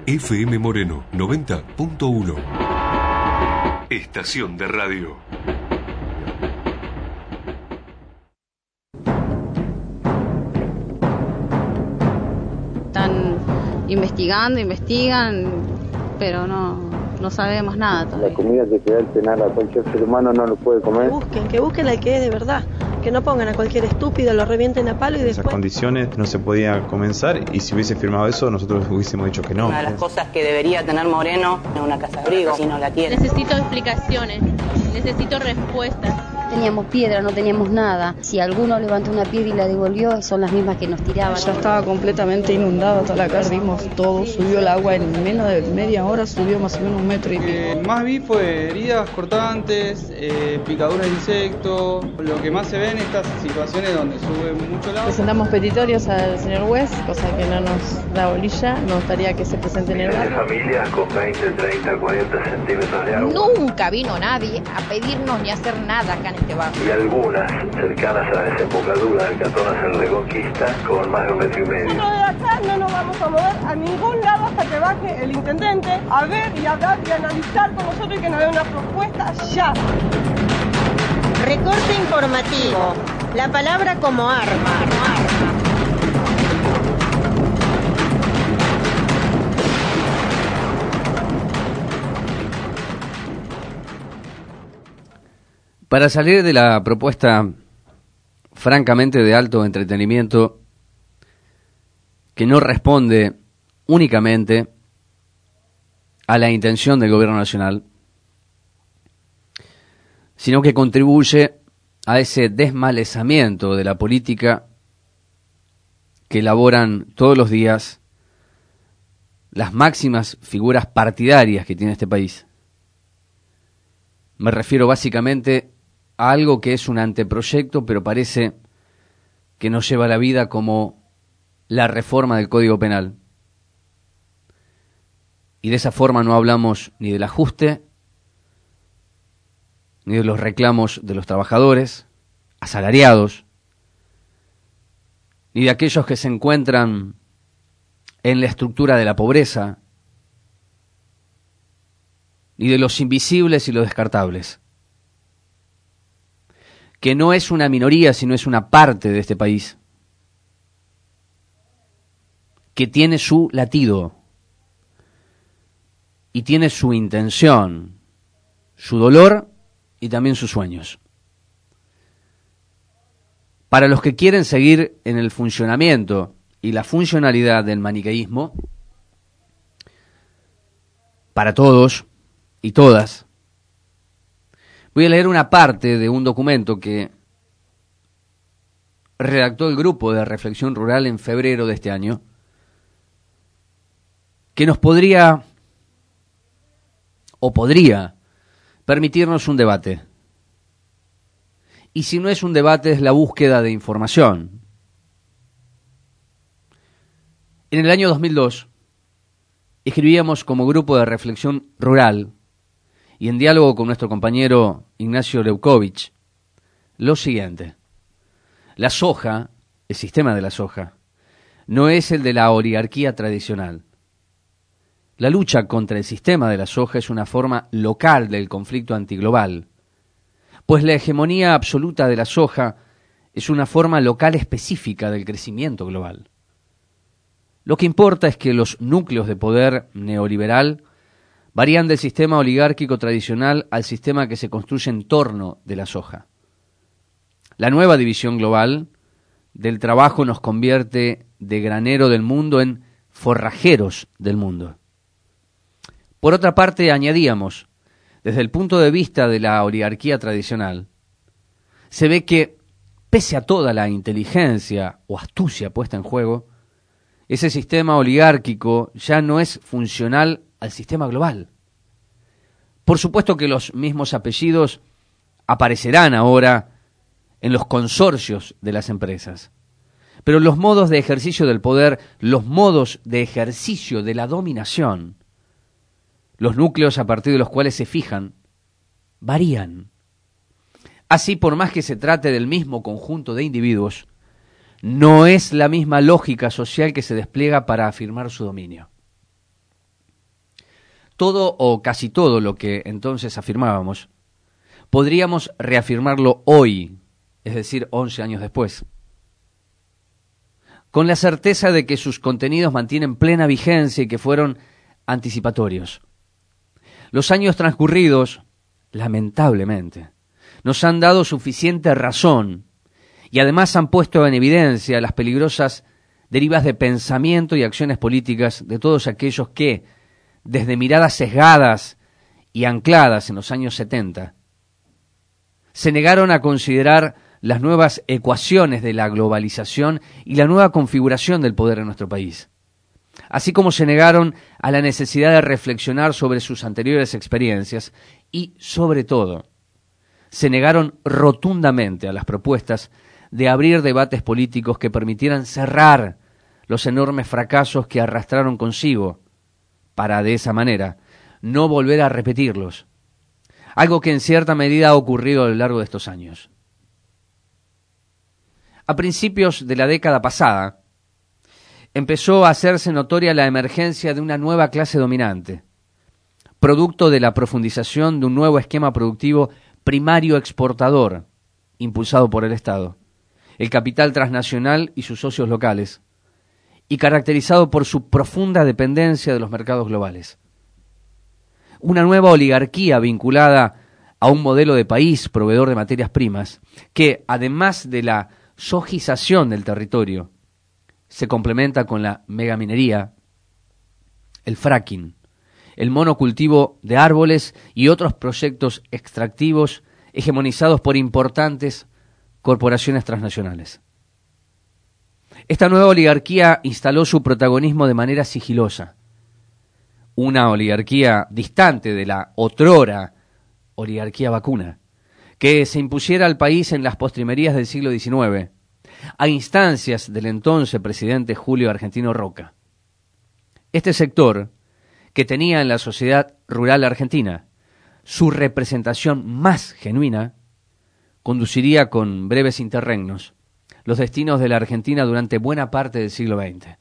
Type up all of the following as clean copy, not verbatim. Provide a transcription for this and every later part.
FM Moreno 90.1. Estación de radio. Están investigan, pero no sabemos nada todavía. La comida que te da el penal a cualquier ser humano no lo puede comer. Que busquen al que es de verdad, que no pongan a cualquier estúpido, lo revienten a palo y después... En esas condiciones no se podía comenzar, y si hubiese firmado eso nosotros hubiésemos dicho que no. Una de las cosas que debería tener Moreno es una casa de abrigo, si no la tiene. Necesito explicaciones, necesito respuestas. Teníamos piedra, no teníamos nada. Si alguno levantó una piedra y la devolvió, son las mismas que nos tiraban. Ya estaba completamente inundado toda la casa, vimos todo, subió el agua en menos de media hora, subió más o menos 1,5 metros. Más vi fue heridas cortantes, picaduras de insectos. Lo que más se ve en estas situaciones donde sube mucho el agua. Presentamos petitorios al señor West, cosa que no nos da bolilla. Me gustaría que se presente en el barrio. Familias con 20, 30, 40 centímetros de agua. Nunca vino nadie a pedirnos ni a hacer nada acá en este barrio. Y algunas cercanas a la desembocadura del Catonas en Reconquista con más de 1,5 metros. Nosotros de acá no nos vamos a mover a ningún lado hasta que baje el intendente a ver y hablar y analizar con nosotros y que nos dé una propuesta ya. Recorte informativo. La palabra como arma. Para salir de la propuesta francamente de alto entretenimiento, que no responde únicamente a la intención del gobierno nacional, sino que contribuye a ese desmalezamiento de la política que elaboran todos los días las máximas figuras partidarias que tiene este país. Me refiero básicamente a algo que es un anteproyecto, pero parece que nos lleva a la vida, como la reforma del Código Penal. Y de esa forma no hablamos ni del ajuste, ni de los reclamos de los trabajadores, asalariados, ni de aquellos que se encuentran en la estructura de la pobreza, ni de los invisibles y los descartables, que no es una minoría, sino es una parte de este país, que tiene su latido y tiene su intención, su dolor y también sus sueños. Para los que quieren seguir en el funcionamiento y la funcionalidad del maniqueísmo, para todos y todas, voy a leer una parte de un documento que redactó el Grupo de Reflexión Rural en febrero de este año, que nos podría permitirnos un debate. Y si no es un debate, es la búsqueda de información. En el año 2002 escribíamos como Grupo de Reflexión Rural, y en diálogo con nuestro compañero Ignacio Leukovich, lo siguiente: la soja, el sistema de la soja, no es el de la oligarquía tradicional. La lucha contra el sistema de la soja es una forma local del conflicto antiglobal, pues la hegemonía absoluta de la soja es una forma local específica del crecimiento global. Lo que importa es que los núcleos de poder neoliberal varían del sistema oligárquico tradicional al sistema que se construye en torno de la soja. La nueva división global del trabajo nos convierte de granero del mundo en forrajeros del mundo. Por otra parte, añadíamos, desde el punto de vista de la oligarquía tradicional, se ve que, pese a toda la inteligencia o astucia puesta en juego, ese sistema oligárquico ya no es funcional al sistema global. Por supuesto que los mismos apellidos aparecerán ahora en los consorcios de las empresas, pero los modos de ejercicio del poder, los modos de ejercicio de la dominación, los núcleos a partir de los cuales se fijan, varían. Así, por más que se trate del mismo conjunto de individuos, no es la misma lógica social que se despliega para afirmar su dominio. Todo o casi todo lo que entonces afirmábamos, podríamos reafirmarlo hoy, es decir, 11 años después, con la certeza de que sus contenidos mantienen plena vigencia y que fueron anticipatorios. Los años transcurridos, lamentablemente, nos han dado suficiente razón y además han puesto en evidencia las peligrosas derivas de pensamiento y acciones políticas de todos aquellos que, desde miradas sesgadas y ancladas en los años 70, se negaron a considerar las nuevas ecuaciones de la globalización y la nueva configuración del poder en nuestro país, así como se negaron a la necesidad de reflexionar sobre sus anteriores experiencias y, sobre todo, se negaron rotundamente a las propuestas de abrir debates políticos que permitieran cerrar los enormes fracasos que arrastraron consigo, para de esa manera no volver a repetirlos, algo que en cierta medida ha ocurrido a lo largo de estos años. A principios de la década pasada, empezó a hacerse notoria la emergencia de una nueva clase dominante, producto de la profundización de un nuevo esquema productivo primario exportador, impulsado por el Estado, el capital transnacional y sus socios locales, y caracterizado por su profunda dependencia de los mercados globales. Una nueva oligarquía vinculada a un modelo de país proveedor de materias primas, que, además de la sojización del territorio, se complementa con la megaminería, el fracking, el monocultivo de árboles y otros proyectos extractivos hegemonizados por importantes corporaciones transnacionales. Esta nueva oligarquía instaló su protagonismo de manera sigilosa, una oligarquía distante de la otrora oligarquía vacuna, que se impusiera al país en las postrimerías del siglo XIX, a instancias del entonces presidente Julio Argentino Roca. Este sector, que tenía en la sociedad rural argentina su representación más genuina, conduciría con breves interregnos los destinos de la Argentina durante buena parte del siglo XX.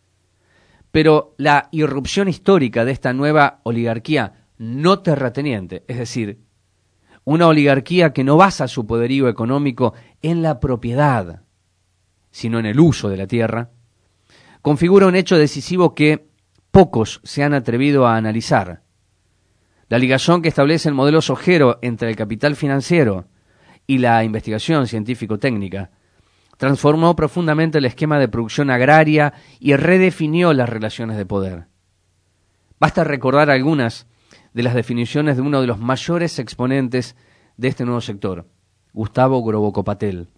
Pero la irrupción histórica de esta nueva oligarquía no terrateniente, es decir, una oligarquía que no basa su poderío económico en la propiedad, sino en el uso de la tierra, configura un hecho decisivo que pocos se han atrevido a analizar. La ligación que establece el modelo sojero entre el capital financiero y la investigación científico-técnica transformó profundamente el esquema de producción agraria y redefinió las relaciones de poder. Basta recordar algunas de las definiciones de uno de los mayores exponentes de este nuevo sector, Gustavo Groboco Patel.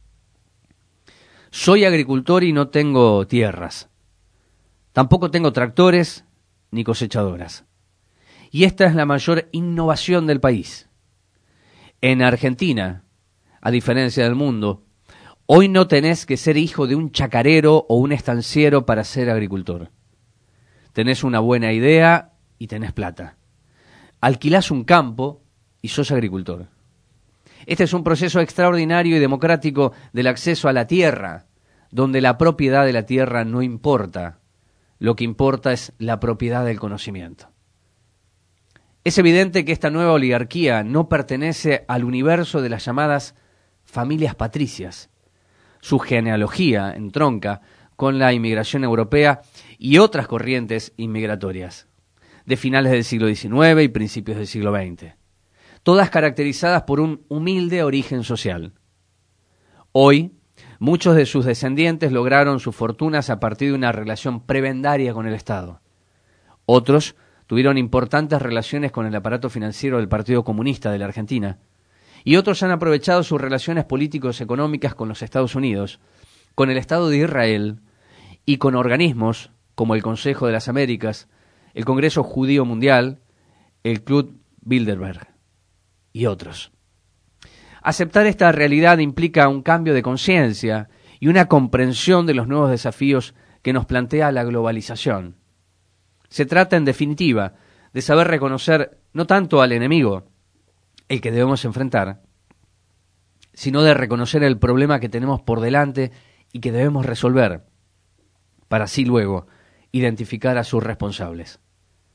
Soy agricultor y no tengo tierras. Tampoco tengo tractores ni cosechadoras. Y esta es la mayor innovación del país. En Argentina, a diferencia del mundo, hoy no tenés que ser hijo de un chacarero o un estanciero para ser agricultor. Tenés una buena idea y tenés plata. Alquilás un campo y sos agricultor. Este es un proceso extraordinario y democrático del acceso a la tierra, donde la propiedad de la tierra no importa. Lo que importa es la propiedad del conocimiento. Es evidente que esta nueva oligarquía no pertenece al universo de las llamadas familias patricias. Su genealogía entronca con la inmigración europea y otras corrientes inmigratorias de finales del siglo XIX y principios del siglo XX, todas caracterizadas por un humilde origen social. Hoy, muchos de sus descendientes lograron sus fortunas a partir de una relación prebendaria con el Estado. Otros tuvieron importantes relaciones con el aparato financiero del Partido Comunista de la Argentina, y otros han aprovechado sus relaciones políticos-económicas con los Estados Unidos, con el Estado de Israel y con organismos como el Consejo de las Américas, el Congreso Judío Mundial, el Club Bilderberg y otros. Aceptar esta realidad implica un cambio de conciencia y una comprensión de los nuevos desafíos que nos plantea la globalización. Se trata, en definitiva, de saber reconocer no tanto al enemigo, el que debemos enfrentar, sino de reconocer el problema que tenemos por delante y que debemos resolver, para así luego identificar a sus responsables.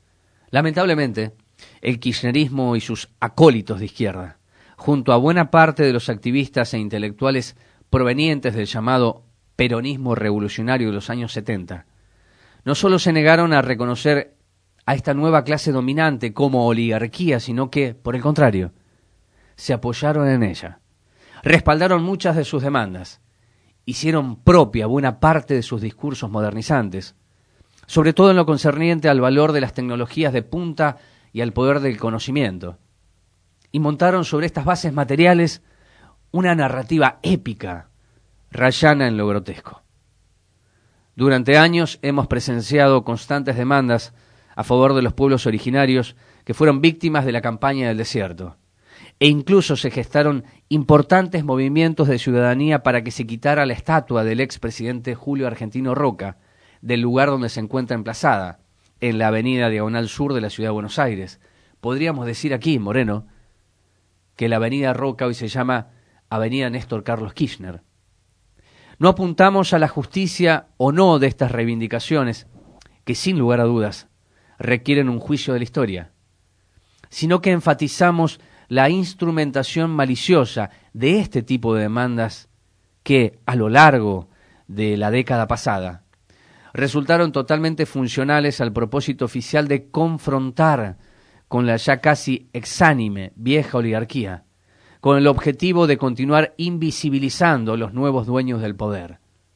Lamentablemente, el kirchnerismo y sus acólitos de izquierda, junto a buena parte de los activistas e intelectuales provenientes del llamado peronismo revolucionario de los años 70, no solo se negaron a reconocer a esta nueva clase dominante como oligarquía, sino que, por el contrario, se apoyaron en ella, respaldaron muchas de sus demandas, hicieron propia buena parte de sus discursos modernizantes, sobre todo en lo concerniente al valor de las tecnologías de punta y al poder del conocimiento, y montaron sobre estas bases materiales una narrativa épica, rayana en lo grotesco. Durante años hemos presenciado constantes demandas a favor de los pueblos originarios que fueron víctimas de la campaña del desierto, e incluso se gestaron importantes movimientos de ciudadanía para que se quitara la estatua del expresidente Julio Argentino Roca del lugar donde se encuentra emplazada, en la avenida Diagonal Sur de la Ciudad de Buenos Aires. Podríamos decir aquí, Moreno, que la avenida Roca hoy se llama Avenida Néstor Carlos Kirchner. No apuntamos a la justicia o no de estas reivindicaciones, que sin lugar a dudas requieren un juicio de la historia, sino que enfatizamos la instrumentación maliciosa de este tipo de demandas que, a lo largo de la década pasada, resultaron totalmente funcionales al propósito oficial de confrontar con la ya casi exánime vieja oligarquía, con el objetivo de continuar invisibilizando a los nuevos dueños del poder.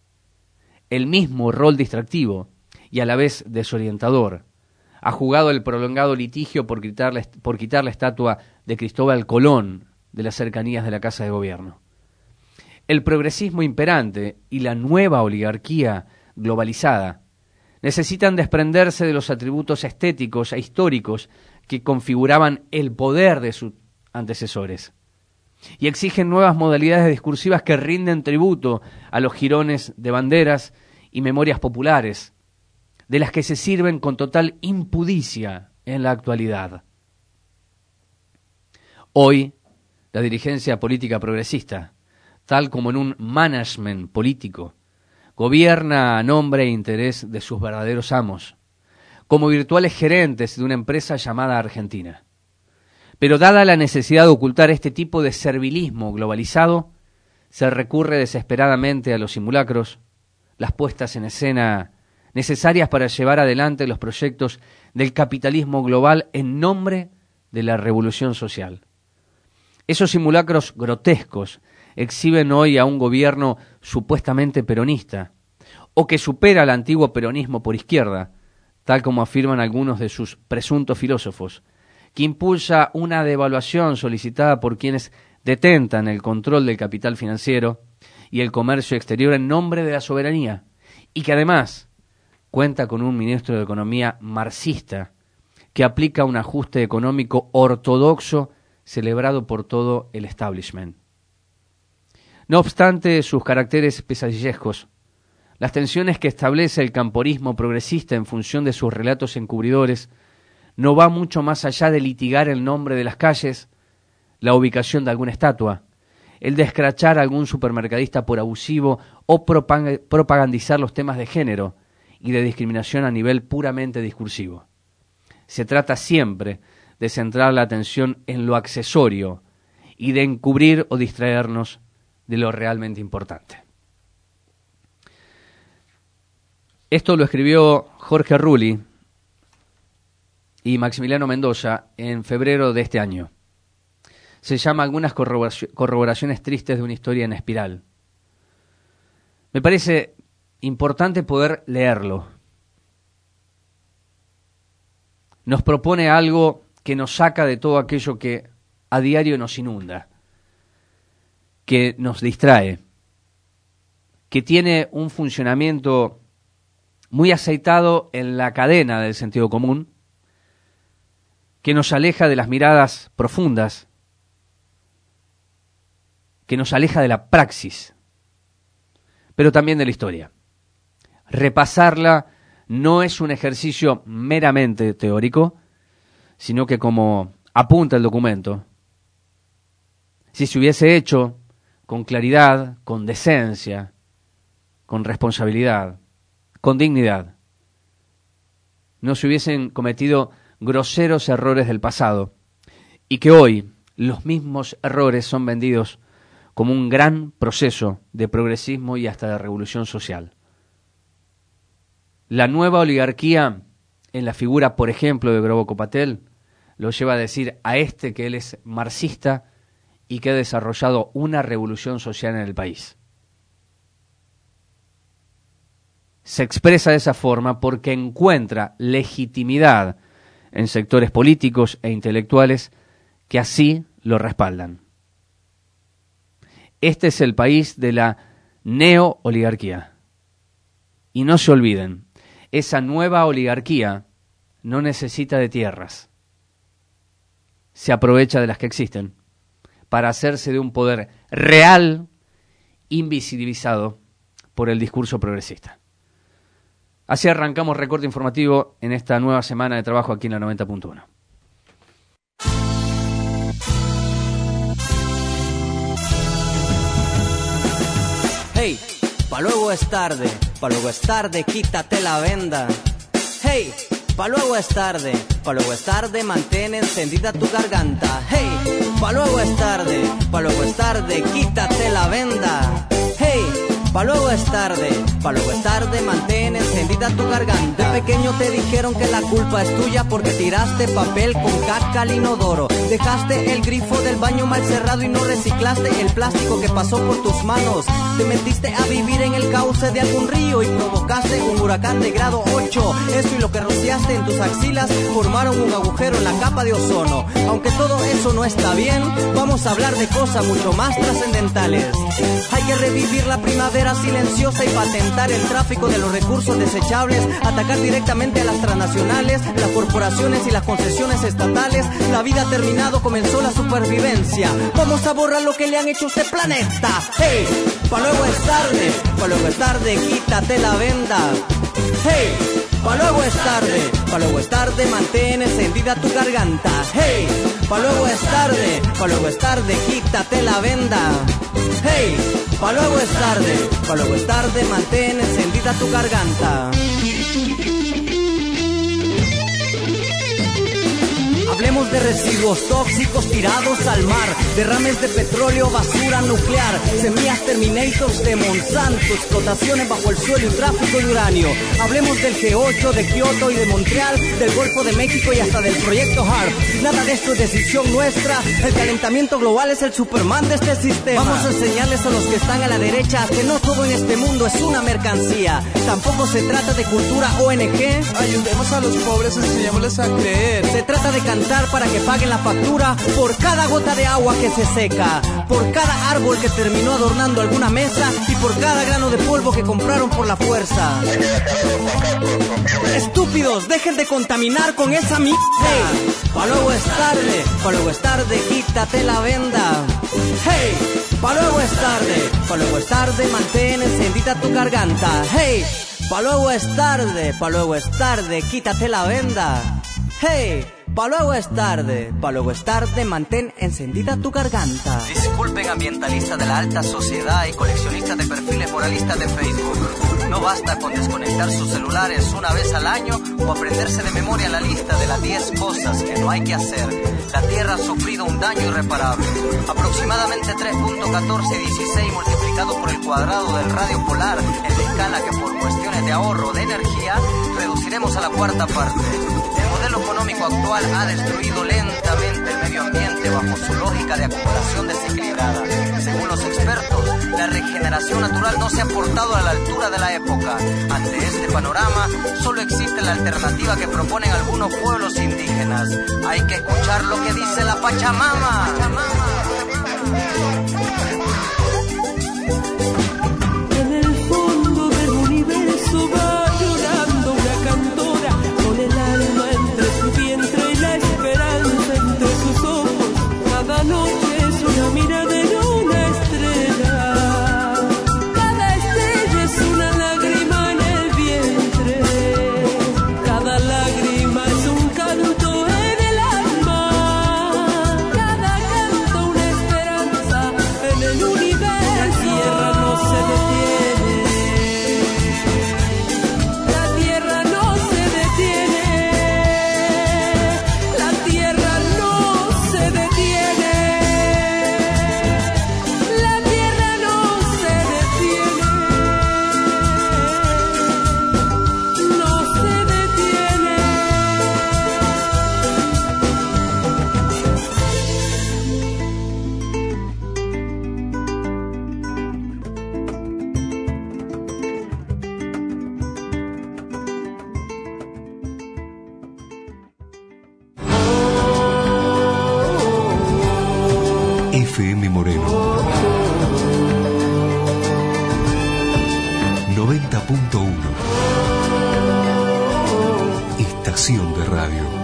El mismo rol distractivo y a la vez desorientador ha jugado el prolongado litigio por quitar la estatua de Cristóbal Colón de las cercanías de la Casa de Gobierno. El progresismo imperante y la nueva oligarquía globalizada necesitan desprenderse de los atributos estéticos e históricos que configuraban el poder de sus antecesores y exigen nuevas modalidades discursivas que rinden tributo a los jirones de banderas y memorias populares, de las que se sirven con total impudicia en la actualidad. Hoy, la dirigencia política progresista, tal como en un management político, gobierna a nombre e interés de sus verdaderos amos, como virtuales gerentes de una empresa llamada Argentina. Pero dada la necesidad de ocultar este tipo de servilismo globalizado, se recurre desesperadamente a los simulacros, las puestas en escena necesarias para llevar adelante los proyectos del capitalismo global en nombre de la revolución social. Esos simulacros grotescos exhiben hoy a un gobierno supuestamente peronista, o que supera al antiguo peronismo por izquierda, tal como afirman algunos de sus presuntos filósofos, que impulsa una devaluación solicitada por quienes detentan el control del capital financiero y el comercio exterior en nombre de la soberanía, y que además cuenta con un ministro de Economía marxista que aplica un ajuste económico ortodoxo celebrado por todo el establishment. No obstante sus caracteres pesadillescos, las tensiones que establece el camporismo progresista en función de sus relatos encubridores no va mucho más allá de litigar el nombre de las calles, la ubicación de alguna estatua, el de escrachar a algún supermercadista por abusivo o propagandizar los temas de género y de discriminación a nivel puramente discursivo. Se trata siempre de centrar la atención en lo accesorio y de encubrir o distraernos de lo realmente importante. Esto lo escribió Jorge Rulli y Maximiliano Mendoza en febrero de este año. Se llama Algunas corroboraciones tristes de una historia en espiral. Me parece importante poder leerlo. Nos propone algo que nos saca de todo aquello que a diario nos inunda, que nos distrae, que tiene un funcionamiento muy aceitado en la cadena del sentido común, que nos aleja de las miradas profundas, que nos aleja de la praxis, pero también de la historia. Repasarla no es un ejercicio meramente teórico, sino que, como apunta el documento, si se hubiese hecho con claridad, con decencia, con responsabilidad, con dignidad, no se hubiesen cometido groseros errores del pasado y que hoy los mismos errores son vendidos como un gran proceso de progresismo y hasta de revolución social. La nueva oligarquía, en la figura, por ejemplo, de Groboco Patel, lo lleva a decir a que él es marxista y que ha desarrollado una revolución social en el país. Se expresa de esa forma porque encuentra legitimidad en sectores políticos e intelectuales que así lo respaldan. Este es el país de la neo-oligarquía. Y no se olviden, esa nueva oligarquía no necesita de tierras. Se aprovecha de las que existen para hacerse de un poder real, invisibilizado por el discurso progresista. Así arrancamos Recorte Informativo en esta nueva semana de trabajo aquí en la 90.1. Hey, pa' luego es tarde, quítate la venda. Hey, pa' luego es tarde, mantén encendida tu garganta. Hey, pa' luego es tarde, quítate la venda. Hey, pa' luego es tarde, mantén encendida tu garganta. De pequeño te dijeron que la culpa es tuya porque tiraste papel con caca al inodoro. Dejaste el grifo del baño mal cerrado y no reciclaste el plástico que pasó por tus manos. Te metiste a vivir en el cauce de algún río y provocaste un huracán de grado 8. Esto y lo que rociaste en tus axilas formaron un agujero en la capa de ozono. Aunque todo eso no está bien, vamos a hablar de cosas mucho más trascendentales. Hay que revivir la primavera silenciosa y patentar el tráfico de los recursos desechables, atacar directamente a las transnacionales, las corporaciones y las concesiones estatales. La vida ha terminado, comenzó la supervivencia. Vamos a borrar lo que le han hecho a este planeta. Hey, pa' luego es tarde, quítate la venda. Hey, pa' luego es tarde, mantén encendida tu garganta. Hey, pa' luego es tarde, quítate la venda. Hey, pa' luego es tarde, mantén encendida tu garganta. Hablemos de residuos tóxicos tirados al mar, derrames de petróleo, basura nuclear, semillas Terminators de Monsanto, explotaciones bajo el suelo y tráfico de uranio. Hablemos del G8, de Kioto y de Montreal, del Golfo de México y hasta del proyecto HARP. Nada de esto es decisión nuestra, el calentamiento global es el Superman de este sistema. Vamos a enseñarles a los que están a la derecha que no todo en este mundo es una mercancía. Tampoco se trata de cultura ONG. Ayudemos a los pobres, enseñémosles a creer. Se trata de cantar para que paguen la factura por cada gota de agua que se seca, por cada árbol que terminó adornando alguna mesa y por cada grano de polvo que compraron por la fuerza. Estúpidos, dejen de contaminar con esa mierda. Hey, pa' luego es tarde, quítate la venda. Hey, pa' luego es tarde, mantén encendida tu garganta. Hey, pa' luego es tarde, quítate la venda. Hey, pa' luego es tarde, mantén encendida tu garganta. Disculpen ambientalistas de la alta sociedad y coleccionistas de perfiles moralistas de Facebook. No basta con desconectar sus celulares una vez al año o aprenderse de memoria la lista de las 10 cosas que no hay que hacer. La Tierra ha sufrido un daño irreparable. Aproximadamente 3.1416 multiplicado por el cuadrado del radio polar en la escala que por cuestiones de ahorro de energía reduciremos a la cuarta parte. El modelo económico actual ha destruido lentamente el medio ambiente bajo su lógica de acumulación desequilibrada. Según los expertos, la regeneración natural no se ha portado a la altura de la época. Ante este panorama, solo existe la alternativa que proponen algunos pueblos indígenas. Hay que escuchar lo que dice la Pachamama. En el fondo del universo va llorando una cantora con el alma entre su vientre y la esperanza entre sus ojos. Cada noche es una mirada en una estrella. Cada estrella es una lágrima en el vientre. Cada lágrima es un canto en el alma. Cada canto una esperanza en FM Moreno 90.1. Estación de radio.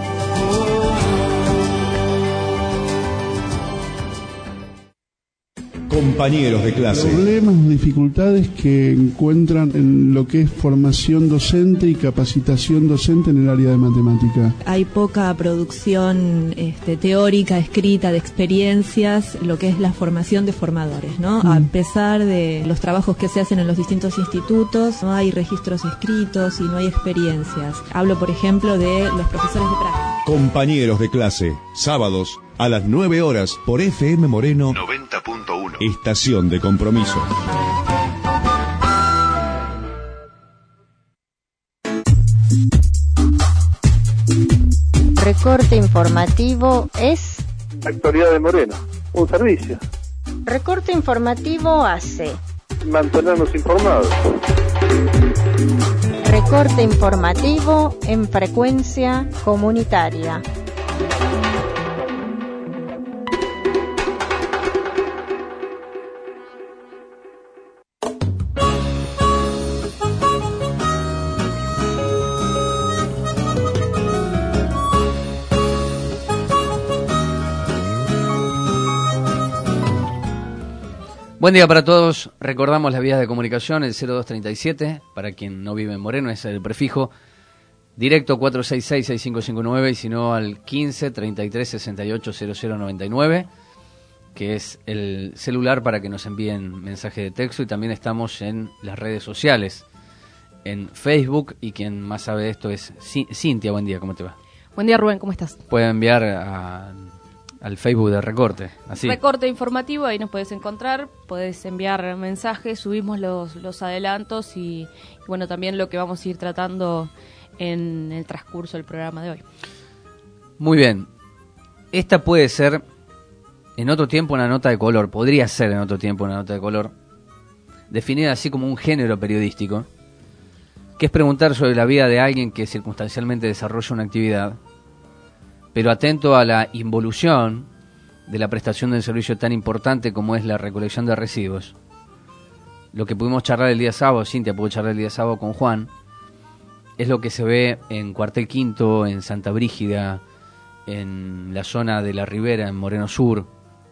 Compañeros de clase. Problemas o dificultades que encuentran en lo que es formación docente y capacitación docente en el área de matemática. Hay poca producción teórica, escrita, de experiencias, lo que es la formación de formadores, ¿no? A pesar de los trabajos que se hacen en los distintos institutos, no hay registros escritos y no hay experiencias. Hablo, por ejemplo, de los profesores de práctica. Compañeros de clase, sábados a las 9 horas por FM Moreno 90.1. Estación de compromiso. Recorte informativo es... Actualidad de Moreno, un servicio. Recorte informativo hace... mantenernos informados. Recorte informativo en frecuencia comunitaria. Buen día para todos. Recordamos las vías de comunicación, el 0237, para quien no vive en Moreno, es el prefijo directo 466-6559, y si no al 15-33-68-0099, que es el celular para que nos envíen mensaje de texto, y también estamos en las redes sociales, en Facebook, y quien más sabe de esto es Cintia. Buen día, ¿cómo te va? Buen día, Rubén, ¿cómo estás? Puede enviar al Facebook de Recorte, así. Recorte informativo, ahí nos puedes encontrar, puedes enviar mensajes, subimos los adelantos y bueno, también lo que vamos a ir tratando en el transcurso del programa de hoy. Muy bien. Esta puede ser en otro tiempo una nota de color, podría ser en otro tiempo una nota de color, definida así como un género periodístico, que es preguntar sobre la vida de alguien que circunstancialmente desarrolla una actividad, pero atento a la involución de la prestación de un servicio tan importante como es la recolección de residuos. Lo que pudimos charlar el día sábado, Cintia pudo charlar el día sábado con Juan, es lo que se ve en Cuartel Quinto, en Santa Brígida, en la zona de la Ribera, en Moreno Sur.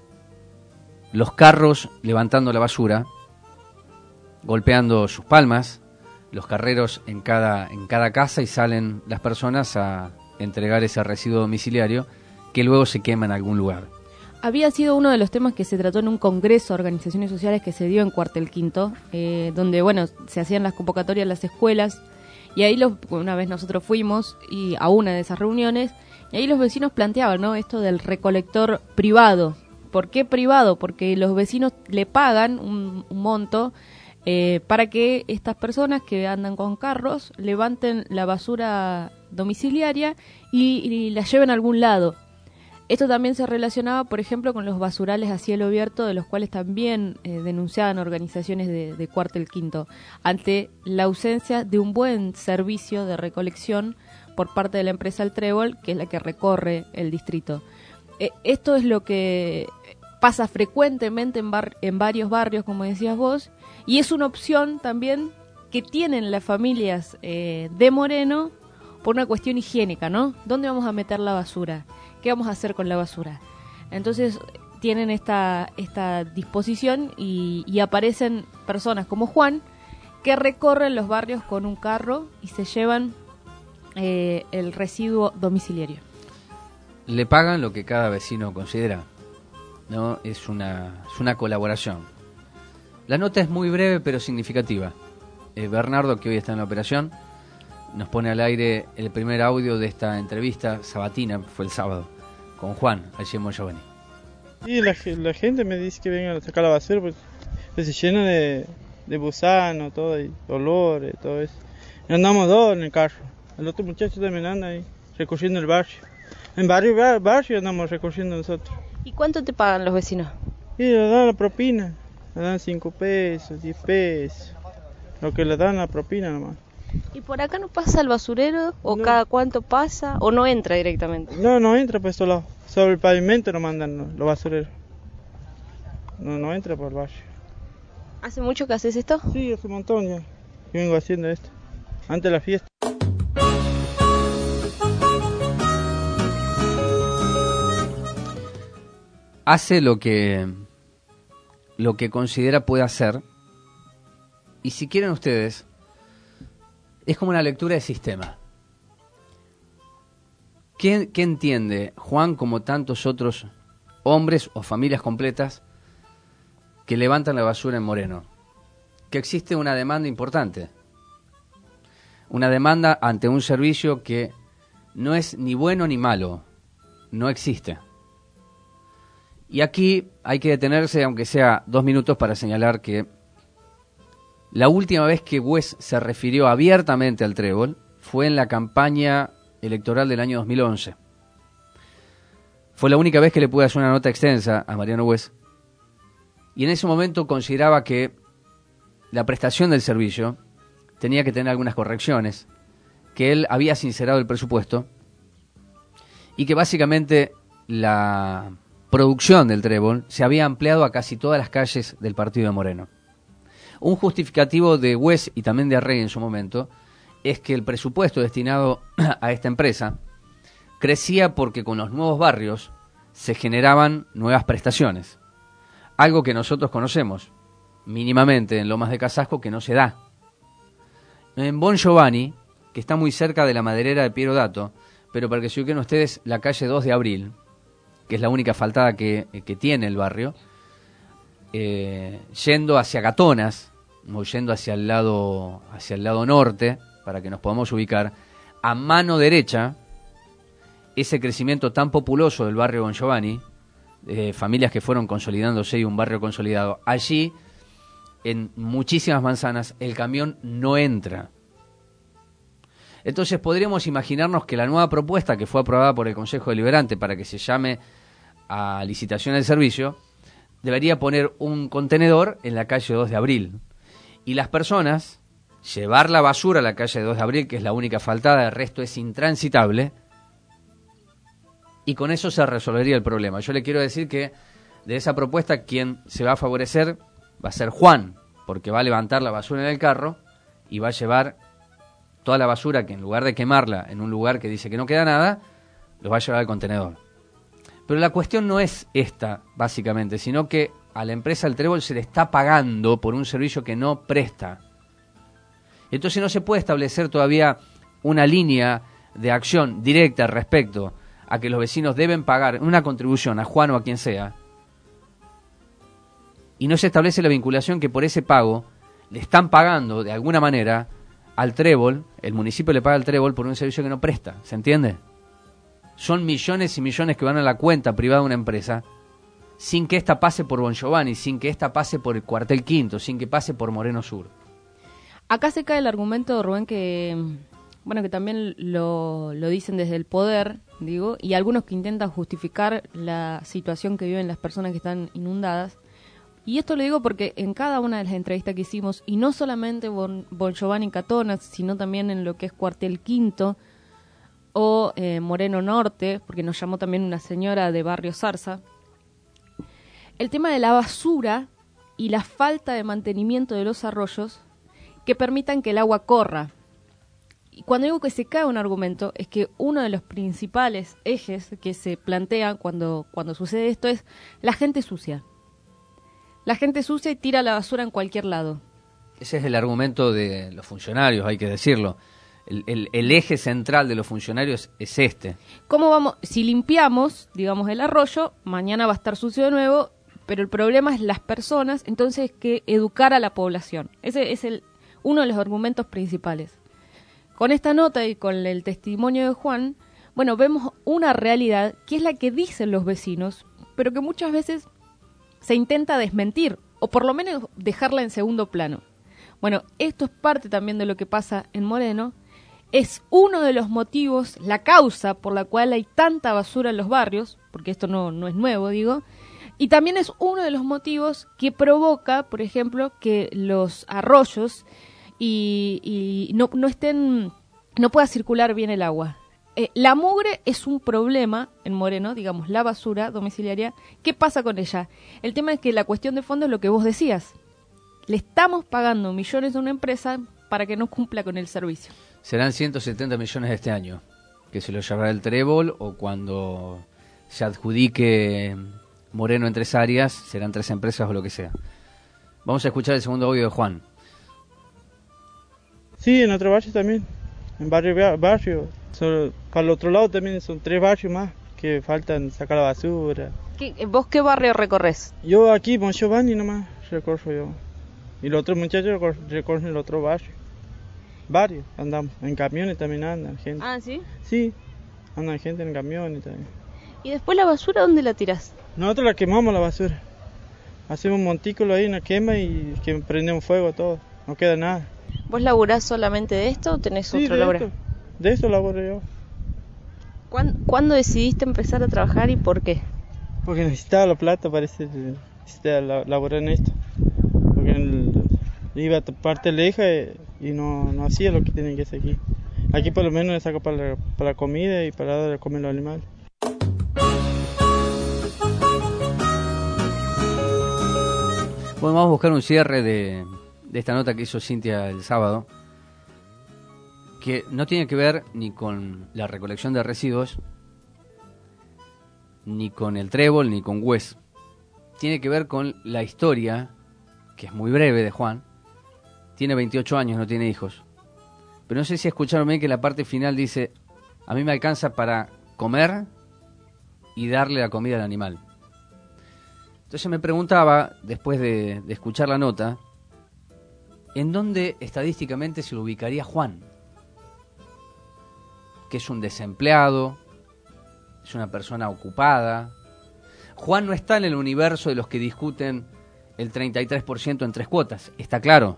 Los carros levantando la basura, golpeando sus palmas, los carreros en cada casa, y salen las personas a entregar ese residuo domiciliario que luego se quema en algún lugar. Había sido uno de los temas que se trató en un congreso de organizaciones sociales que se dio en Cuartel Quinto, donde bueno, se hacían las convocatorias a las escuelas, y ahí una vez nosotros fuimos a una de esas reuniones, y ahí los vecinos planteaban, ¿no?, esto del recolector privado. ¿Por qué privado? Porque los vecinos le pagan un monto para que estas personas que andan con carros levanten la basura domiciliaria y la lleven a algún lado. Esto también se relacionaba, por ejemplo, con los basurales a cielo abierto, de los cuales también denunciaban organizaciones de Cuartel Quinto, ante la ausencia de un buen servicio de recolección por parte de la empresa El Trébol, que es la que recorre el distrito. Esto es lo que pasa frecuentemente en varios barrios, como decías vos, y es una opción también que tienen las familias de Moreno por una cuestión higiénica, ¿no? ¿Dónde vamos a meter la basura? ¿Qué vamos a hacer con la basura? Entonces tienen esta disposición y aparecen personas como Juan que recorren los barrios con un carro y se llevan el residuo domiciliario. Le pagan lo que cada vecino considera, ¿no? Es una colaboración. La nota es muy breve pero significativa. Bernardo, que hoy está en la operación, nos pone al aire el primer audio de esta entrevista sabatina, fue el sábado, con Juan, allí en Moyobeni. Y la gente me dice que vengan a sacar la basura, pues se llena de gusano, todo, y olores, todo eso. Y andamos dos en el carro. El otro muchacho también anda ahí, recorriendo el barrio. En barrio andamos recorriendo nosotros. ¿Y cuánto te pagan los vecinos? Y le dan la propina, le dan 5 pesos, 10 pesos, lo que le dan la propina nomás. ¿Y por acá no pasa el basurero? ¿O no, cada cuánto pasa? ¿O no entra directamente? No entra, pues sobre el pavimento nos mandan los basureros. no entra por el barrio. ¿Hace mucho que haces esto? Sí, hace un montón ya. Yo vengo haciendo esto. Antes de la fiesta. Hace lo que considera puede hacer, y si quieren ustedes, es como una lectura de sistema. ¿Qué entiende Juan como tantos otros hombres o familias completas que levantan la basura en Moreno? Que existe una demanda importante, una demanda ante un servicio que no es ni bueno ni malo, no existe. Y aquí hay que detenerse, aunque sea 2 minutos, para señalar que la última vez que Wes se refirió abiertamente al trébol fue en la campaña electoral del año 2011. Fue la única vez que le pude hacer una nota extensa a Mariano Wes. Y en ese momento consideraba que la prestación del servicio tenía que tener algunas correcciones, que él había sincerado el presupuesto y que básicamente la producción del trébol se había ampliado a casi todas las calles del partido de Moreno. Un justificativo de Wes y también de Arrey en su momento es que el presupuesto destinado a esta empresa crecía porque con los nuevos barrios se generaban nuevas prestaciones, algo que nosotros conocemos mínimamente en Lomas de Casasco, que no se da. En Bon Giovanni, que está muy cerca de la maderera de Piero Dato, pero para que se ubiquen ustedes, la calle 2 de Abril, que es la única asfaltada que tiene el barrio, yendo hacia Gatonas, o yendo hacia el lado norte, para que nos podamos ubicar, a mano derecha, ese crecimiento tan populoso del barrio Bon Giovanni, familias que fueron consolidándose y un barrio consolidado, allí, en muchísimas manzanas, el camión no entra. Entonces podríamos imaginarnos que la nueva propuesta que fue aprobada por el Consejo Deliberante para que se llame a licitación del servicio, debería poner un contenedor en la calle 2 de Abril. Y las personas, llevar la basura a la calle 2 de Abril, que es la única asfaltada, el resto es intransitable, y con eso se resolvería el problema. Yo le quiero decir que de esa propuesta quien se va a favorecer va a ser Juan, porque va a levantar la basura en el carro y va a llevar toda la basura que en lugar de quemarla en un lugar que dice que no queda nada, lo va a llevar al contenedor. Pero la cuestión no es esta, básicamente, sino que a la empresa del trébol se le está pagando por un servicio que no presta. Entonces no se puede establecer todavía una línea de acción directa respecto a que los vecinos deben pagar una contribución a Juan o a quien sea, y no se establece la vinculación que por ese pago le están pagando de alguna manera al trébol, el municipio le paga al trébol por un servicio que no presta, ¿se entiende? Son millones y millones que van a la cuenta privada de una empresa sin que ésta pase por Bon Giovanni, sin que ésta pase por el Cuartel Quinto, sin que pase por Moreno Sur. Acá se cae el argumento, Rubén, que también lo dicen desde el poder, digo, y algunos que intentan justificar la situación que viven las personas que están inundadas. Y esto lo digo porque en cada una de las entrevistas que hicimos, y no solamente Bon Giovanni y Catonas, sino también en lo que es Cuartel Quinto o Moreno Norte, porque nos llamó también una señora de Barrio Zarza, el tema de la basura y la falta de mantenimiento de los arroyos que permitan que el agua corra. Y cuando digo que se cae un argumento, es que uno de los principales ejes que se plantean cuando sucede esto es la gente sucia. La gente sucia y tira la basura en cualquier lado. Ese es el argumento de los funcionarios, hay que decirlo. El eje central de los funcionarios es este. ¿Cómo vamos? Si limpiamos, digamos, el arroyo, mañana va a estar sucio de nuevo, pero el problema es las personas, entonces hay que educar a la población. Ese es uno de los argumentos principales. Con esta nota y con el testimonio de Juan, vemos una realidad que es la que dicen los vecinos, pero que muchas veces se intenta desmentir, o por lo menos dejarla en segundo plano. Esto es parte también de lo que pasa en Moreno. Es uno de los motivos, la causa por la cual hay tanta basura en los barrios, porque esto no es nuevo, digo, y también es uno de los motivos que provoca, por ejemplo, que los arroyos no pueda circular bien el agua. La mugre es un problema en Moreno, digamos, la basura domiciliaria. ¿Qué pasa con ella? El tema es que la cuestión de fondo es lo que vos decías. Le estamos pagando millones a una empresa para que no cumpla con el servicio. Serán 170 millones este año, que se lo llevará el Trébol, o cuando se adjudique Moreno en 3 áreas, serán 3 empresas o lo que sea. Vamos a escuchar el segundo audio de Juan. Sí, en otro barrio también, en barrio. Para el otro lado también son 3 barrios más que faltan sacar la basura. ¿Vos qué barrio recorres? Yo aquí, Bon Giovanni nomás recorro yo. Y los otros muchachos recorren el otro barrio. Varios andamos, en camiones también andan gente. Ah, ¿sí? Sí, andan gente en camiones también. ¿Y después la basura dónde la tirás? Nosotros la quemamos la basura. Hacemos un montículo ahí, una quema y que prendemos fuego todo. No queda nada. ¿Vos laburás solamente de esto o tenés otro laburo? De esto laburo yo. ¿Cuándo decidiste empezar a trabajar y por qué? Porque necesitaba la plata, parece, necesitaba laburar en esto. Porque iba a parte leja y no hacía lo que tenía que hacer aquí. Aquí por lo menos le saco para la comida y para dar de comer a los animales. Bueno, vamos a buscar un cierre de esta nota que hizo Cintia el sábado, que no tiene que ver ni con la recolección de residuos, ni con el Trébol, ni con Wes. Tiene que ver con la historia, que es muy breve, de Juan. Tiene 28 años, no tiene hijos. Pero no sé si escucharon bien que la parte final dice: a mí me alcanza para comer y darle la comida al animal. Entonces me preguntaba, después de escuchar la nota, ¿en dónde estadísticamente se lo ubicaría Juan? Que es un desempleado, es una persona ocupada. Juan no está en el universo de los que discuten el 33% en 3 cuotas, está claro.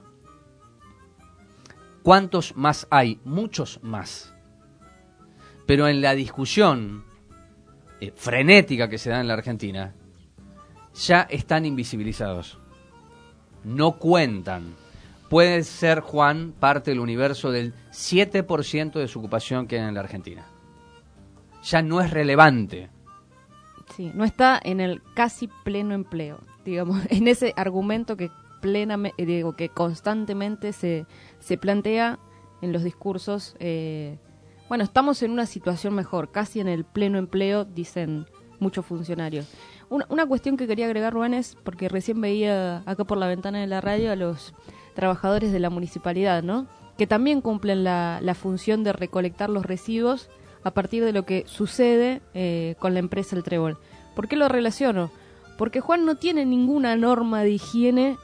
¿Cuántos más hay? Muchos más. Pero en la discusión frenética que se da en la Argentina, ya están invisibilizados. No cuentan. Puede ser Juan parte del universo del 7% de su ocupación que hay en la Argentina. Ya no es relevante. Sí, no está en el casi pleno empleo, digamos, en ese argumento que que constantemente se plantea en los discursos. Bueno, estamos en una situación mejor, casi en el pleno empleo, dicen muchos funcionarios. Una cuestión que quería agregar, Rubén, es porque recién veía acá por la ventana de la radio a los trabajadores de la municipalidad, ¿no? Que también cumplen la función de recolectar los residuos a partir de lo que sucede con la empresa El Trébol. ¿Por qué lo relaciono? Porque Juan no tiene ninguna norma de higiene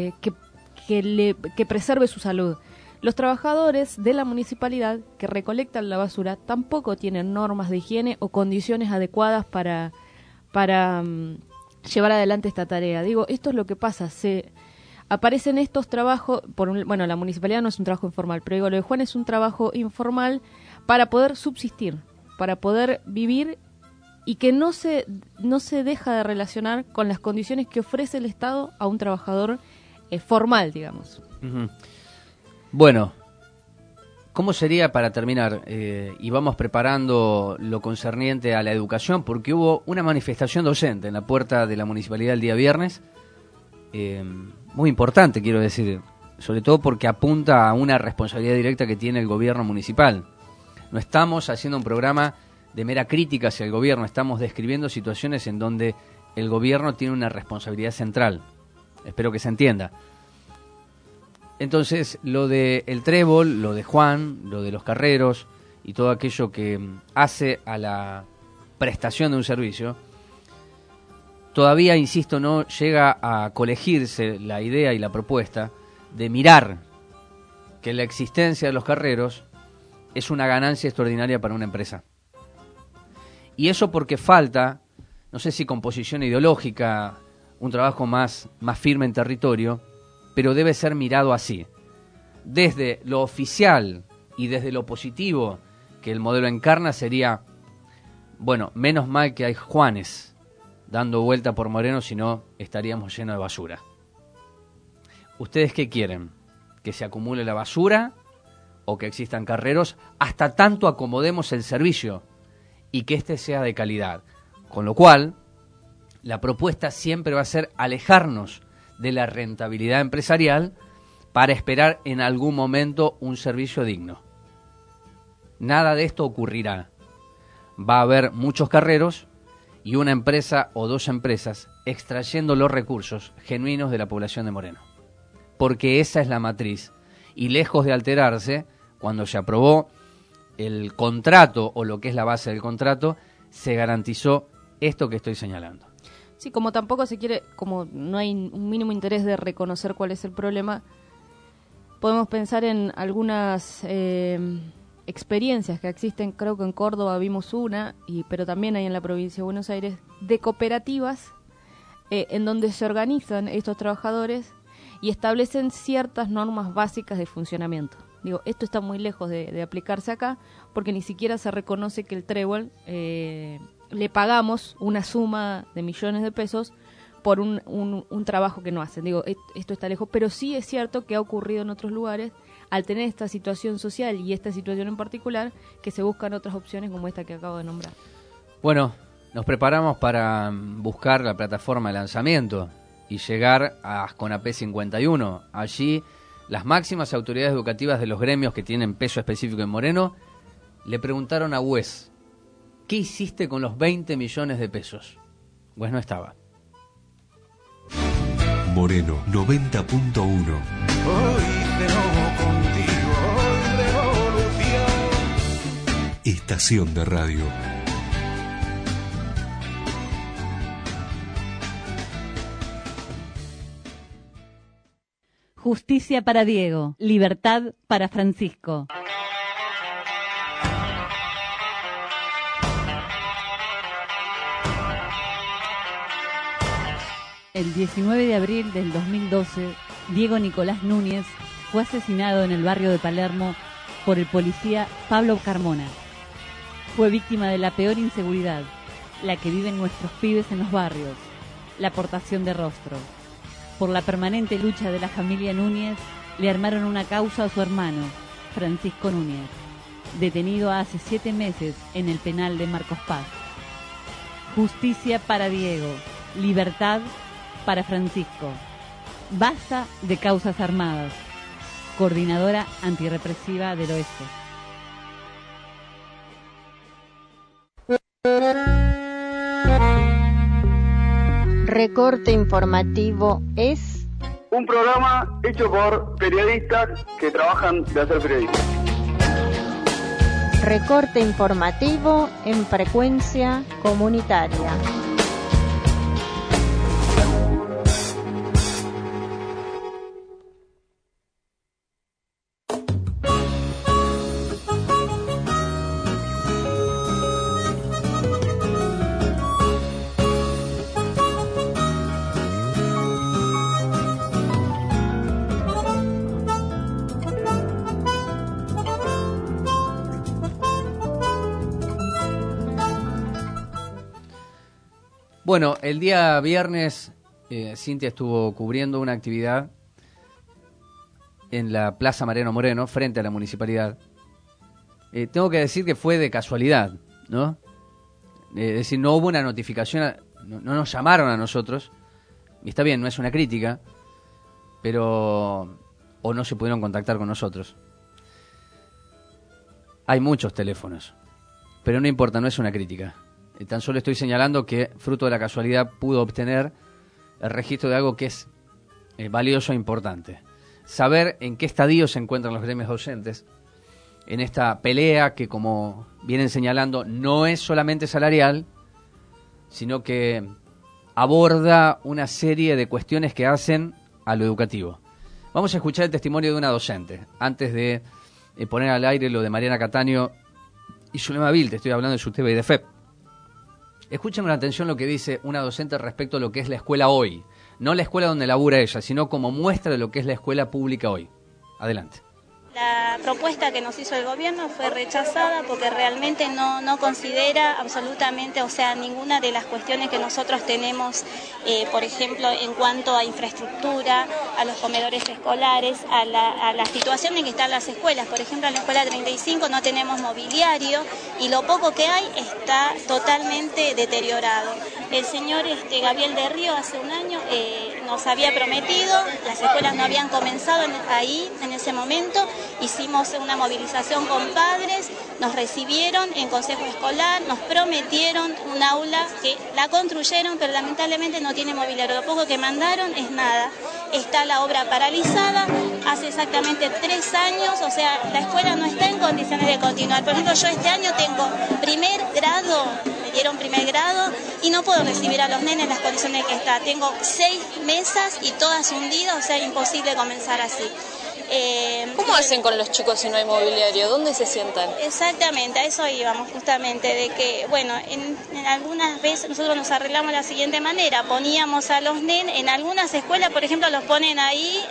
que preserve su salud. Los trabajadores de la municipalidad que recolectan la basura tampoco tienen normas de higiene o condiciones adecuadas para llevar adelante esta tarea. Digo, esto es lo que pasa. Aparecen estos trabajos, bueno, la municipalidad no es un trabajo informal, pero digo, lo de Juan es un trabajo informal para poder subsistir, para poder vivir y que no se deja de relacionar con las condiciones que ofrece el Estado a un trabajador formal, digamos. Uh-huh. Bueno, ¿cómo sería para terminar? Y vamos preparando lo concerniente a la educación, porque hubo una manifestación docente en la puerta de la municipalidad el día viernes, muy importante, quiero decir, sobre todo porque apunta a una responsabilidad directa que tiene el gobierno municipal. No estamos haciendo un programa de mera crítica hacia el gobierno, estamos describiendo situaciones en donde el gobierno tiene una responsabilidad central. Espero que se entienda. Entonces, lo de el Trébol, lo de Juan, lo de los carreros y todo aquello que hace a la prestación de un servicio, todavía, insisto, no llega a colegirse la idea y la propuesta de mirar que la existencia de los carreros es una ganancia extraordinaria para una empresa. Y eso porque falta, no sé si composición ideológica, un trabajo más firme en territorio, pero debe ser mirado así. Desde lo oficial y desde lo positivo que el modelo encarna sería, bueno, menos mal que hay Juanes dando vuelta por Moreno, si no estaríamos llenos de basura. ¿Ustedes qué quieren? ¿Que se acumule la basura o que existan carreros, hasta tanto acomodemos el servicio y que éste sea de calidad. Con lo cual, la propuesta siempre va a ser alejarnos de la rentabilidad empresarial para esperar en algún momento un servicio digno. Nada de esto ocurrirá. Va a haber muchos carreros y una empresa o dos empresas extrayendo los recursos genuinos de la población de Moreno. Porque esa es la matriz. Y lejos de alterarse, cuando se aprobó el contrato o lo que es la base del contrato, se garantizó esto que estoy señalando. Sí, como tampoco se quiere, como no hay un mínimo interés de reconocer cuál es el problema, podemos pensar en algunas experiencias que existen. Creo que en Córdoba vimos una, pero también hay en la provincia de Buenos Aires, de cooperativas en donde se organizan estos trabajadores y establecen ciertas normas básicas de funcionamiento. Digo, esto está muy lejos de aplicarse acá, porque ni siquiera se reconoce que el trébol le pagamos una suma de millones de pesos por un trabajo que no hacen. Digo, esto está lejos, pero sí es cierto que ha ocurrido en otros lugares, al tener esta situación social y esta situación en particular, que se buscan otras opciones como esta que acabo de nombrar. Bueno, nos preparamos para buscar la plataforma de lanzamiento y llegar a Asconapé 51. Allí, las máximas autoridades educativas de los gremios que tienen peso específico en Moreno le preguntaron a Wes, ¿qué hiciste con los 20 millones de pesos? Wes no estaba. Moreno 90.1. Hoy de nuevo contigo, revolución. Estación de radio. Justicia para Diego, libertad para Francisco. El 19 de abril del 2012, Diego Nicolás Núñez fue asesinado en el barrio de Palermo por el policía Pablo Carmona. Fue víctima de la peor inseguridad, la que viven nuestros pibes en los barrios, la aportación de rostro. Por la permanente lucha de la familia Núñez, le armaron una causa a su hermano, Francisco Núñez, detenido hace 7 meses en el penal de Marcos Paz. Justicia para Diego, libertad para Francisco. Basta de causas armadas. Coordinadora Antirrepresiva del Oeste. Recorte informativo es un programa hecho por periodistas que trabajan de hacer periodismo. Recorte informativo en frecuencia comunitaria. Bueno, el día viernes Cintia estuvo cubriendo una actividad en la Plaza Mariano Moreno, frente a la municipalidad. Tengo que decir que fue de casualidad, ¿no? Es decir, no hubo una notificación, no nos llamaron a nosotros, y está bien, no es una crítica, pero o no se pudieron contactar con nosotros. Hay muchos teléfonos, pero no importa, no es una crítica. Tan solo estoy señalando que, fruto de la casualidad, pudo obtener el registro de algo que es valioso e importante. Saber en qué estadio se encuentran los gremios docentes en esta pelea que, como vienen señalando, no es solamente salarial, sino que aborda una serie de cuestiones que hacen a lo educativo. Vamos a escuchar el testimonio de una docente, antes de poner al aire lo de Mariana Cataño y Zulema Vil, te estoy hablando de SUTEBA y de FEP. Escuchen con atención lo que dice una docente respecto a lo que es la escuela hoy. No la escuela donde labura ella, sino como muestra de lo que es la escuela pública hoy. Adelante. La propuesta que nos hizo el gobierno fue rechazada porque realmente no considera absolutamente, o sea, ninguna de las cuestiones que nosotros tenemos, por ejemplo, en cuanto a infraestructura, a los comedores escolares, a la situación en que están las escuelas. Por ejemplo, en la escuela 35 no tenemos mobiliario y lo poco que hay está totalmente deteriorado. El señor Gabriel de Río hace un año nos había prometido, las escuelas no habían comenzado ahí en ese momento. Hicimos una movilización con padres, nos recibieron en consejo escolar, nos prometieron un aula que la construyeron, pero lamentablemente no tiene mobiliario. Lo poco que mandaron es nada. Está la obra paralizada hace exactamente 3 años, o sea, la escuela no está en condiciones de continuar. Por ejemplo, yo este año tengo primer grado, me dieron primer grado y no puedo recibir a los nenes en las condiciones que está. Tengo 6 mesas y todas hundidas, o sea, imposible comenzar así. ¿Cómo hacen con los chicos si no hay mobiliario? ¿Dónde se sientan? Exactamente, a eso íbamos justamente, de que, bueno, en algunas veces nosotros nos arreglamos de la siguiente manera, poníamos a los nenes, en algunas escuelas, por ejemplo, los ponen ahí,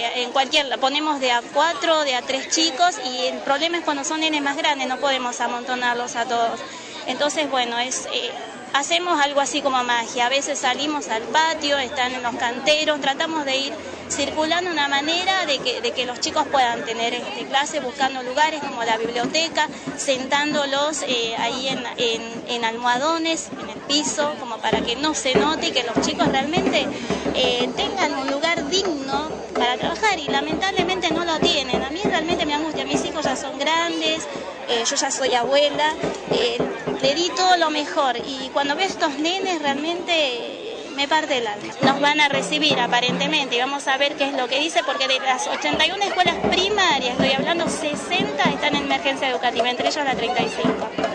ponemos de a 4, de a 3 chicos, y el problema es cuando son nenes más grandes, no podemos amontonarlos a todos. Entonces, bueno, hacemos algo así como magia, a veces salimos al patio, están en los canteros, tratamos de ir circulando una manera de que los chicos puedan tener clase, buscando lugares como la biblioteca, sentándolos ahí en almohadones, en el piso, como para que no se note y que los chicos realmente tengan un lugar digno para trabajar, y lamentablemente no lo tienen. A mí realmente me angustia, mis hijos ya son grandes, yo ya soy abuela, le di todo lo mejor, y cuando veo estos nenes realmente me parte el alma. Nos van a recibir aparentemente y vamos a ver qué es lo que dice, porque de las 81 escuelas primarias, estoy hablando, 60 están en emergencia educativa, entre ellas la 35.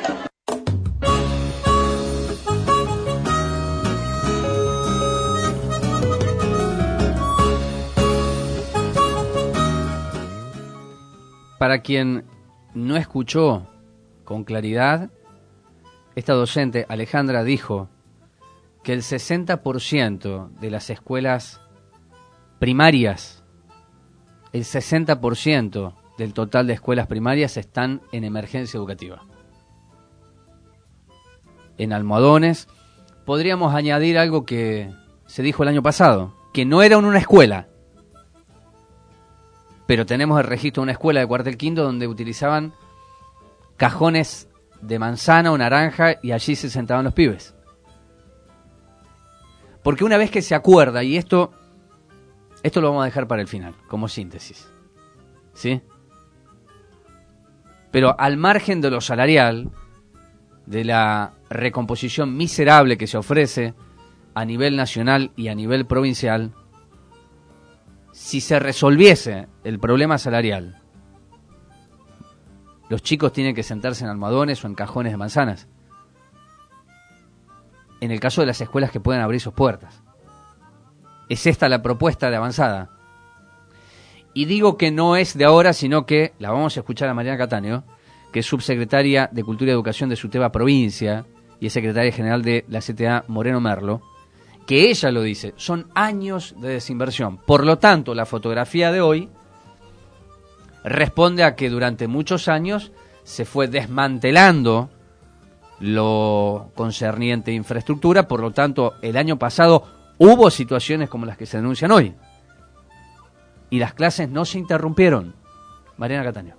Para quien no escuchó con claridad, esta docente, Alejandra, dijo que el 60% de las escuelas primarias, el 60% del total de escuelas primarias están en emergencia educativa. En almohadones. Podríamos añadir algo que se dijo el año pasado, que no era una escuela, pero tenemos el registro de una escuela de Cuartel Quinto donde utilizaban cajones de manzana o naranja y allí se sentaban los pibes. Porque una vez que se acuerda, y esto lo vamos a dejar para el final, como síntesis, ¿sí? Pero al margen de lo salarial, de la recomposición miserable que se ofrece a nivel nacional y a nivel provincial, si se resolviese el problema salarial, los chicos tienen que sentarse en almohadones o en cajones de manzanas. En el caso de las escuelas que pueden abrir sus puertas. Es esta la propuesta de avanzada. Y digo que no es de ahora, sino que la vamos a escuchar a Mariana Cataño, que es subsecretaria de Cultura y Educación de SUTEBA Provincia y es secretaria general de la CTA Moreno Merlo, que ella lo dice, son años de desinversión. Por lo tanto, la fotografía de hoy responde a que durante muchos años se fue desmantelando lo concerniente a infraestructura, por lo tanto, el año pasado hubo situaciones como las que se denuncian hoy. Y las clases no se interrumpieron. Mariana Cataño.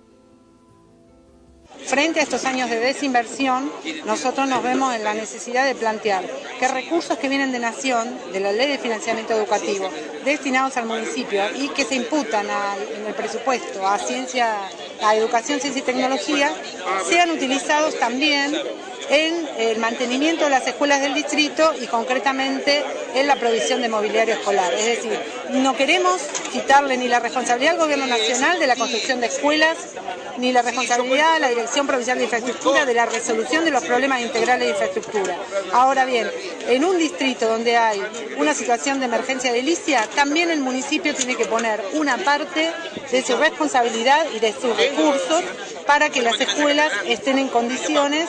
Frente a estos años de desinversión, nosotros nos vemos en la necesidad de plantear que recursos que vienen de Nación, de la Ley de Financiamiento Educativo, destinados al municipio y que se imputan en el presupuesto a educación, ciencia y tecnología, sean utilizados también en el mantenimiento de las escuelas del distrito y concretamente en la provisión de mobiliario escolar. Es decir, no queremos quitarle ni la responsabilidad al Gobierno Nacional de la construcción de escuelas, ni la responsabilidad a la Dirección Provincial de Infraestructura de la resolución de los problemas integrales de infraestructura. Ahora bien, en un distrito donde hay una situación de emergencia edilicia, también el municipio tiene que poner una parte de su responsabilidad y de sus recursos para que las escuelas estén en condiciones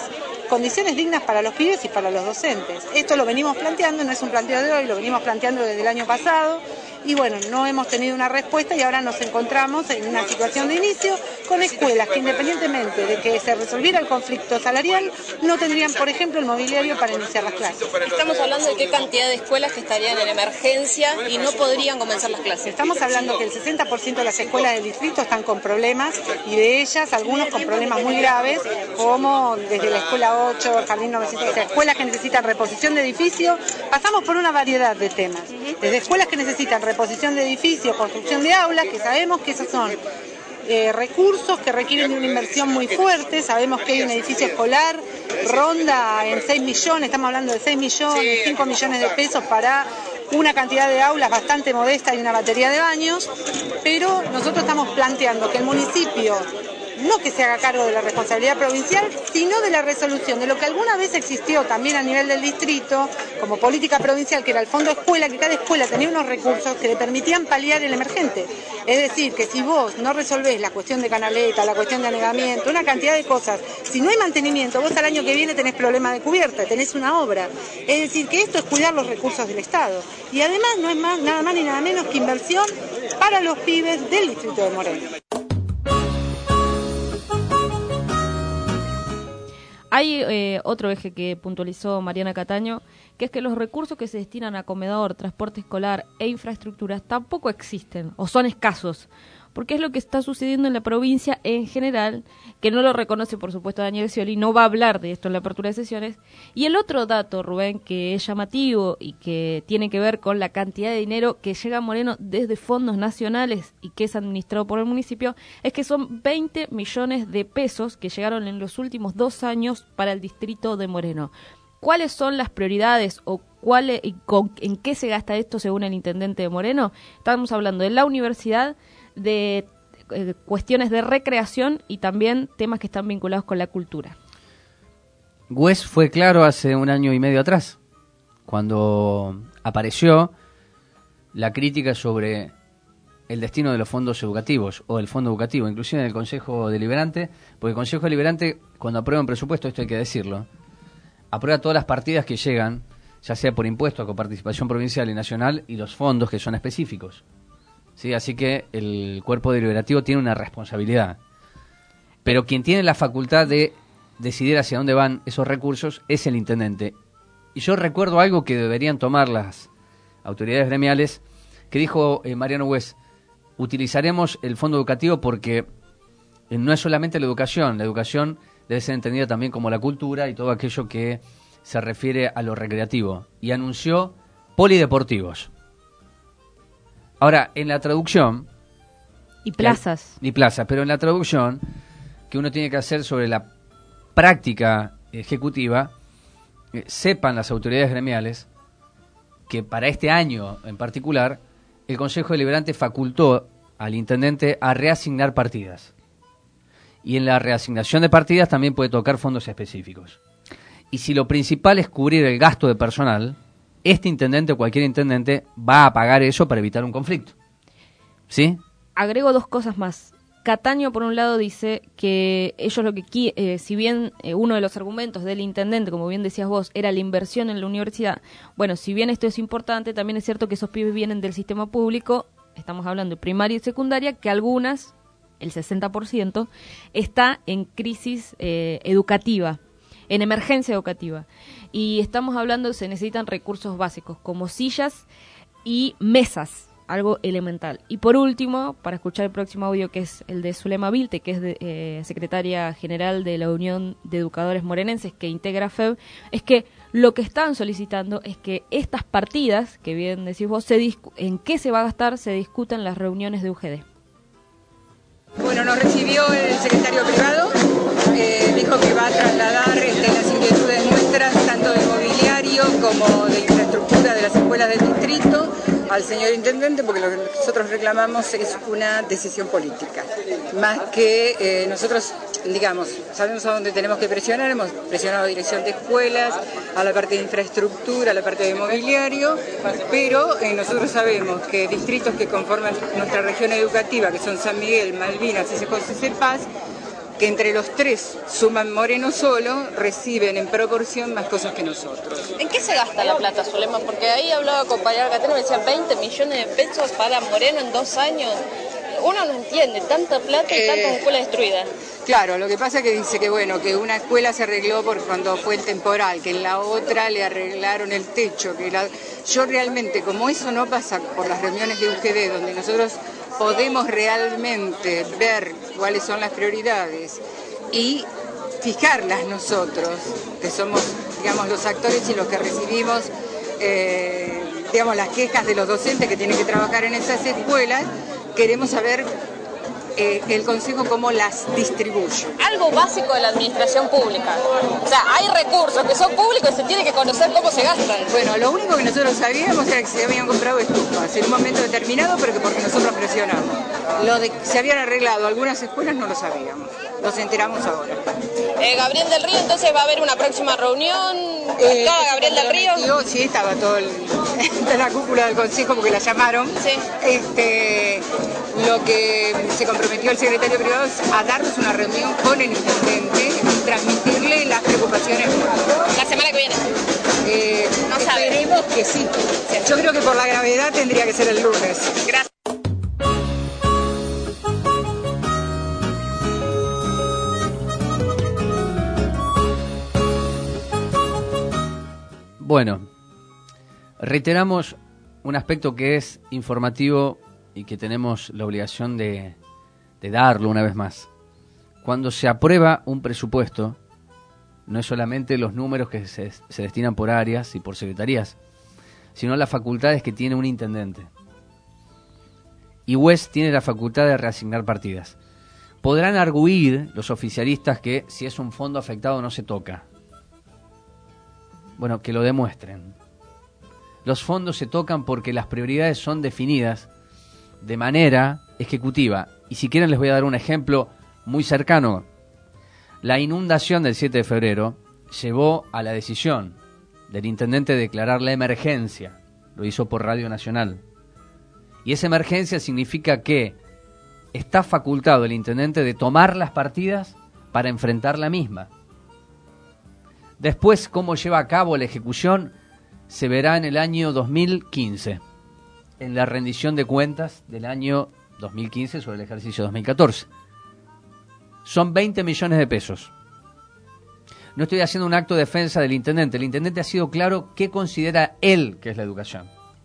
condiciones dignas para los pibes y para los docentes. Esto lo venimos planteando, no es un planteo de hoy, lo venimos planteando desde el año pasado y bueno, no hemos tenido una respuesta y ahora nos encontramos en una situación de inicio con escuelas que independientemente de que se resolviera el conflicto salarial, no tendrían, por ejemplo, el mobiliario para iniciar las clases. Estamos hablando de qué cantidad de escuelas que estarían en emergencia y no podrían comenzar las clases. Estamos hablando que el 60% de las escuelas del distrito están con problemas y de ellas algunos con problemas muy graves, como desde la escuela 8, el jardín 900, escuelas que necesitan reposición de edificio. Pasamos por una variedad de temas, desde escuelas que necesitan reposición de edificio, construcción de aulas, que sabemos que esos son recursos que requieren de una inversión muy fuerte. Sabemos que hay un edificio escolar, ronda en 6 millones, estamos hablando de 6 millones, 5 millones de pesos para una cantidad de aulas bastante modesta y una batería de baños, pero nosotros estamos planteando que el municipio no que se haga cargo de la responsabilidad provincial, sino de la resolución de lo que alguna vez existió también a nivel del distrito, como política provincial, que era el fondo escuela, que cada escuela tenía unos recursos que le permitían paliar el emergente. Es decir, que si vos no resolvés la cuestión de canaleta, la cuestión de anegamiento, una cantidad de cosas, si no hay mantenimiento, vos al año que viene tenés problema de cubierta, tenés una obra. Es decir, que esto es cuidar los recursos del Estado. Y además no es nada más ni nada menos que inversión para los pibes del distrito de Moreno. Hay otro eje que puntualizó Mariana Cataño, que es que los recursos que se destinan a comedor, transporte escolar e infraestructuras tampoco existen o son escasos, porque es lo que está sucediendo en la provincia en general, que no lo reconoce por supuesto Daniel Scioli, no va a hablar de esto en la apertura de sesiones. Y el otro dato, Rubén, que es llamativo y que tiene que ver con la cantidad de dinero que llega a Moreno desde fondos nacionales y que es administrado por el municipio, es que son 20 millones de pesos que llegaron en los últimos 2 años para el distrito de Moreno. ¿Cuáles son las prioridades o en qué se gasta esto según el intendente de Moreno? Estamos hablando de la universidad, de cuestiones de recreación y también temas que están vinculados con la cultura. Gües fue claro hace 1 año y medio atrás, cuando apareció la crítica sobre el destino de los fondos educativos o el fondo educativo, inclusive en el Consejo Deliberante, porque el Consejo Deliberante, cuando aprueba un presupuesto, esto hay que decirlo, aprueba todas las partidas que llegan, ya sea por impuesto, con participación provincial y nacional, y los fondos que son específicos. Sí, así que el cuerpo deliberativo tiene una responsabilidad. Pero quien tiene la facultad de decidir hacia dónde van esos recursos es el intendente. Y yo recuerdo algo que deberían tomar las autoridades gremiales, que dijo Mariano Gües: utilizaremos el fondo educativo porque no es solamente la educación debe ser entendida también como la cultura y todo aquello que se refiere a lo recreativo. Y anunció polideportivos. Ahora, en la traducción... Y plazas. Pero en la traducción que uno tiene que hacer sobre la práctica ejecutiva, sepan las autoridades gremiales que para este año en particular, el Consejo Deliberante facultó al intendente a reasignar partidas. Y en la reasignación de partidas también puede tocar fondos específicos. Y si lo principal es cubrir el gasto de personal, este intendente o cualquier intendente va a pagar eso para evitar un conflicto. ¿Sí? Agrego 2 cosas más. Cataño, por un lado, dice que ellos lo que si bien uno de los argumentos del intendente, como bien decías vos, era la inversión en la universidad, bueno, si bien esto es importante, también es cierto que esos pibes vienen del sistema público, estamos hablando de primaria y secundaria, que algunas, el 60%, está en crisis educativa, en emergencia educativa. Y estamos hablando, se necesitan recursos básicos, como sillas y mesas, algo elemental. Y por último, para escuchar el próximo audio, que es el de Zulema Vilte, que es secretaria general de la Unión de Educadores Morenenses, que integra FEB, es que lo que están solicitando es que estas partidas, que bien decís vos, en qué se va a gastar, se discutan en las reuniones de UGD. Bueno, nos recibió el secretario privado, dijo que va a trasladar las inquietudes nuestras, tanto de mobiliario como de infraestructura de las escuelas del distrito, al señor intendente, porque lo que nosotros reclamamos es una decisión política. Más que nosotros, digamos, sabemos a dónde tenemos que presionar, hemos presionado a la dirección de escuelas, a la parte de infraestructura, a la parte de mobiliario, pero nosotros sabemos que distritos que conforman nuestra región educativa, que son San Miguel, Malvinas y José C. Paz, que entre los tres suman Moreno solo, reciben en proporción más cosas que nosotros. ¿En qué se gasta la plata, Zulema? Porque ahí hablaba con Payar Cateno, me decía 20 millones de pesos para Moreno en 2 años. Uno no entiende, tanta plata y tantas escuelas destruidas. Claro, lo que pasa es que dice que bueno, que una escuela se arregló por cuando fue el temporal, que en la otra le arreglaron el techo, yo realmente, como eso no pasa por las reuniones de UGD, donde nosotros podemos realmente ver cuáles son las prioridades y fijarlas nosotros, que somos, digamos, los actores y los que recibimos, digamos, las quejas de los docentes que tienen que trabajar en esas escuelas, queremos saber el Consejo cómo las distribuye. Algo básico de la administración pública. O sea, hay recursos que son públicos y se tiene que conocer cómo se gastan. Bueno, lo único que nosotros sabíamos era que se habían comprado estufas en un momento determinado, pero que porque nosotros presionamos. Lo de que se habían arreglado algunas escuelas no lo sabíamos. Nos enteramos ahora. Gabriel del Río, entonces va a haber una próxima reunión. ¿Estaba Gabriel del Río? Sí, estaba todo en la cúpula del Consejo porque la llamaron. Sí. Lo que se comprometió el secretario privado es a darnos una reunión con el intendente y transmitirle las preocupaciones. ¿La semana que viene? No esperemos que sí. Yo creo que por la gravedad tendría que ser el lunes. Gracias. Bueno, reiteramos un aspecto que es informativo y que tenemos la obligación de darlo una vez más. Cuando se aprueba un presupuesto, no es solamente los números que se destinan por áreas y por secretarías, sino las facultades que tiene un intendente. Y UES tiene la facultad de reasignar partidas. Podrán arguir los oficialistas que si es un fondo afectado no se toca. Bueno, que lo demuestren. Los fondos se tocan porque las prioridades son definidas de manera ejecutiva. Y si quieren les voy a dar un ejemplo muy cercano. La inundación del 7 de febrero llevó a la decisión del intendente de declarar la emergencia. Lo hizo por Radio Nacional. Y esa emergencia significa que está facultado el intendente de tomar las partidas para enfrentar la misma. Después, cómo lleva a cabo la ejecución, se verá en el año 2015, en la rendición de cuentas del año 2015 sobre el ejercicio 2014. Son 20 millones de pesos. No estoy haciendo un acto de defensa del intendente. El intendente ha sido claro qué considera él que es la educación.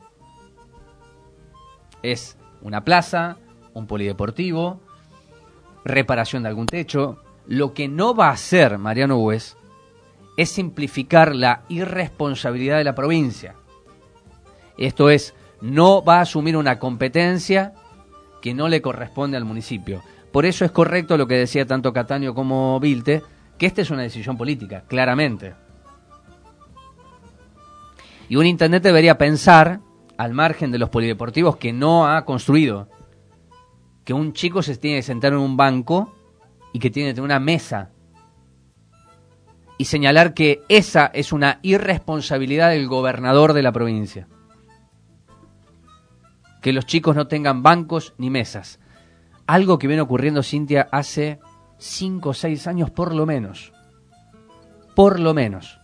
Es una plaza, un polideportivo, reparación de algún techo. Lo que no va a hacer Mariano UES es simplificar la irresponsabilidad de la provincia. Esto es, no va a asumir una competencia que no le corresponde al municipio. Por eso es correcto lo que decía tanto Cataño como Vilte, que esta es una decisión política, claramente. Y un intendente debería pensar, al margen de los polideportivos que no ha construido, que un chico se tiene que sentar en un banco y que tiene que tener una mesa. Y señalar que esa es una irresponsabilidad del gobernador de la provincia. Que los chicos no tengan bancos ni mesas. Algo que viene ocurriendo, Cintia, hace 5 o 6 años por lo menos. Por lo menos.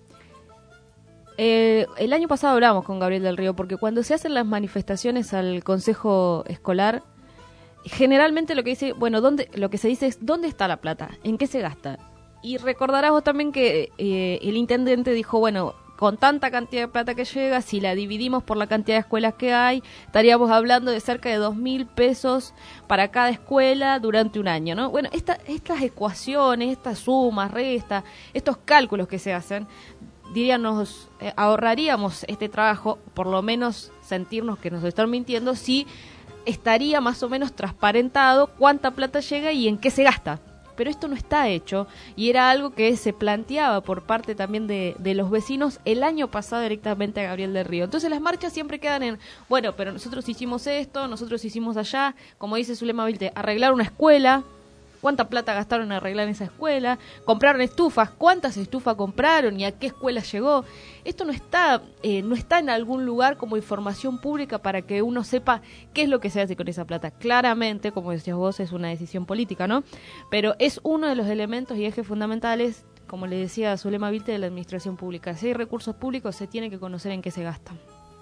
El año pasado hablamos con Gabriel del Río, porque cuando se hacen las manifestaciones al consejo escolar, generalmente lo que dice, bueno, lo que se dice es ¿dónde está la plata? ¿En qué se gasta? Y recordarás vos también que el intendente dijo, bueno, con tanta cantidad de plata que llega, si la dividimos por la cantidad de escuelas que hay, estaríamos hablando de cerca de 2.000 pesos para cada escuela durante un año, ¿no? Bueno, estas ecuaciones, estas sumas, restas, estos cálculos que se hacen, dirían, nos ahorraríamos este trabajo, por lo menos sentirnos que nos están mintiendo, si estaría más o menos transparentado cuánta plata llega y en qué se gasta. Pero esto no está hecho y era algo que se planteaba por parte también de los vecinos el año pasado directamente a Gabriel del Río. Entonces las marchas siempre quedan en, bueno, pero nosotros hicimos esto, nosotros hicimos allá, como dice Zulema Vilte, arreglar una escuela, cuánta plata gastaron en arreglar esa escuela, compraron estufas, cuántas estufas compraron y a qué escuela llegó. Esto no está en algún lugar como información pública para que uno sepa qué es lo que se hace con esa plata. Claramente, como decías vos, es una decisión política, ¿no? Pero es uno de los elementos y ejes fundamentales, como le decía Zulema Vilte, de la administración pública. Si hay recursos públicos, se tiene que conocer en qué se gastan.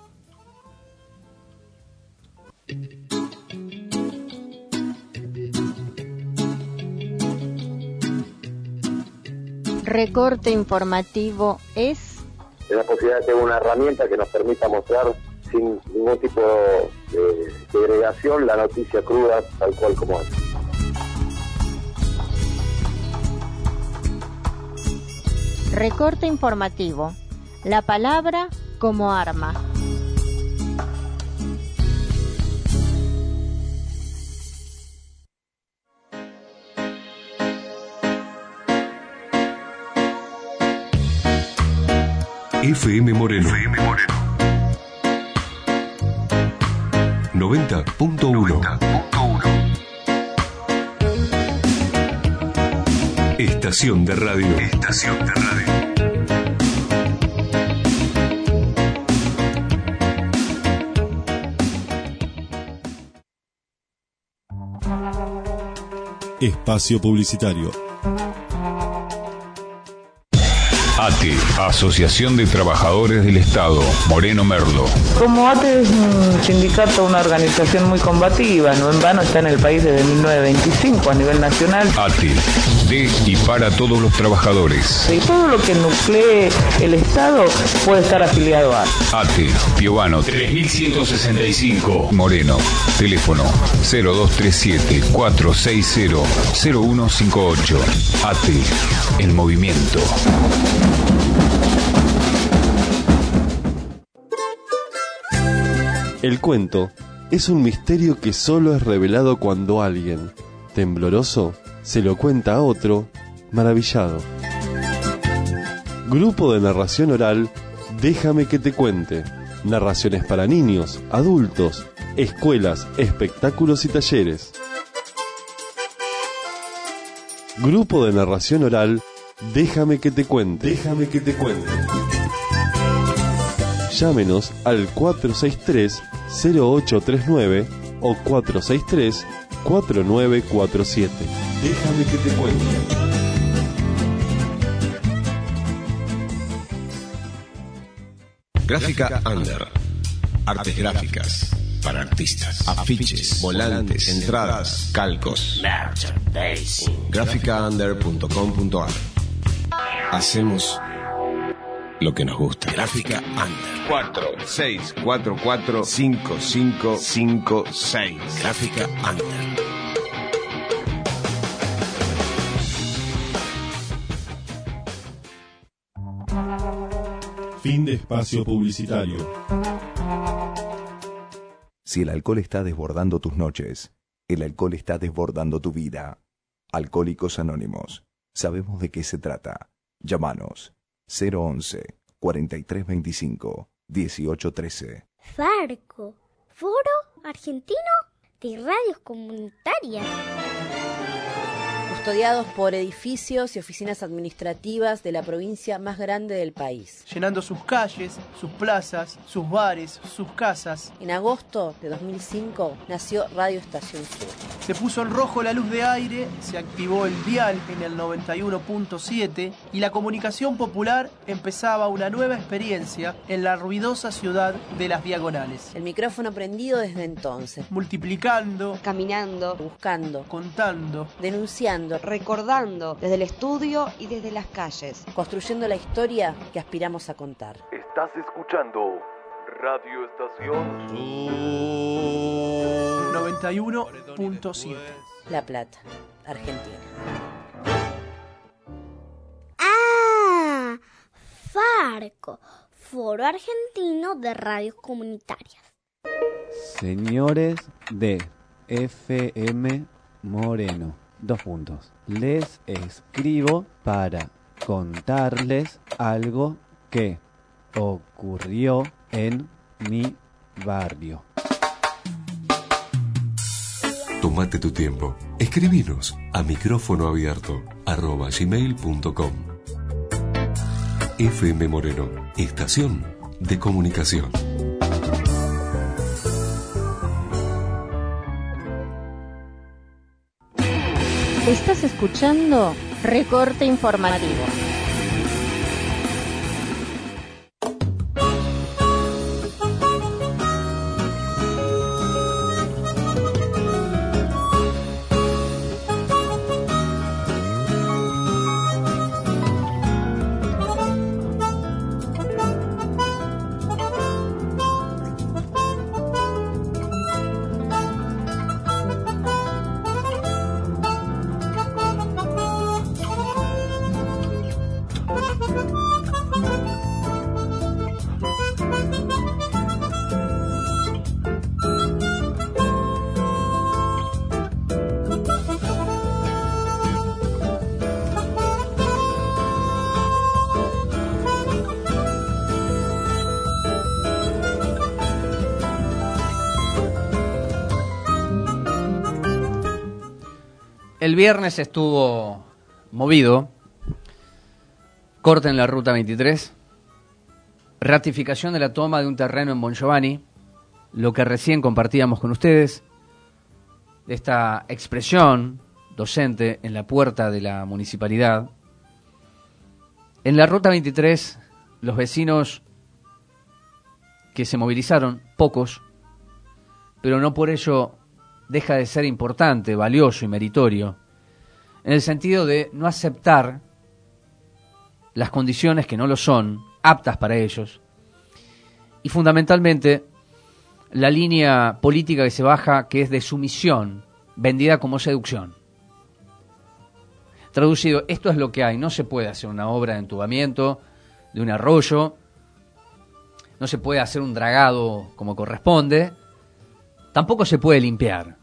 Recorte informativo es la posibilidad de tener una herramienta que nos permita mostrar sin ningún tipo de segregación la noticia cruda tal cual como es. recorte informativo. La palabra como arma. FM Moreno. 90.1. Estación de radio. Espacio publicitario. ATE, Asociación de Trabajadores del Estado, Moreno Merlo. Como ATE es un sindicato, una organización muy combativa, no en vano está en el país desde 1925 a nivel nacional. ATE, de y para todos los trabajadores. Y todo lo que nuclee el Estado puede estar afiliado a ATE, Piovano 3165, Moreno. Teléfono 0237-460-0158. ATE, el movimiento. El cuento es un misterio que solo es revelado cuando alguien, tembloroso, se lo cuenta a otro, maravillado. Grupo de narración oral, Déjame que te cuente. Narraciones para niños, adultos, escuelas, espectáculos y talleres. Grupo de narración oral, Déjame que te cuente. Déjame que te cuente. Llámenos al 463-0839 o 463-4947. Déjame que te cuente. Gráfica Under. Artes gráficas para artistas. Afiches, volantes, entradas, calcos. Gráficaunder.com.ar. Hacemos lo que nos gusta. Gráfica Under. 46445556. Gráfica Under. Fin de espacio publicitario. Si el alcohol está desbordando tus noches, el alcohol está desbordando tu vida. Alcohólicos Anónimos. Sabemos de qué se trata. Llámanos 011-4325-1813. Farco, Foro Argentino de Radios Comunitarias. Custodiados por edificios y oficinas administrativas de la provincia más grande del país. Llenando sus calles, sus plazas, sus bares, sus casas. En agosto de 2005 nació Radio Estación Sur. Se puso en rojo la luz de aire, se activó el dial en el 91.7 y la comunicación popular empezaba una nueva experiencia en la ruidosa ciudad de Las Diagonales. El micrófono prendido desde entonces. Multiplicando, caminando, buscando, contando, denunciando, recordando desde el estudio y desde las calles, construyendo la historia que aspiramos a contar. Estás escuchando Radio Estación 91.7 La Plata, Argentina. ¡Ah! Farco, Foro Argentino de Radios Comunitarias. Señores de FM Moreno. 2 puntos. Les escribo para contarles algo que ocurrió en mi barrio. Tómate tu tiempo. Escribinos a micrófonoabierto@gmail.com. FM Moreno, estación de comunicación. Estás escuchando Recorte Informativo. El viernes estuvo movido, corte en la Ruta 23, ratificación de la toma de un terreno en Bongiovanni, lo que recién compartíamos con ustedes, esta expresión docente en la puerta de la municipalidad. En la Ruta 23, los vecinos que se movilizaron, pocos, pero no por ello deja de ser importante, valioso y meritorio, en el sentido de no aceptar las condiciones que no lo son, aptas para ellos, y fundamentalmente la línea política que se baja, que es de sumisión, vendida como seducción. Traducido, esto es lo que hay, no se puede hacer una obra de entubamiento de un arroyo, no se puede hacer un dragado como corresponde, tampoco se puede limpiar.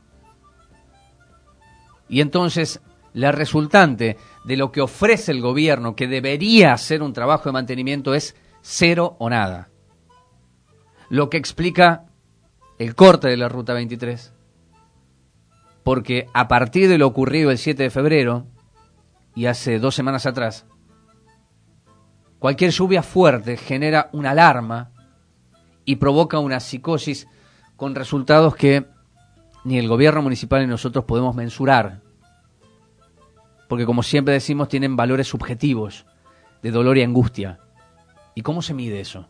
Y entonces la resultante de lo que ofrece el gobierno, que debería hacer un trabajo de mantenimiento, es cero o nada. Lo que explica el corte de la Ruta 23. Porque a partir de lo ocurrido el 7 de febrero, y hace 2 semanas atrás, cualquier lluvia fuerte genera una alarma y provoca una psicosis con resultados que ni el gobierno municipal ni nosotros podemos mensurar, porque como siempre decimos, tienen valores subjetivos de dolor y angustia. ¿Y cómo se mide eso?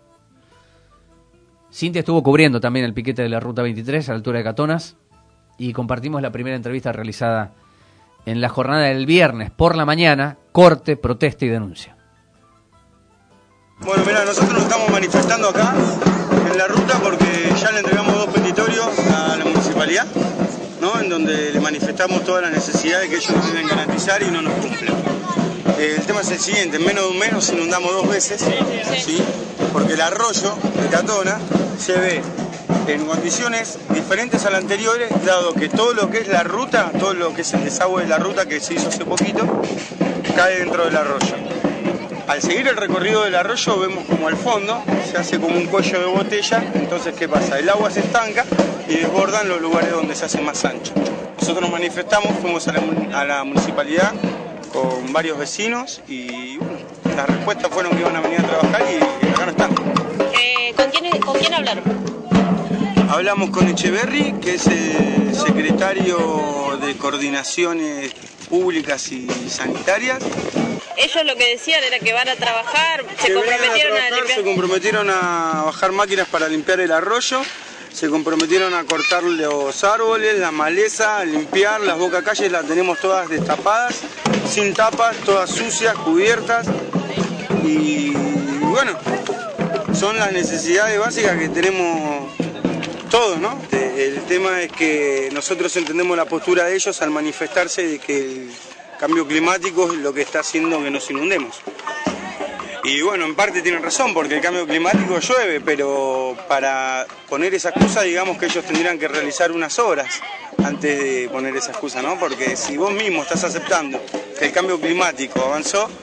Cintia estuvo cubriendo también el piquete de la Ruta 23 a la altura de Catonas y compartimos la primera entrevista realizada en la jornada del viernes por la mañana, corte, protesta y denuncia. Bueno, mirá, nosotros nos estamos manifestando acá en la ruta porque ya le entregamos 2 petitorios a la municipalidad, ¿no? En donde le manifestamos todas las necesidades que ellos nos deben garantizar y no nos cumplen. El tema es el siguiente, en menos de un mes nos inundamos 2 veces, ¿sí? Porque el arroyo de Catona se ve en condiciones diferentes a las anteriores, dado que todo lo que es la ruta, todo lo que es el desagüe de la ruta que se hizo hace poquito, cae dentro del arroyo. Al seguir el recorrido del arroyo vemos como al fondo se hace como un cuello de botella, entonces ¿qué pasa? El agua se estanca y desborda en los lugares donde se hace más ancho. Nosotros nos manifestamos, fuimos a la municipalidad con varios vecinos y bueno, las respuestas fueron que iban a venir a trabajar y acá no están. ¿Con quién hablaron? Hablamos con Echeverry, que es el secretario de Coordinaciones Públicas y Sanitarias. Ellos lo que decían era que van a trabajar, se comprometieron a bajar máquinas para limpiar el arroyo, se comprometieron a cortar los árboles, la maleza, a limpiar, las bocacalles las tenemos todas destapadas, sin tapas, todas sucias, cubiertas y bueno, son las necesidades básicas que tenemos todos, ¿no? El tema es que nosotros entendemos la postura de ellos al manifestarse de que el cambio climático es lo que está haciendo que nos inundemos. Y bueno, en parte tienen razón, porque el cambio climático llueve, pero para poner esa excusa, digamos que ellos tendrían que realizar unas obras antes de poner esa excusa, ¿no? Porque si vos mismo estás aceptando que el cambio climático avanzó, entonces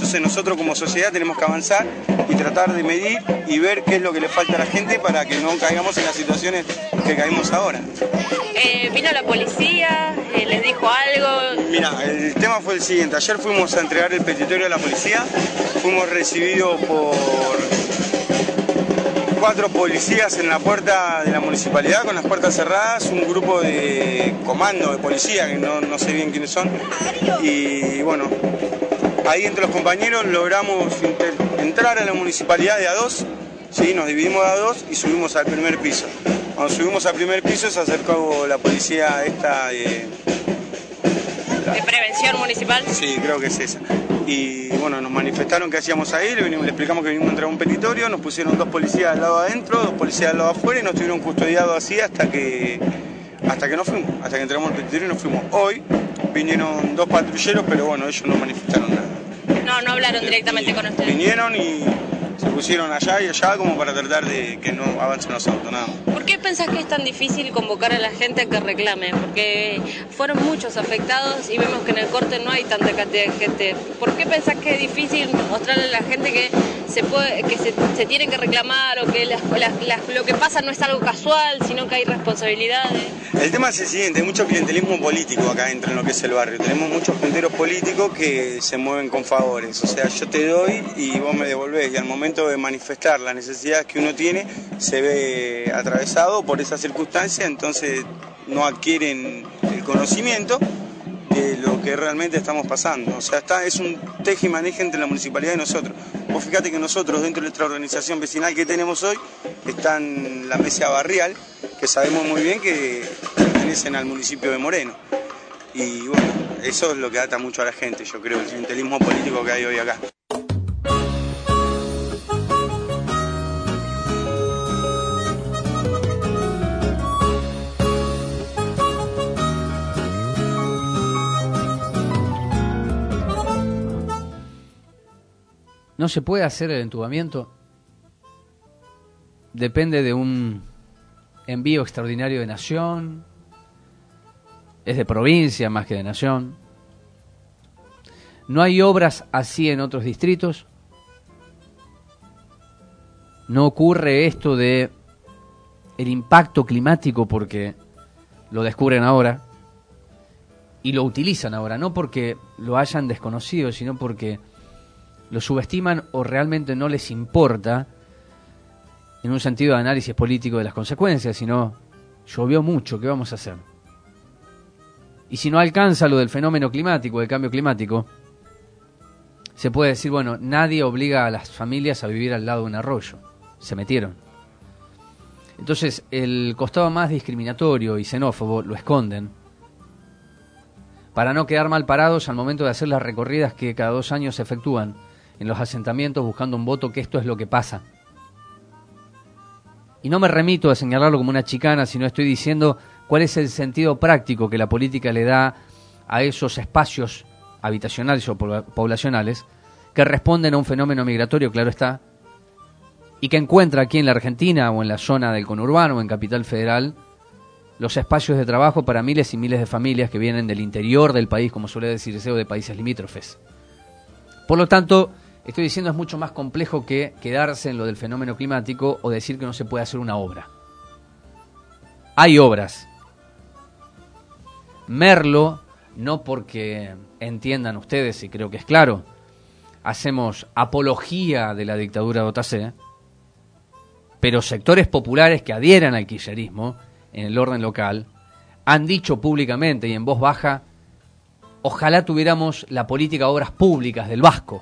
entonces nosotros como sociedad tenemos que avanzar y tratar de medir y ver qué es lo que le falta a la gente para que no caigamos en las situaciones que caímos ahora. ¿Vino la policía? ¿Les dijo algo? Mira, el tema fue el siguiente. Ayer fuimos a entregar el petitorio a la policía. Fuimos recibidos por 4 policías en la puerta de la municipalidad, con las puertas cerradas, un grupo de comando de policía, que no sé bien quiénes son. Y bueno, ahí entre los compañeros logramos entrar a la municipalidad de A2, ¿sí? Nos dividimos de A2 y subimos al primer piso. Cuando subimos al primer piso se acercó la policía esta ¿De prevención municipal? Sí, creo que es esa. Y bueno, nos manifestaron qué hacíamos ahí, le explicamos que venimos a entregar un petitorio, nos pusieron 2 policías al lado adentro, 2 policías al lado afuera y nos tuvieron custodiados así hasta que nos fuimos, hasta que entregamos el petitorio y nos fuimos. Hoy vinieron 2 patrulleros, pero bueno, ellos no manifestaron nada. No hablaron directamente con ustedes. Vinieron y se pusieron allá y allá como para tratar de que no avancen los autos, nada más. ¿Por qué pensás que es tan difícil convocar a la gente a que reclame? Porque fueron muchos afectados y vemos que en el corte no hay tanta cantidad de gente. ¿Por qué pensás que es difícil mostrarle a la gente que se tienen que reclamar o que lo que pasa no es algo casual, sino que hay responsabilidades? El tema es el siguiente, hay mucho clientelismo político acá dentro en lo que es el barrio. Tenemos muchos punteros políticos que se mueven con favores. O sea, yo te doy y vos me devolvés. Y al momento de manifestar las necesidades que uno tiene, se ve atravesado por esa circunstancia, entonces no adquieren el conocimiento de lo que realmente estamos pasando. O sea, es un teje y maneje entre la municipalidad y nosotros. Vos fíjate que nosotros, dentro de nuestra organización vecinal que tenemos hoy, están la mesa barrial, que sabemos muy bien que pertenecen al municipio de Moreno. Y bueno, eso es lo que ata mucho a la gente, yo creo, el clientelismo político que hay hoy acá. ¿No se puede hacer el entubamiento? Depende de un envío extraordinario de nación, es de provincia más que de nación. ¿No hay obras así en otros distritos? ¿No ocurre esto de el impacto climático porque lo descubren ahora y lo utilizan ahora? No porque lo hayan desconocido, sino porque lo subestiman o realmente no les importa en un sentido de análisis político de las consecuencias, sino llovió mucho, ¿qué vamos a hacer? Y si no alcanza lo del fenómeno climático, del cambio climático, se puede decir, bueno, nadie obliga a las familias a vivir al lado de un arroyo, se metieron. Entonces, el costado más discriminatorio y xenófobo lo esconden para no quedar mal parados al momento de hacer las recorridas que cada 2 años se efectúan en los asentamientos buscando un voto, que esto es lo que pasa. Y no me remito a señalarlo como una chicana, sino estoy diciendo cuál es el sentido práctico que la política le da a esos espacios habitacionales o poblacionales que responden a un fenómeno migratorio, claro está, y que encuentra aquí en la Argentina o en la zona del conurbano o en Capital Federal los espacios de trabajo para miles y miles de familias que vienen del interior del país, como suele decirse, o de países limítrofes. Por lo tanto, estoy diciendo es mucho más complejo que quedarse en lo del fenómeno climático o decir que no se puede hacer una obra. Hay obras. Merlo, no porque entiendan ustedes, y creo que es claro, hacemos apología de la dictadura de Otacé, pero sectores populares que adhieran al kirchnerismo en el orden local han dicho públicamente y en voz baja, ojalá tuviéramos la política de obras públicas del Vasco.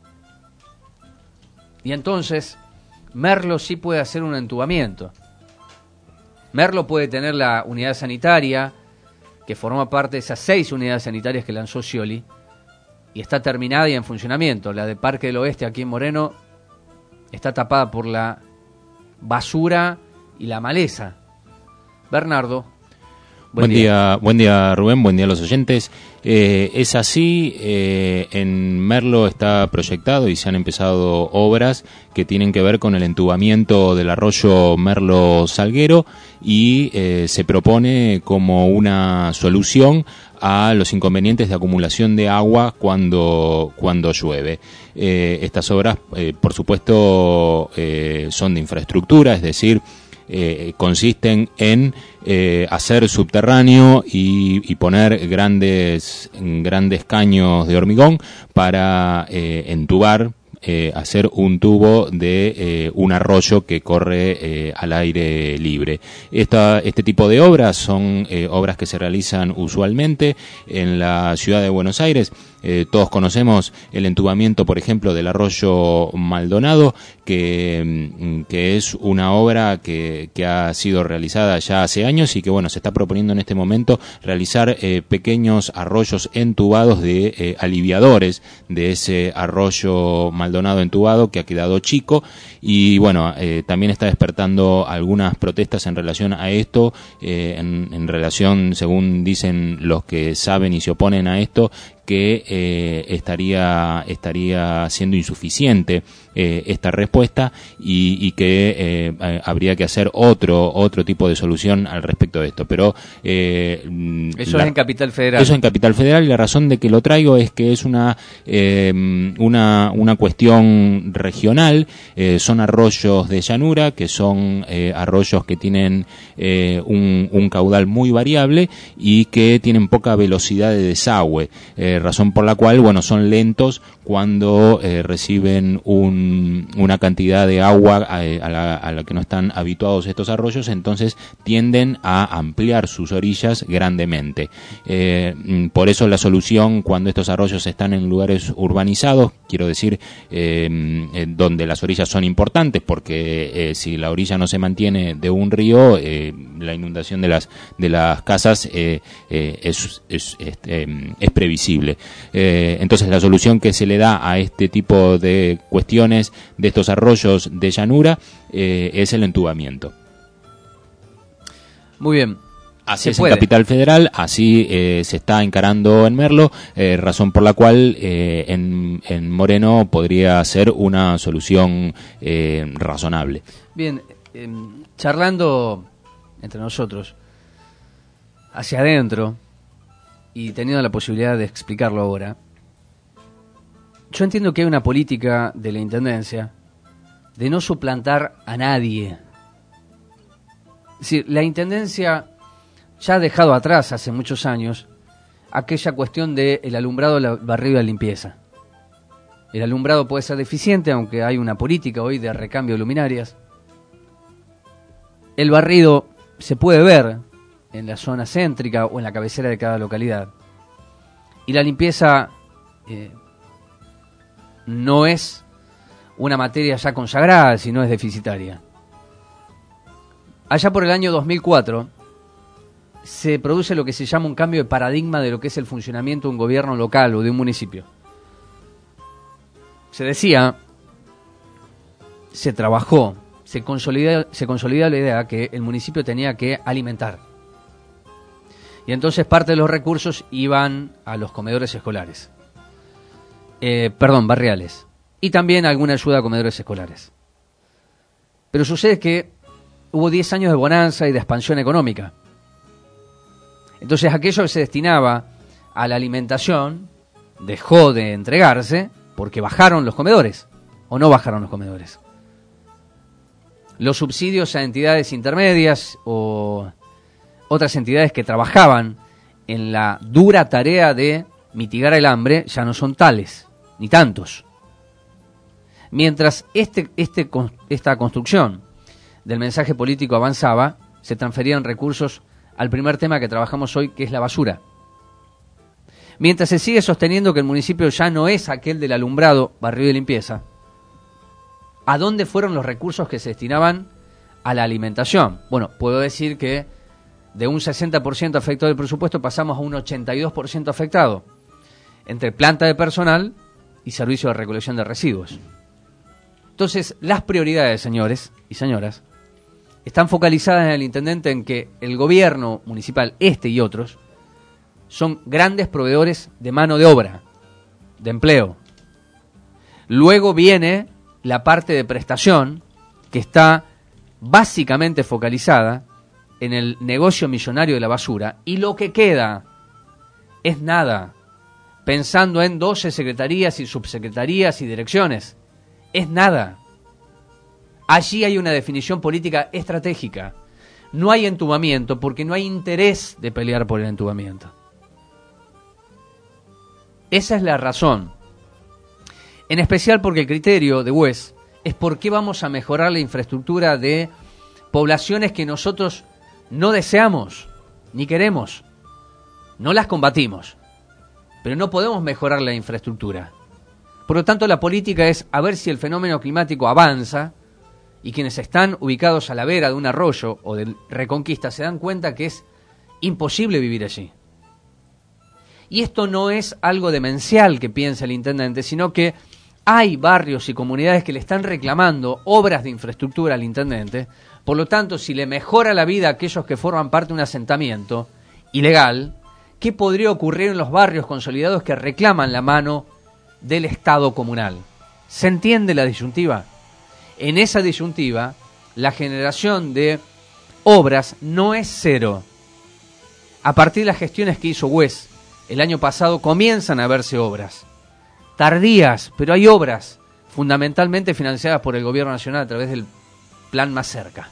Y entonces, Merlo sí puede hacer un entubamiento. Merlo puede tener la unidad sanitaria, que forma parte de esas 6 unidades sanitarias que lanzó Scioli, y está terminada y en funcionamiento. La de Parque del Oeste, aquí en Moreno, está tapada por la basura y la maleza. Bernardo. Buen día Rubén, buen día a los oyentes. Es así, en Merlo está proyectado y se han empezado obras que tienen que ver con el entubamiento del arroyo Merlo Salguero y se propone como una solución a los inconvenientes de acumulación de agua cuando llueve. Estas obras, por supuesto, son de infraestructura, es decir, consisten en hacer subterráneo y poner grandes caños de hormigón para entubar, hacer un tubo de un arroyo que corre al aire libre. Este tipo de obras son obras que se realizan usualmente en la ciudad de Buenos Aires. Todos conocemos el entubamiento, por ejemplo, del arroyo Maldonado, que es una obra que ha sido realizada ya hace años y que, bueno, se está proponiendo en este momento realizar pequeños arroyos entubados de aliviadores de ese arroyo Maldonado entubado que ha quedado chico. Y bueno, también está despertando algunas protestas en relación a esto, en relación, según dicen los que saben y se oponen a esto, que estaría siendo insuficiente esta respuesta y que habría que hacer otro tipo de solución al respecto de esto. Pero eso es en Capital Federal. Eso es en Capital Federal, y la razón de que lo traigo es que es una cuestión regional. Son arroyos de llanura, que son arroyos que tienen un caudal muy variable y que tienen poca velocidad de desagüe, razón por la cual, bueno, son lentos cuando reciben una cantidad de agua a la que no están habituados estos arroyos. Entonces tienden a ampliar sus orillas grandemente. Por eso la solución, cuando estos arroyos están en lugares urbanizados, quiero decir, donde las orillas son importantes, porque si la orilla no se mantiene de un río, la inundación de las casas es previsible. Entonces la solución que se le da a este tipo de cuestiones de estos arroyos de llanura es el entubamiento. Muy bien. Así es en Capital Federal, así se está encarando en Merlo, razón por la cual en Moreno podría ser una solución razonable. Bien, charlando entre nosotros, hacia adentro, y teniendo la posibilidad de explicarlo ahora, yo entiendo que hay una política de la Intendencia de no suplantar a nadie. Es decir, la Intendencia ya ha dejado atrás hace muchos años aquella cuestión del alumbrado, barrido y la limpieza. El alumbrado puede ser deficiente, aunque hay una política hoy de recambio de luminarias. El barrido se puede ver en la zona céntrica o en la cabecera de cada localidad. Y la limpieza no es una materia ya consagrada, sino es deficitaria. Allá por el año 2004 se produce lo que se llama un cambio de paradigma de lo que es el funcionamiento de un gobierno local o de un municipio. Se decía, se trabajó, se consolidó la idea que el municipio tenía que alimentar. Y entonces parte de los recursos iban a los comedores escolares. Barriales. Y también alguna ayuda a comedores escolares. Pero sucede que hubo 10 años de bonanza y de expansión económica. Entonces aquello que se destinaba a la alimentación dejó de entregarse porque bajaron los comedores, o no bajaron los comedores. Los subsidios a entidades intermedias o otras entidades que trabajaban en la dura tarea de mitigar el hambre ya no son tales, ni tantos. Mientras esta construcción del mensaje político avanzaba, se transferían recursos al primer tema que trabajamos hoy, que es la basura. Mientras se sigue sosteniendo que el municipio ya no es aquel del alumbrado, barrido y limpieza, ¿a dónde fueron los recursos que se destinaban a la alimentación? Bueno, puedo decir que de un 60% afectado del presupuesto pasamos a un 82% afectado, entre planta de personal y servicio de recolección de residuos. Entonces, las prioridades, señores y señoras, están focalizadas en el intendente en que el gobierno municipal, este y otros, son grandes proveedores de mano de obra, de empleo. Luego viene la parte de prestación, que está básicamente focalizada en el negocio millonario de la basura, y lo que queda es nada, pensando en 12 secretarías y subsecretarías y direcciones. Es nada. Allí hay una definición política estratégica. No hay entubamiento porque no hay interés de pelear por el entubamiento. Esa es la razón. En especial porque el criterio de Wes es por qué vamos a mejorar la infraestructura de poblaciones que nosotros no deseamos ni queremos. No las combatimos, pero no podemos mejorar la infraestructura. Por lo tanto, la política es a ver si el fenómeno climático avanza y quienes están ubicados a la vera de un arroyo o de Reconquista se dan cuenta que es imposible vivir allí. Y esto no es algo demencial que piensa el intendente, sino que hay barrios y comunidades que le están reclamando obras de infraestructura al intendente. Por lo tanto, si le mejora la vida a aquellos que forman parte de un asentamiento ilegal, ¿qué podría ocurrir en los barrios consolidados que reclaman la mano del Estado comunal? ¿Se entiende la disyuntiva? En esa disyuntiva, la generación de obras no es cero. A partir de las gestiones que hizo Wes el año pasado, comienzan a verse obras. Tardías, pero hay obras, fundamentalmente financiadas por el Gobierno Nacional a través del Plan Más Cerca.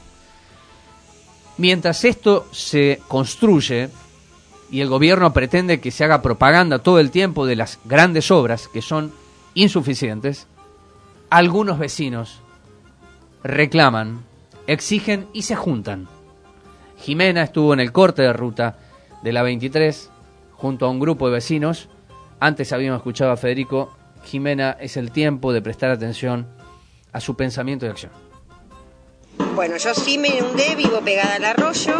Mientras esto se construye y el gobierno pretende que se haga propaganda todo el tiempo de las grandes obras, que son insuficientes, algunos vecinos reclaman, exigen y se juntan. Jimena estuvo en el corte de ruta de la 23 junto a un grupo de vecinos. Antes habíamos escuchado a Federico. Jimena, es el tiempo de prestar atención a su pensamiento y acción. Bueno, yo sí me inundé, vivo pegada al arroyo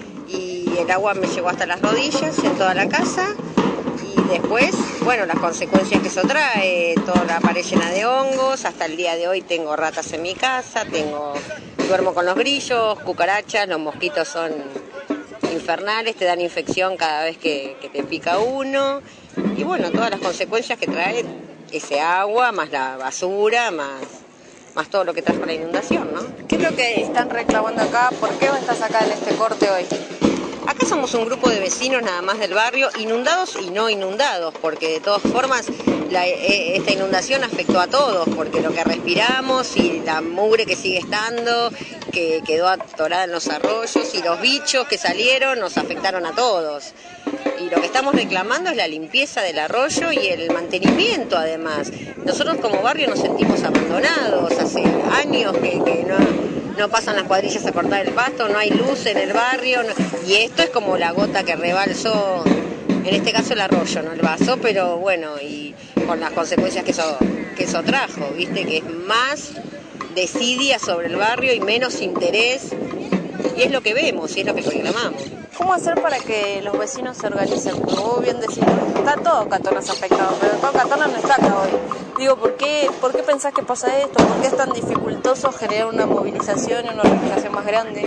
y el agua me llegó hasta las rodillas en toda la casa. Y después, bueno, las consecuencias que eso trae, toda la pared llena de hongos. Hasta el día de hoy tengo ratas en mi casa, duermo con los grillos, cucarachas, los mosquitos son infernales, te dan infección cada vez que te pica uno. Y bueno, todas las consecuencias que trae ese agua, más la basura, más todo lo que trajo la inundación, ¿no? ¿Qué es lo que están reclamando acá? ¿Por qué estás acá en este corte hoy? Acá somos un grupo de vecinos nada más del barrio, inundados y no inundados, porque de todas formas esta inundación afectó a todos, porque lo que respiramos y la mugre que sigue estando, que quedó atorada en los arroyos, y los bichos que salieron nos afectaron a todos. Y lo que estamos reclamando es la limpieza del arroyo y el mantenimiento, además. Nosotros como barrio nos sentimos abandonados, hace años que no pasan las cuadrillas a cortar el pasto, no hay luz en el barrio, y esto es como la gota que rebalsó, en este caso el arroyo, no el vaso, pero bueno, y con las consecuencias que eso trajo, viste, que es más desidia sobre el barrio y menos interés, y es lo que vemos y es lo que reclamamos. ¿Cómo hacer para que los vecinos se organicen? Como vos bien decís, está todo Catonas afectado, pero todo Catonas no está acá hoy. Digo, ¿por qué pensás que pasa esto? ¿Por qué es tan dificultoso generar una movilización y una organización más grande?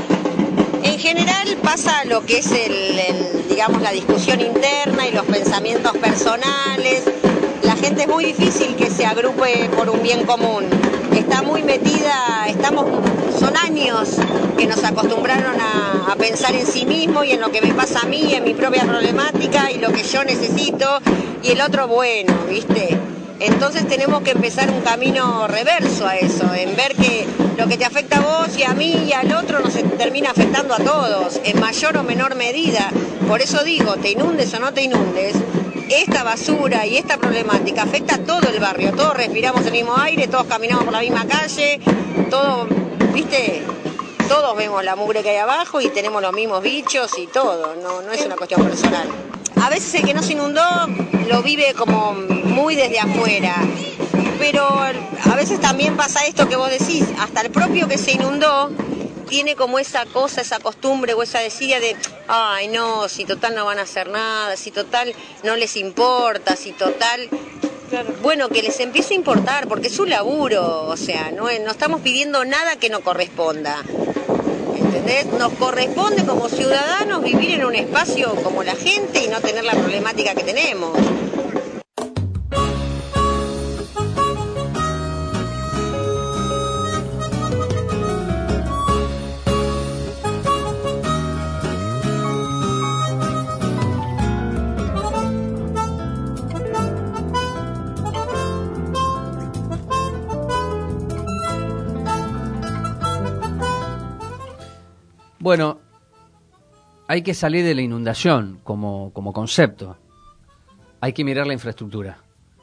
En general pasa lo que es digamos, la discusión interna y los pensamientos personales. La gente es muy difícil que se agrupe por un bien común. Está muy metida, son años que nos acostumbraron a pensar en sí mismo y en lo que me pasa a mí, en mi propia problemática y lo que yo necesito, y el otro bueno, ¿viste? Entonces tenemos que empezar un camino reverso a eso, en ver que lo que te afecta a vos y a mí y al otro nos termina afectando a todos, en mayor o menor medida. Por eso digo, te inundes o no te inundes, esta basura y esta problemática afecta a todo el barrio, todos respiramos el mismo aire, todos caminamos por la misma calle, todos, ¿viste? Todos vemos la mugre que hay abajo y tenemos los mismos bichos y todo, no es una cuestión personal. A veces el que no se inundó lo vive como muy desde afuera, pero a veces también pasa esto que vos decís, hasta el propio que se inundó tiene como esa cosa, esa costumbre o esa desidia de, ay no, si total no van a hacer nada, si total no les importa, si total... Bueno, que les empiece a importar, porque es su laburo, o sea, no estamos pidiendo nada que no corresponda. ¿Entendés? Nos corresponde como ciudadanos vivir en un espacio como la gente y no tener la problemática que tenemos. Bueno, hay que salir de la inundación como concepto. Hay que mirar la infraestructura.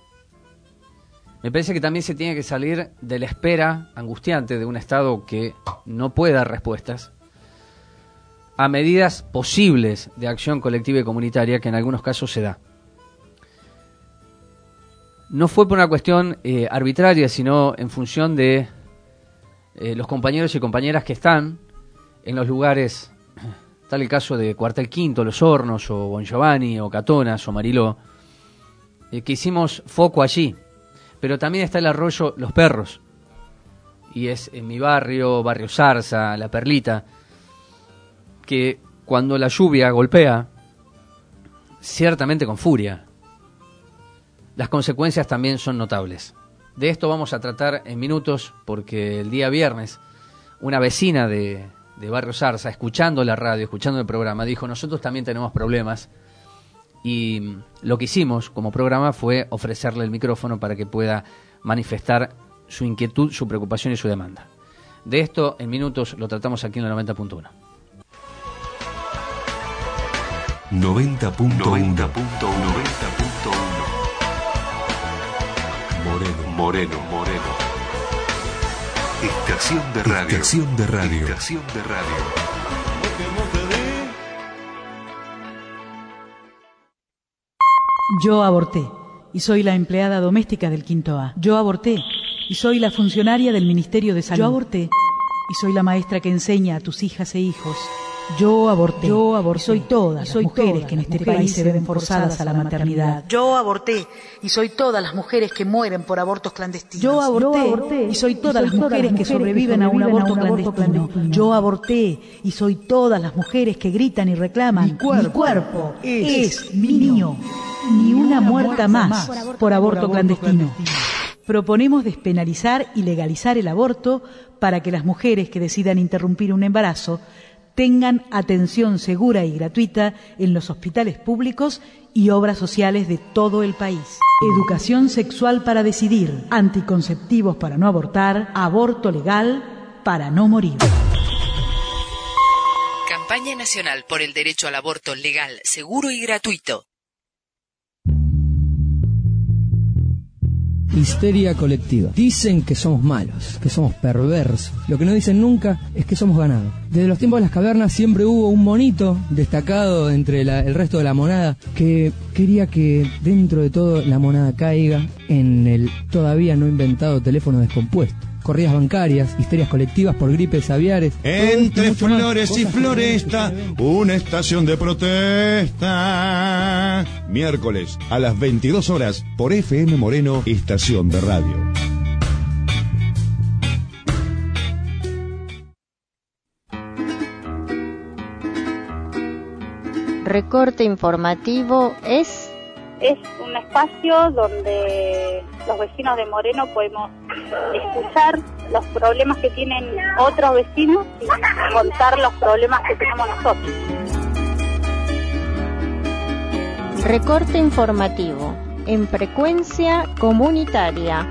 Me parece que también se tiene que salir de la espera angustiante de un Estado que no puede dar respuestas a medidas posibles de acción colectiva y comunitaria que en algunos casos se da. No fue por una cuestión arbitraria, sino en función de los compañeros y compañeras que están en los lugares, tal el caso de Cuartel Quinto, Los Hornos, o Bon Giovanni, o Catonas, o Mariló, que hicimos foco allí. Pero también está el arroyo Los Perros, y es en mi barrio, Barrio Zarza, La Perlita, que cuando la lluvia golpea, ciertamente con furia, las consecuencias también son notables. De esto vamos a tratar en minutos, porque el día viernes una vecina de Barrio Zarza, escuchando la radio, escuchando el programa, dijo: nosotros también tenemos problemas, y lo que hicimos como programa fue ofrecerle el micrófono para que pueda manifestar su inquietud, su preocupación y su demanda. De esto en minutos lo tratamos aquí en la 90.1. 90.1 Moreno. Estación de radio. Estación de radio. Estación de radio. Yo aborté y soy la empleada doméstica del Quinto A. Yo aborté y soy la funcionaria del Ministerio de Salud. Yo aborté y soy la maestra que enseña a tus hijas e hijos. Yo aborté. Yo aborté. Y soy todas las mujeres que en este país se ven forzadas a la maternidad. Yo aborté y soy todas las mujeres que mueren por abortos clandestinos. Yo aborté y soy todas las mujeres que sobreviven a un aborto clandestino. Yo aborté y soy todas las mujeres que gritan y reclaman: mi cuerpo es mío. Ni una muerta más por aborto clandestino. Proponemos despenalizar y legalizar el aborto para que las mujeres que decidan interrumpir un embarazo tengan atención segura y gratuita en los hospitales públicos y obras sociales de todo el país. Educación sexual para decidir, anticonceptivos para no abortar, aborto legal para no morir. Campaña Nacional por el Derecho al Aborto Legal, Seguro y Gratuito. Histeria colectiva. Dicen que somos malos, que somos perversos. Lo que no dicen nunca es que somos ganados. Desde los tiempos de las cavernas siempre hubo un monito destacado entre el resto de la monada que quería que dentro de todo la monada caiga en el todavía no inventado teléfono descompuesto. Corridas bancarias, histerias colectivas por gripes aviares. Entre flores y floresta, una estación de protesta. Miércoles a las 22 horas por FM Moreno, estación de radio. Recorte informativo es un espacio donde los vecinos de Moreno podemos escuchar los problemas que tienen otros vecinos y contar los problemas que tenemos nosotros. Recorte informativo en frecuencia comunitaria.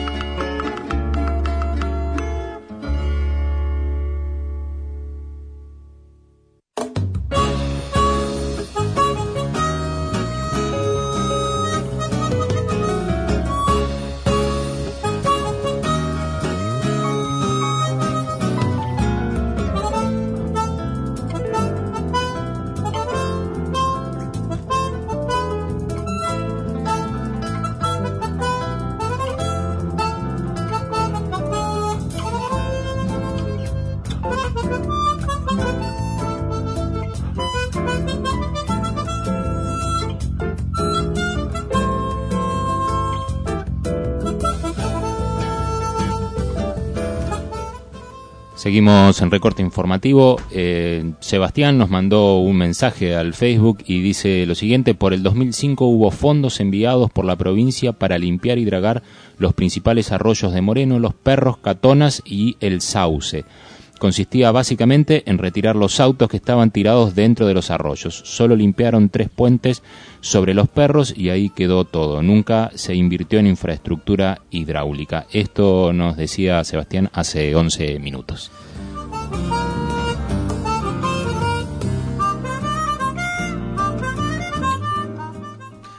Seguimos en recorte informativo. Sebastián nos mandó un mensaje al Facebook y dice lo siguiente: por el 2005 hubo fondos enviados por la provincia para limpiar y dragar los principales arroyos de Moreno, Los Perros, Catonas y El Sauce. Consistía básicamente en retirar los autos que estaban tirados dentro de los arroyos. Solo limpiaron 3 puentes sobre Los Perros y ahí quedó todo. Nunca se invirtió en infraestructura hidráulica. Esto nos decía Sebastián hace 11 minutos.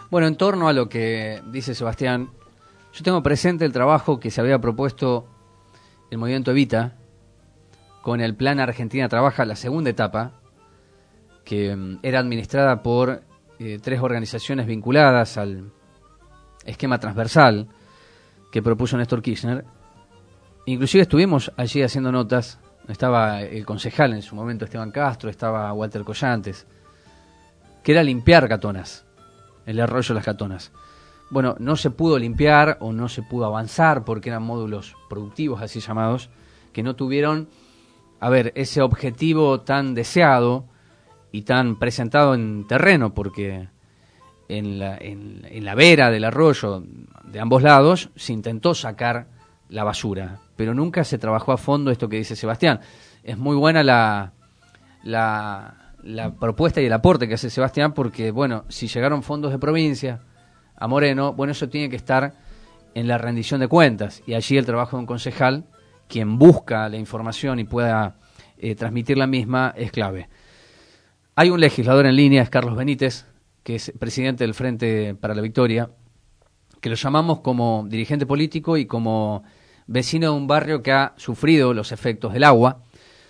Bueno, en torno a lo que dice Sebastián, yo tengo presente el trabajo que se había propuesto el Movimiento Evita con el Plan Argentina Trabaja, la segunda etapa, que era administrada por 3 organizaciones vinculadas al esquema transversal que propuso Néstor Kirchner. Inclusive estuvimos allí haciendo notas, estaba el concejal en su momento Esteban Castro, estaba Walter Collantes, que era limpiar Catonas, el arroyo de las Catonas. Bueno, no se pudo limpiar o no se pudo avanzar porque eran módulos productivos así llamados, que no tuvieron, ese objetivo tan deseado y tan presentado en terreno, porque en la vera del arroyo de ambos lados se intentó sacar la basura, pero nunca se trabajó a fondo esto que dice Sebastián. Es muy buena la propuesta y el aporte que hace Sebastián, porque, bueno, si llegaron fondos de provincia a Moreno, bueno, eso tiene que estar en la rendición de cuentas, y allí el trabajo de un concejal, quien busca la información y pueda transmitir la misma, es clave. Hay un legislador en línea, es Carlos Benítez, que es presidente del Frente para la Victoria, que lo llamamos como dirigente político y como vecino de un barrio que ha sufrido los efectos del agua.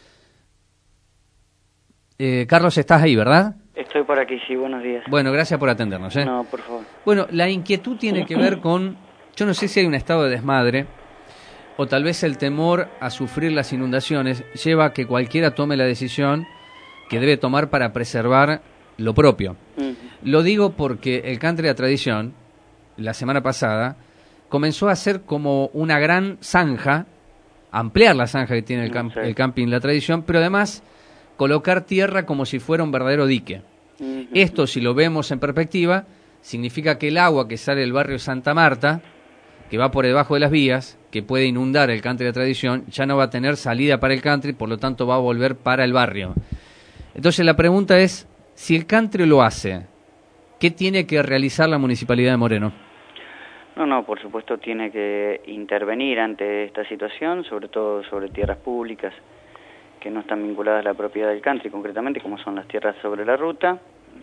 Carlos, estás ahí, ¿verdad? Estoy por aquí, sí, buenos días. Bueno, gracias por atendernos. No, por favor. Bueno, la inquietud tiene que ver con, yo no sé si hay un estado de desmadre, o tal vez el temor a sufrir las inundaciones lleva a que cualquiera tome la decisión que debe tomar para preservar lo propio. Lo digo porque el country de tradición, la semana pasada, comenzó a hacer como una gran zanja, ampliar la zanja que tiene el camping La Tradición, pero además colocar tierra como si fuera un verdadero dique. Esto, si lo vemos en perspectiva, significa que el agua que sale del barrio Santa Marta, que va por debajo de las vías, que puede inundar el country de Tradición, ya no va a tener salida para el country, por lo tanto va a volver para el barrio. Entonces la pregunta es, si el country lo hace, ¿qué tiene que realizar la Municipalidad de Moreno? No, por supuesto tiene que intervenir ante esta situación, sobre todo sobre tierras públicas que no están vinculadas a la propiedad del country, concretamente, como son las tierras sobre la ruta,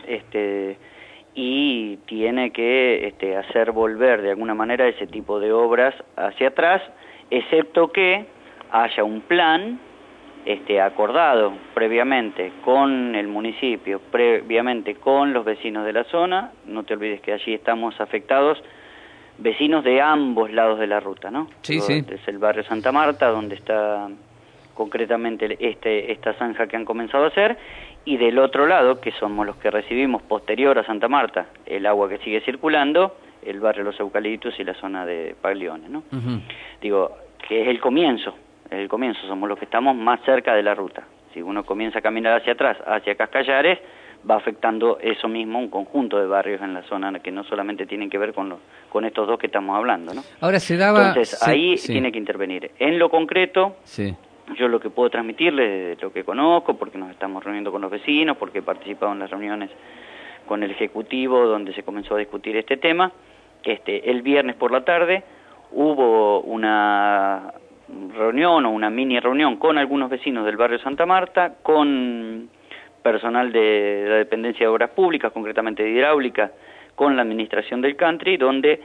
y tiene que hacer volver de alguna manera ese tipo de obras hacia atrás, excepto que haya un plan acordado previamente con el municipio, previamente con los vecinos de la zona. No te olvides que allí estamos afectados vecinos de ambos lados de la ruta, ¿no? Sí, sí. Es el barrio Santa Marta, donde está concretamente esta zanja que han comenzado a hacer, y del otro lado, que somos los que recibimos posterior a Santa Marta, el agua que sigue circulando, el barrio Los Eucaliptos y la zona de Paglione, ¿no? Digo, que es el comienzo, somos los que estamos más cerca de la ruta. Si uno comienza a caminar hacia atrás, hacia Cascallares, va afectando eso mismo un conjunto de barrios en la zona que no solamente tienen que ver con estos dos que estamos hablando, ¿no? Ahora se daba... Entonces, ahí tiene que intervenir. En lo concreto, yo lo que puedo transmitirles, de lo que conozco, porque nos estamos reuniendo con los vecinos, porque he participado en las reuniones con el Ejecutivo, donde se comenzó a discutir este tema, el viernes por la tarde hubo una reunión o una mini reunión con algunos vecinos del barrio Santa Marta, con personal de la dependencia de obras públicas, concretamente de hidráulica, con la administración del country, donde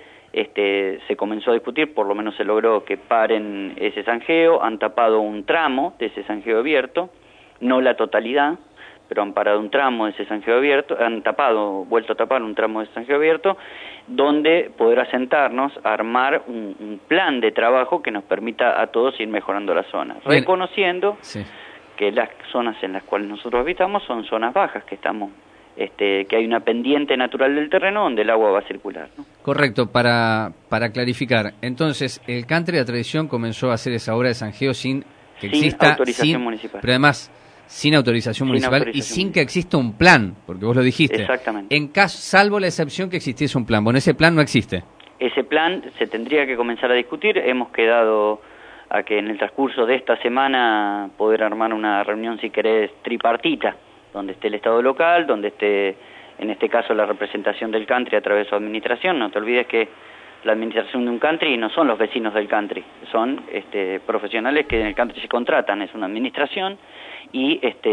se comenzó a discutir, por lo menos se logró que paren ese zanjeo. Han tapado un tramo de ese zanjeo abierto, no la totalidad, pero han parado un tramo de ese zanjeo abierto, vuelto a tapar un tramo de ese zanjeo abierto, donde poder asentarnos a armar un plan de trabajo que nos permita a todos ir mejorando la zona, reconociendo que las zonas en las cuales nosotros habitamos son zonas bajas, que estamos que hay una pendiente natural del terreno donde el agua va a circular, ¿no? Correcto, para clarificar, entonces el country de Tradición comenzó a hacer esa obra de zanjeo sin que exista autorización municipal, pero además sin autorización municipal y sin que exista un plan, porque vos lo dijiste. Exactamente. Salvo la excepción que existiese un plan. Bueno, ese plan no existe. Ese plan se tendría que comenzar a discutir. Hemos quedado a que en el transcurso de esta semana poder armar una reunión, si querés, tripartita, donde esté el Estado local, donde esté, en este caso, la representación del country a través de su administración. No te olvides que la administración de un country no son los vecinos del country, son profesionales que en el country se contratan, es una administración,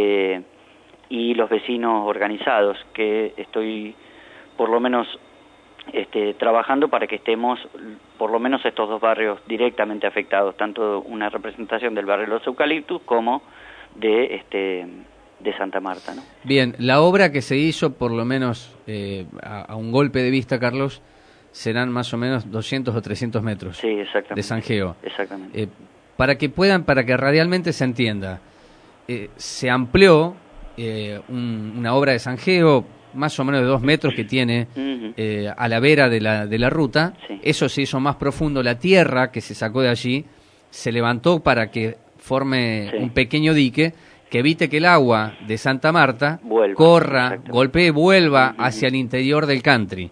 y los vecinos organizados, que estoy por lo menos trabajando para que estemos, por lo menos estos dos barrios directamente afectados, tanto una representación del barrio Los Eucaliptus como de Santa Marta, ¿no? Bien, la obra que se hizo, por lo menos a un golpe de vista, Carlos, serán más o menos 200 o 300 metros de zanjeo. Exactamente. Para que radialmente se entienda, se amplió una obra de zanjeo más o menos de 2 metros que tiene a la vera de la ruta. Sí. Eso se hizo más profundo. La tierra que se sacó de allí se levantó para que forme un pequeño dique que evite que el agua de Santa Marta corra, golpee, vuelva hacia el interior del country.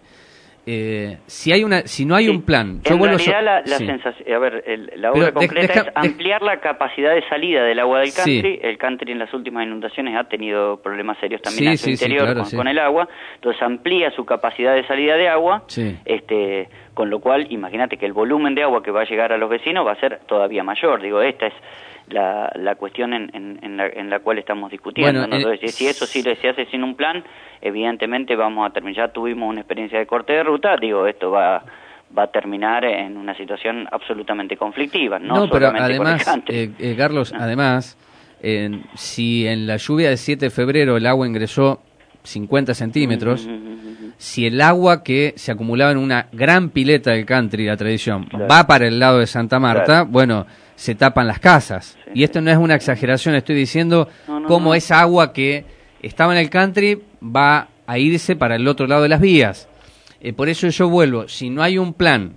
Si no hay un plan, en realidad sensación, a ver, la obra concreta es ampliar la capacidad de salida del agua del country. Sí. El country en las últimas inundaciones ha tenido problemas serios también en su interior con el agua, entonces amplía su capacidad de salida de agua, con lo cual imagínate que el volumen de agua que va a llegar a los vecinos va a ser todavía mayor. Digo, esta es la cuestión en la cual estamos discutiendo. Bueno, ¿no? Entonces, si eso sí se hace sin un plan, evidentemente vamos a terminar. Ya tuvimos una experiencia de corte de ruta, digo, esto va a terminar en una situación absolutamente conflictiva, no pero solamente además, con el country. Carlos, además, si en la lluvia del 7 de febrero el agua ingresó 50 centímetros, si el agua que se acumulaba en una gran pileta del country, la tradición, va para el lado de Santa Marta, bueno, se tapan las casas. Y esto no es una exageración, estoy diciendo cómo esa agua que estaba en el country va a irse para el otro lado de las vías. Por eso yo vuelvo, si no hay un plan,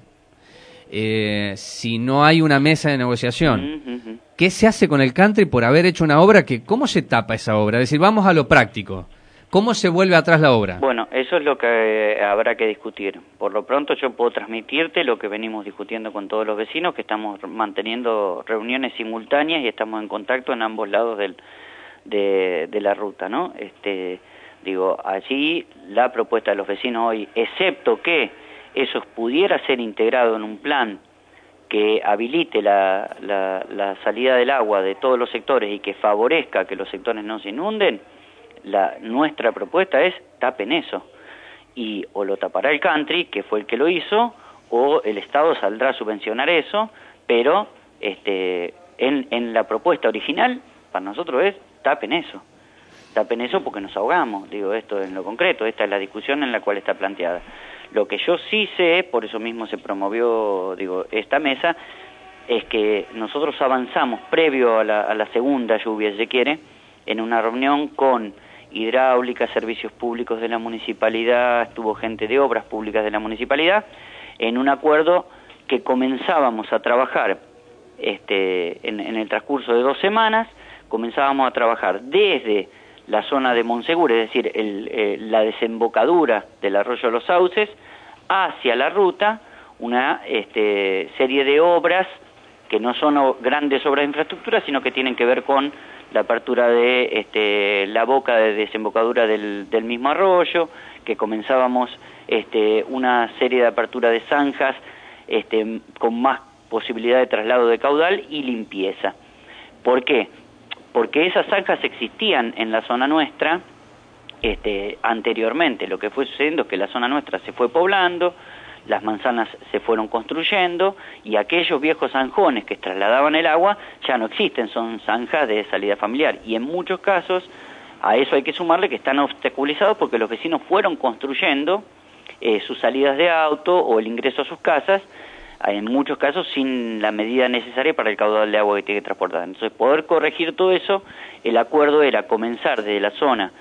si no hay una mesa de negociación, ¿qué se hace con el country por haber hecho una obra que, cómo se tapa esa obra? Es decir, vamos a lo práctico. ¿Cómo se vuelve atrás la obra? Bueno, eso es lo que habrá que discutir. Por lo pronto yo puedo transmitirte lo que venimos discutiendo con todos los vecinos, que estamos manteniendo reuniones simultáneas y estamos en contacto en ambos lados de la ruta, ¿no? Digo, allí la propuesta de los vecinos hoy, excepto que eso pudiera ser integrado en un plan que habilite la salida del agua de todos los sectores y que favorezca que los sectores no se inunden, nuestra propuesta es tapen eso, y o lo tapará el country, que fue el que lo hizo, o el Estado saldrá a subvencionar eso, pero en la propuesta original para nosotros es tapen eso porque nos ahogamos. Digo, esto en lo concreto, esta es la discusión en la cual está planteada. Lo que yo sí sé, por eso mismo se promovió, esta mesa, es que nosotros avanzamos previo a la segunda lluvia, si se quiere, en una reunión con Hidráulica, Servicios Públicos de la Municipalidad, estuvo gente de Obras Públicas de la Municipalidad, en un acuerdo que comenzábamos a trabajar en el transcurso de 2 semanas, comenzábamos a trabajar desde la zona de Monsegur, es decir, la desembocadura del arroyo de los Sauces, hacia la ruta, una serie de obras que no son grandes obras de infraestructura, sino que tienen que ver con la apertura de la boca de desembocadura del mismo arroyo, que comenzábamos una serie de apertura de zanjas con más posibilidad de traslado de caudal y limpieza. ¿Por qué? Porque esas zanjas existían en la zona nuestra anteriormente. Lo que fue sucediendo es que la zona nuestra se fue poblando, las manzanas se fueron construyendo y aquellos viejos zanjones que trasladaban el agua ya no existen, son zanjas de salida familiar, y en muchos casos a eso hay que sumarle que están obstaculizados porque los vecinos fueron construyendo sus salidas de auto o el ingreso a sus casas, en muchos casos sin la medida necesaria para el caudal de agua que tiene que transportar. Entonces, poder corregir todo eso, el acuerdo era comenzar desde la zona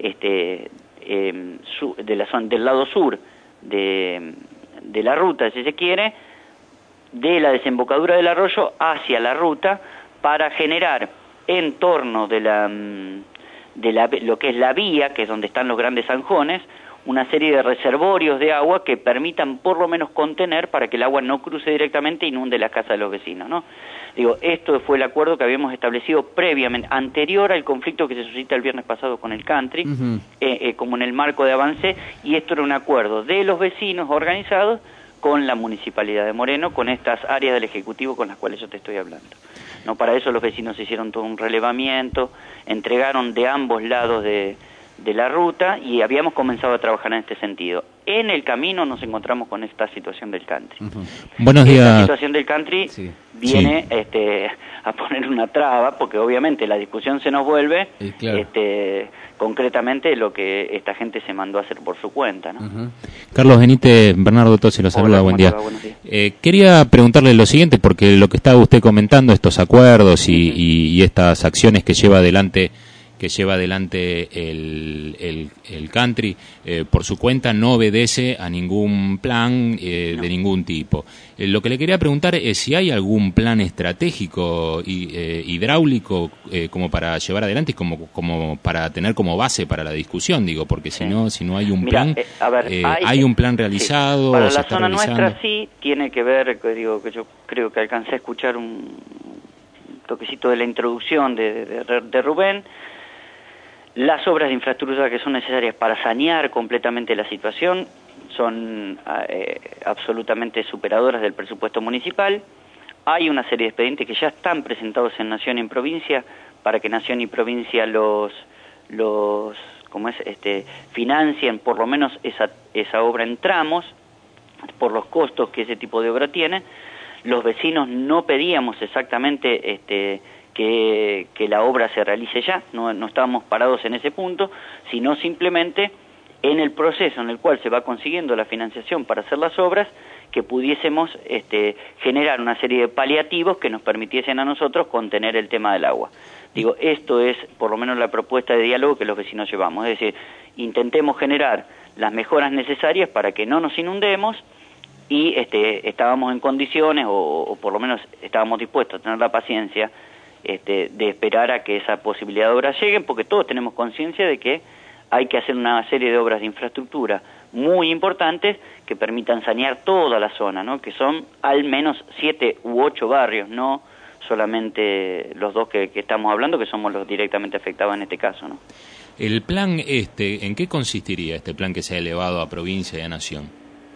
del lado sur de la ruta, si se quiere, de la desembocadura del arroyo hacia la ruta, para generar en torno de lo que es la vía, que es donde están los grandes zanjones, una serie de reservorios de agua que permitan por lo menos contener para que el agua no cruce directamente e inunde la casa de los vecinos, ¿no? Digo, esto fue el acuerdo que habíamos establecido previamente, anterior al conflicto que se suscita el viernes pasado con el country, como en el marco de avance, y esto era un acuerdo de los vecinos organizados con la Municipalidad de Moreno, con estas áreas del Ejecutivo con las cuales yo te estoy hablando. No, para eso los vecinos hicieron todo un relevamiento, entregaron de ambos lados de la ruta y habíamos comenzado a trabajar en este sentido. En el camino nos encontramos con esta situación del country. Buenos días. Esta situación del country viene a poner una traba, porque obviamente la discusión se nos vuelve concretamente lo que esta gente se mandó a hacer por su cuenta, ¿no? Carlos Benítez, Bernardo Tossi lo saluda, buen día. Quería preguntarle lo siguiente, porque lo que estaba usted comentando, estos acuerdos y estas acciones que lleva adelante el country por su cuenta, no obedece a ningún plan de ningún tipo. Lo que le quería preguntar es si hay algún plan estratégico hidráulico como para llevar adelante y como para tener como base para la discusión, digo, porque si no hay un plan, hay un plan realizado. Para la zona nuestra sí tiene que ver, digo, que yo creo que alcancé a escuchar un toquecito de la introducción de Rubén. Las obras de infraestructura que son necesarias para sanear completamente la situación son absolutamente superadoras del presupuesto municipal. Hay una serie de expedientes que ya están presentados en Nación y en Provincia para que Nación y Provincia financien por lo menos esa obra en tramos por los costos que ese tipo de obra tiene. Los vecinos no pedíamos exactamente que la obra se realice ya, no estábamos parados en ese punto, sino simplemente en el proceso en el cual se va consiguiendo la financiación para hacer las obras, que pudiésemos generar una serie de paliativos que nos permitiesen a nosotros contener el tema del agua. Digo, esto es por lo menos la propuesta de diálogo que los vecinos llevamos, es decir, intentemos generar las mejoras necesarias para que no nos inundemos y estábamos en condiciones, o por lo menos estábamos dispuestos a tener la paciencia de esperar a que esa posibilidad de obras lleguen, porque todos tenemos conciencia de que hay que hacer una serie de obras de infraestructura muy importantes que permitan sanear toda la zona, ¿no? Que son al menos 7 u 8 barrios, no solamente los dos que estamos hablando, que somos los directamente afectados en este caso, ¿no? El plan ¿en qué consistiría este plan que se ha elevado a provincia y a nación?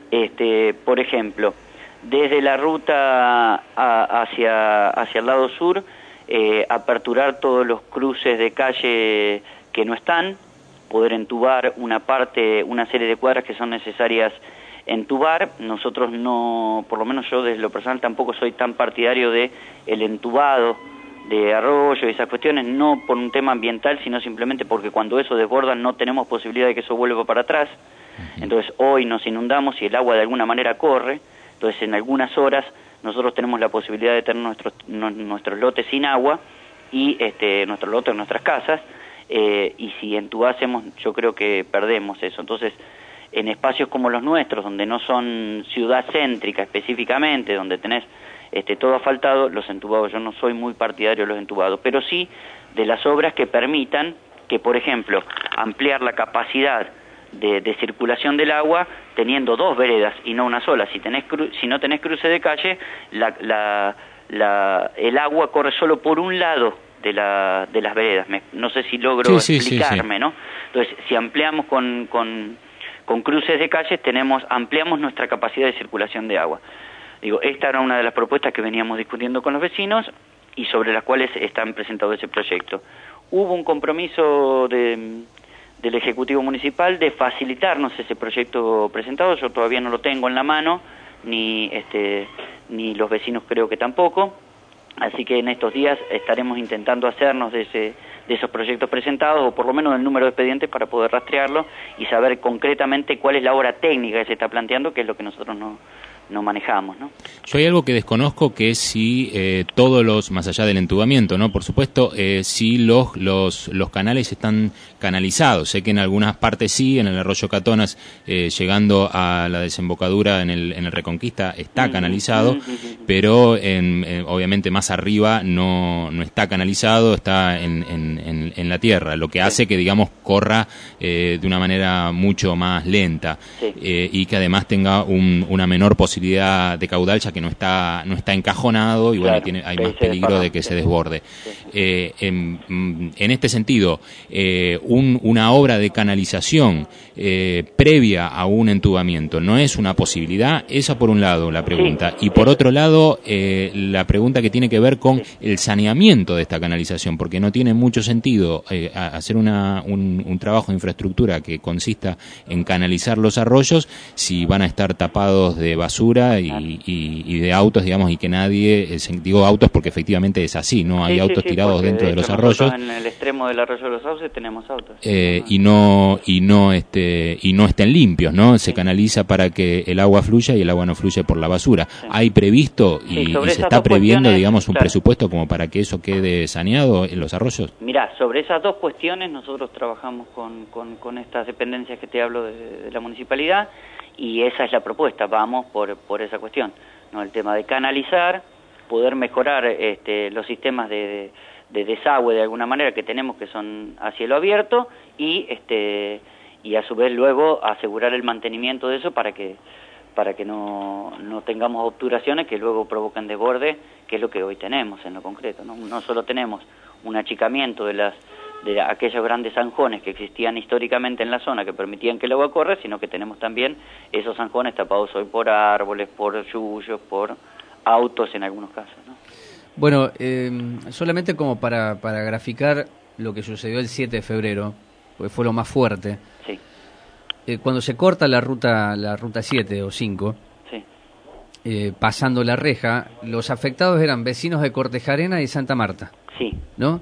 Por ejemplo, desde la ruta hacia el lado sur, aperturar todos los cruces de calle que no están, poder entubar una serie de cuadras que son necesarias entubar. Nosotros no, por lo menos yo desde lo personal tampoco soy tan partidario de el entubado de arroyo y esas cuestiones, no por un tema ambiental, sino simplemente porque cuando eso desborda no tenemos posibilidad de que eso vuelva para atrás. Entonces hoy nos inundamos y el agua de alguna manera corre, entonces en algunas horas nosotros tenemos la posibilidad de tener nuestros lotes sin agua y nuestros lotes en nuestras casas, y si entubásemos yo creo que perdemos eso. Entonces en espacios como los nuestros, donde no son ciudad céntrica específicamente, donde tenés todo asfaltado, los entubados, yo no soy muy partidario de los entubados, pero sí de las obras que permitan que, por ejemplo, ampliar la capacidad de circulación del agua teniendo 2 veredas y no una sola. Si no tenés cruce de calle, el agua corre solo por un lado de las veredas. No sé si logro explicarme, sí. ¿No? Entonces, si ampliamos con cruces de calles, ampliamos nuestra capacidad de circulación de agua. Digo, esta era una de las propuestas que veníamos discutiendo con los vecinos y sobre las cuales están presentado ese proyecto. Hubo un compromiso del Ejecutivo Municipal de facilitarnos ese proyecto presentado. Yo todavía no lo tengo en la mano, ni los vecinos creo que tampoco, así que en estos días estaremos intentando hacernos de esos proyectos presentados, o por lo menos del número de expedientes, para poder rastrearlo y saber concretamente cuál es la obra técnica que se está planteando, que es lo que nosotros no manejamos, ¿no? Yo hay algo que desconozco, que es si más allá del entubamiento, ¿no? Por supuesto, si los canales están canalizados. Sé que en algunas partes sí, en el arroyo Catonas, llegando a la desembocadura en el Reconquista está canalizado, pero obviamente más arriba no está canalizado, está en la tierra, lo que hace que, digamos, corra de una manera mucho más lenta, y que además tenga una menor posibilidad posibilidad de caudal, ya que no está encajonado y bueno, hay más peligro de que se desborde. En este sentido, una obra de canalización previa a un entubamiento no es una posibilidad. Esa por un lado la pregunta, y por otro lado la pregunta que tiene que ver con el saneamiento de esta canalización, porque no tiene mucho sentido hacer un trabajo de infraestructura que consista en canalizar los arroyos si van a estar tapados de basura y de autos, digamos, y que nadie, digo autos porque efectivamente es así, no hay autos tirados dentro de los arroyos. En el extremo del arroyo de los Sauces tenemos autos. Y no estén limpios, ¿no? Se canaliza para que el agua fluya y el agua no fluye por la basura. ¿Hay previsto y se está previendo, digamos, un presupuesto como para que eso quede saneado en los arroyos? Mirá, sobre esas dos cuestiones nosotros trabajamos con estas dependencias que te hablo de la municipalidad, y esa es la propuesta, vamos por esa cuestión, ¿no? El tema de canalizar, poder mejorar los sistemas de desagüe de alguna manera que tenemos, que son a cielo abierto, y a su vez luego asegurar el mantenimiento de eso para que no tengamos obturaciones que luego provocan desborde, que es lo que hoy tenemos en lo concreto, ¿no? No solo tenemos un achicamiento de aquellos grandes zanjones que existían históricamente en la zona que permitían que el agua corra, sino que tenemos también esos zanjones tapados hoy por árboles, por yuyos, por autos en algunos casos, ¿no? Bueno, solamente como para graficar lo que sucedió el 7 de febrero, porque fue lo más fuerte. Sí. Cuando se corta la ruta 7 o 5, sí, pasando la reja, los afectados eran vecinos de Cortejarena y Santa Marta. Sí. ¿No?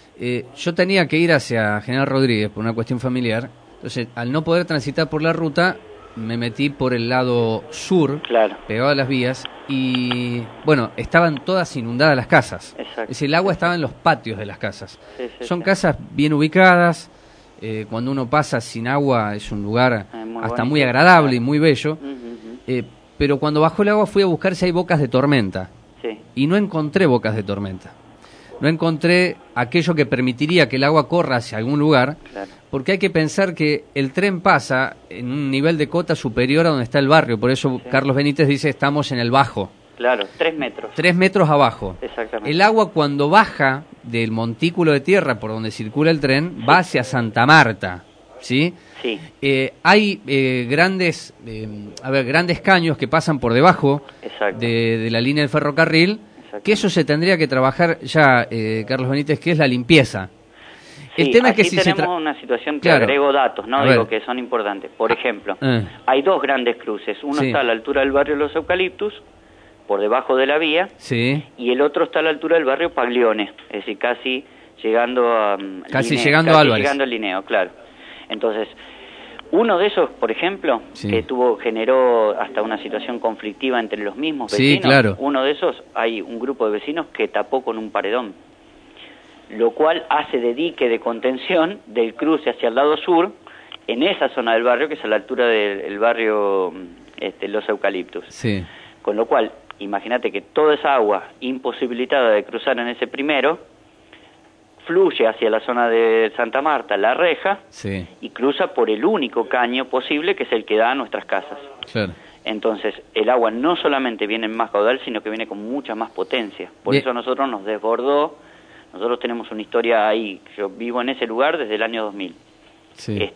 Yo tenía que ir hacia General Rodríguez por una cuestión familiar, entonces al no poder transitar por la ruta, me metí por el lado sur, pegado a las vías, y bueno, estaban todas inundadas las casas. Exacto. Es decir, el agua estaba en los patios de las casas. Son casas bien ubicadas, cuando uno pasa sin agua es un lugar hasta muy agradable y muy bello, pero cuando bajó el agua fui a buscar si hay bocas de tormenta, y no encontré bocas de tormenta. No encontré aquello que permitiría que el agua corra hacia algún lugar, porque hay que pensar que el tren pasa en un nivel de cota superior a donde está el barrio, por eso Carlos Benítez dice estamos en el bajo. Claro, 3 metros. 3 metros abajo. Exactamente. El agua cuando baja del montículo de tierra por donde circula el tren va hacia Santa Marta, ¿sí? Sí. Hay grandes caños que pasan por debajo de la línea del ferrocarril, que eso se tendría que trabajar ya, Carlos Benítez, que es la limpieza. Sí, el tema aquí es que tenemos una situación que agrego datos, ¿no? Digo que son importantes. Por ejemplo, hay dos grandes cruces. Uno está a la altura del barrio Los Eucaliptus, por debajo de la vía, y el otro está a la altura del barrio Paglione, es decir, casi llegando a llegando a Álvarez. Llegando al Linneo, claro. Entonces, uno de esos, por ejemplo, que generó hasta una situación conflictiva entre los mismos vecinos, uno de esos, hay un grupo de vecinos que tapó con un paredón, lo cual hace de dique de contención del cruce hacia el lado sur, en esa zona del barrio, que es a la altura del barrio Los Eucaliptus. Sí. Con lo cual, imagínate que toda esa agua imposibilitada de cruzar en ese primero, fluye hacia la zona de Santa Marta, la reja, y cruza por el único caño posible, que es el que da a nuestras casas. Claro. Entonces, el agua no solamente viene en más caudal, sino que viene con mucha más potencia. Por eso nosotros nos desbordó. Nosotros tenemos una historia ahí. Yo vivo en ese lugar desde el año 2000. Sí.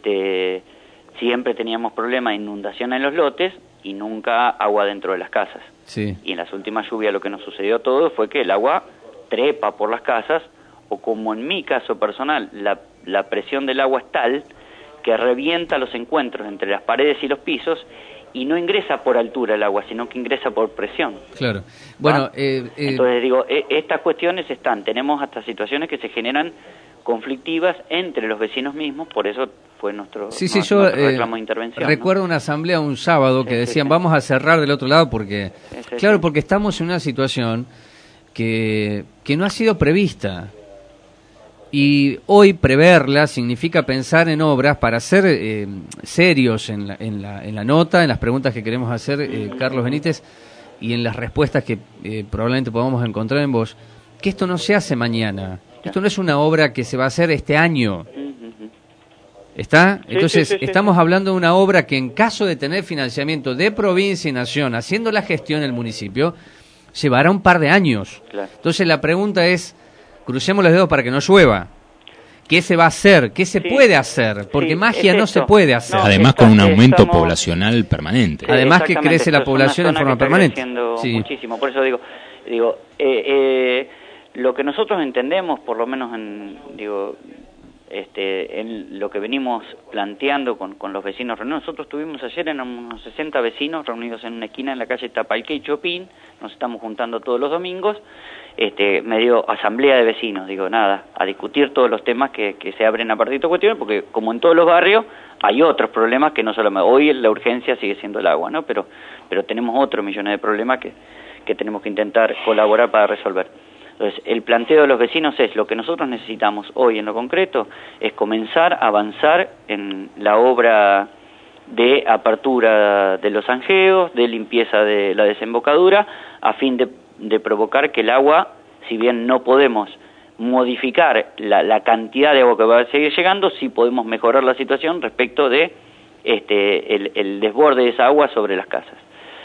Siempre teníamos problemas de inundación en los lotes y nunca agua dentro de las casas. Sí. Y en las últimas lluvias lo que nos sucedió todo fue que el agua trepa por las casas, o como en mi caso personal, la presión del agua es tal que revienta los encuentros entre las paredes y los pisos, y no ingresa por altura el agua, sino que ingresa por presión. Claro. Bueno, entonces digo, estas cuestiones tenemos hasta situaciones que se generan conflictivas entre los vecinos mismos, por eso fue nuestro reclamo de intervención. Recuerdo una asamblea un sábado que decían vamos a cerrar del otro lado porque porque estamos en una situación que no ha sido prevista. Y hoy preverla significa pensar en obras para ser serios en la nota, en las preguntas que queremos hacer, Carlos Benítez, y en las respuestas que probablemente podamos encontrar en vos, que esto no se hace mañana. Esto no es una obra que se va a hacer este año. ¿Está? Entonces, sí. estamos hablando de una obra que en caso de tener financiamiento de provincia y nación, haciendo la gestión el municipio, llevará un par de años. Claro. Entonces la pregunta es, crucemos los dedos para que no llueva. ¿Qué se va a hacer? ¿Qué se puede hacer? Porque magia no se puede hacer. Además con un aumento poblacional permanente. Además que crece la población en forma permanente. Muchísimo, por eso digo, lo que nosotros entendemos, por lo menos en lo que venimos planteando con los vecinos reunidos. Nosotros estuvimos ayer en unos 60 vecinos reunidos en una esquina en la calle Tapalqué y Chopin, nos estamos juntando todos los domingos, medio asamblea de vecinos, a discutir todos los temas que se abren a partir de esta cuestión, porque como en todos los barrios hay otros problemas que no solamente, hoy la urgencia sigue siendo el agua, ¿no? Pero tenemos otros millones de problemas que tenemos que intentar colaborar para resolver. Entonces, el planteo de los vecinos es lo que nosotros necesitamos hoy en lo concreto, es comenzar a avanzar en la obra de apertura de los zanjeos, de limpieza de la desembocadura, a fin de provocar que el agua, si bien no podemos modificar la cantidad de agua que va a seguir llegando, sí podemos mejorar la situación respecto de el desborde de esa agua sobre las casas.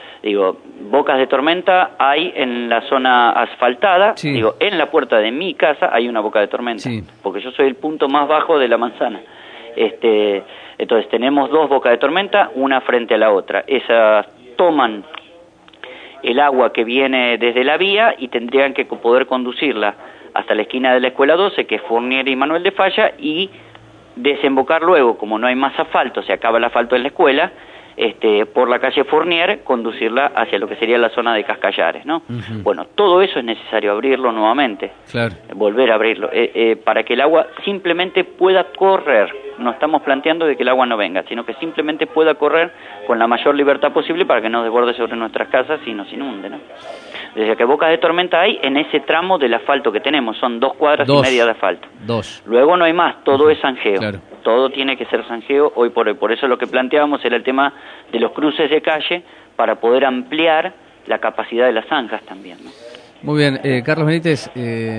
Bocas de tormenta hay en la zona asfaltada, en la puerta de mi casa hay una boca de tormenta, porque yo soy el punto más bajo de la manzana. Entonces tenemos dos bocas de tormenta, una frente a la otra. Esas toman el agua que viene desde la vía y tendrían que poder conducirla hasta la esquina de la Escuela 12, que es Fournier y Manuel de Falla, y desembocar luego, como no hay más asfalto, se acaba el asfalto en la escuela, por la calle Fournier, conducirla hacia lo que sería la zona de Cascallares, ¿no? Uh-huh. Bueno, todo eso es necesario abrirlo nuevamente, volver a abrirlo, para que el agua simplemente pueda correr. No estamos planteando de que el agua no venga, sino que simplemente pueda correr con la mayor libertad posible para que no desborde sobre nuestras casas y nos inunde, ¿no? Desde que bocas de tormenta hay en ese tramo del asfalto que tenemos, son 2 cuadras y media de asfalto. Luego no hay más, todo es zanjeo. Todo tiene que ser zanjeo hoy por hoy. Por eso lo que planteábamos era el tema de los cruces de calle para poder ampliar la capacidad de las zanjas también, ¿no? Muy bien, Carlos Benítez,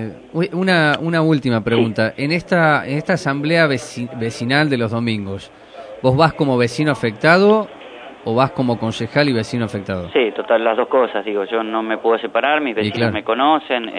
una última pregunta. En esta asamblea vecinal de los domingos, ¿vos vas como vecino afectado o vas como concejal y vecino afectado? Sí, total, las dos cosas. Yo no me puedo separar, mis vecinos me conocen,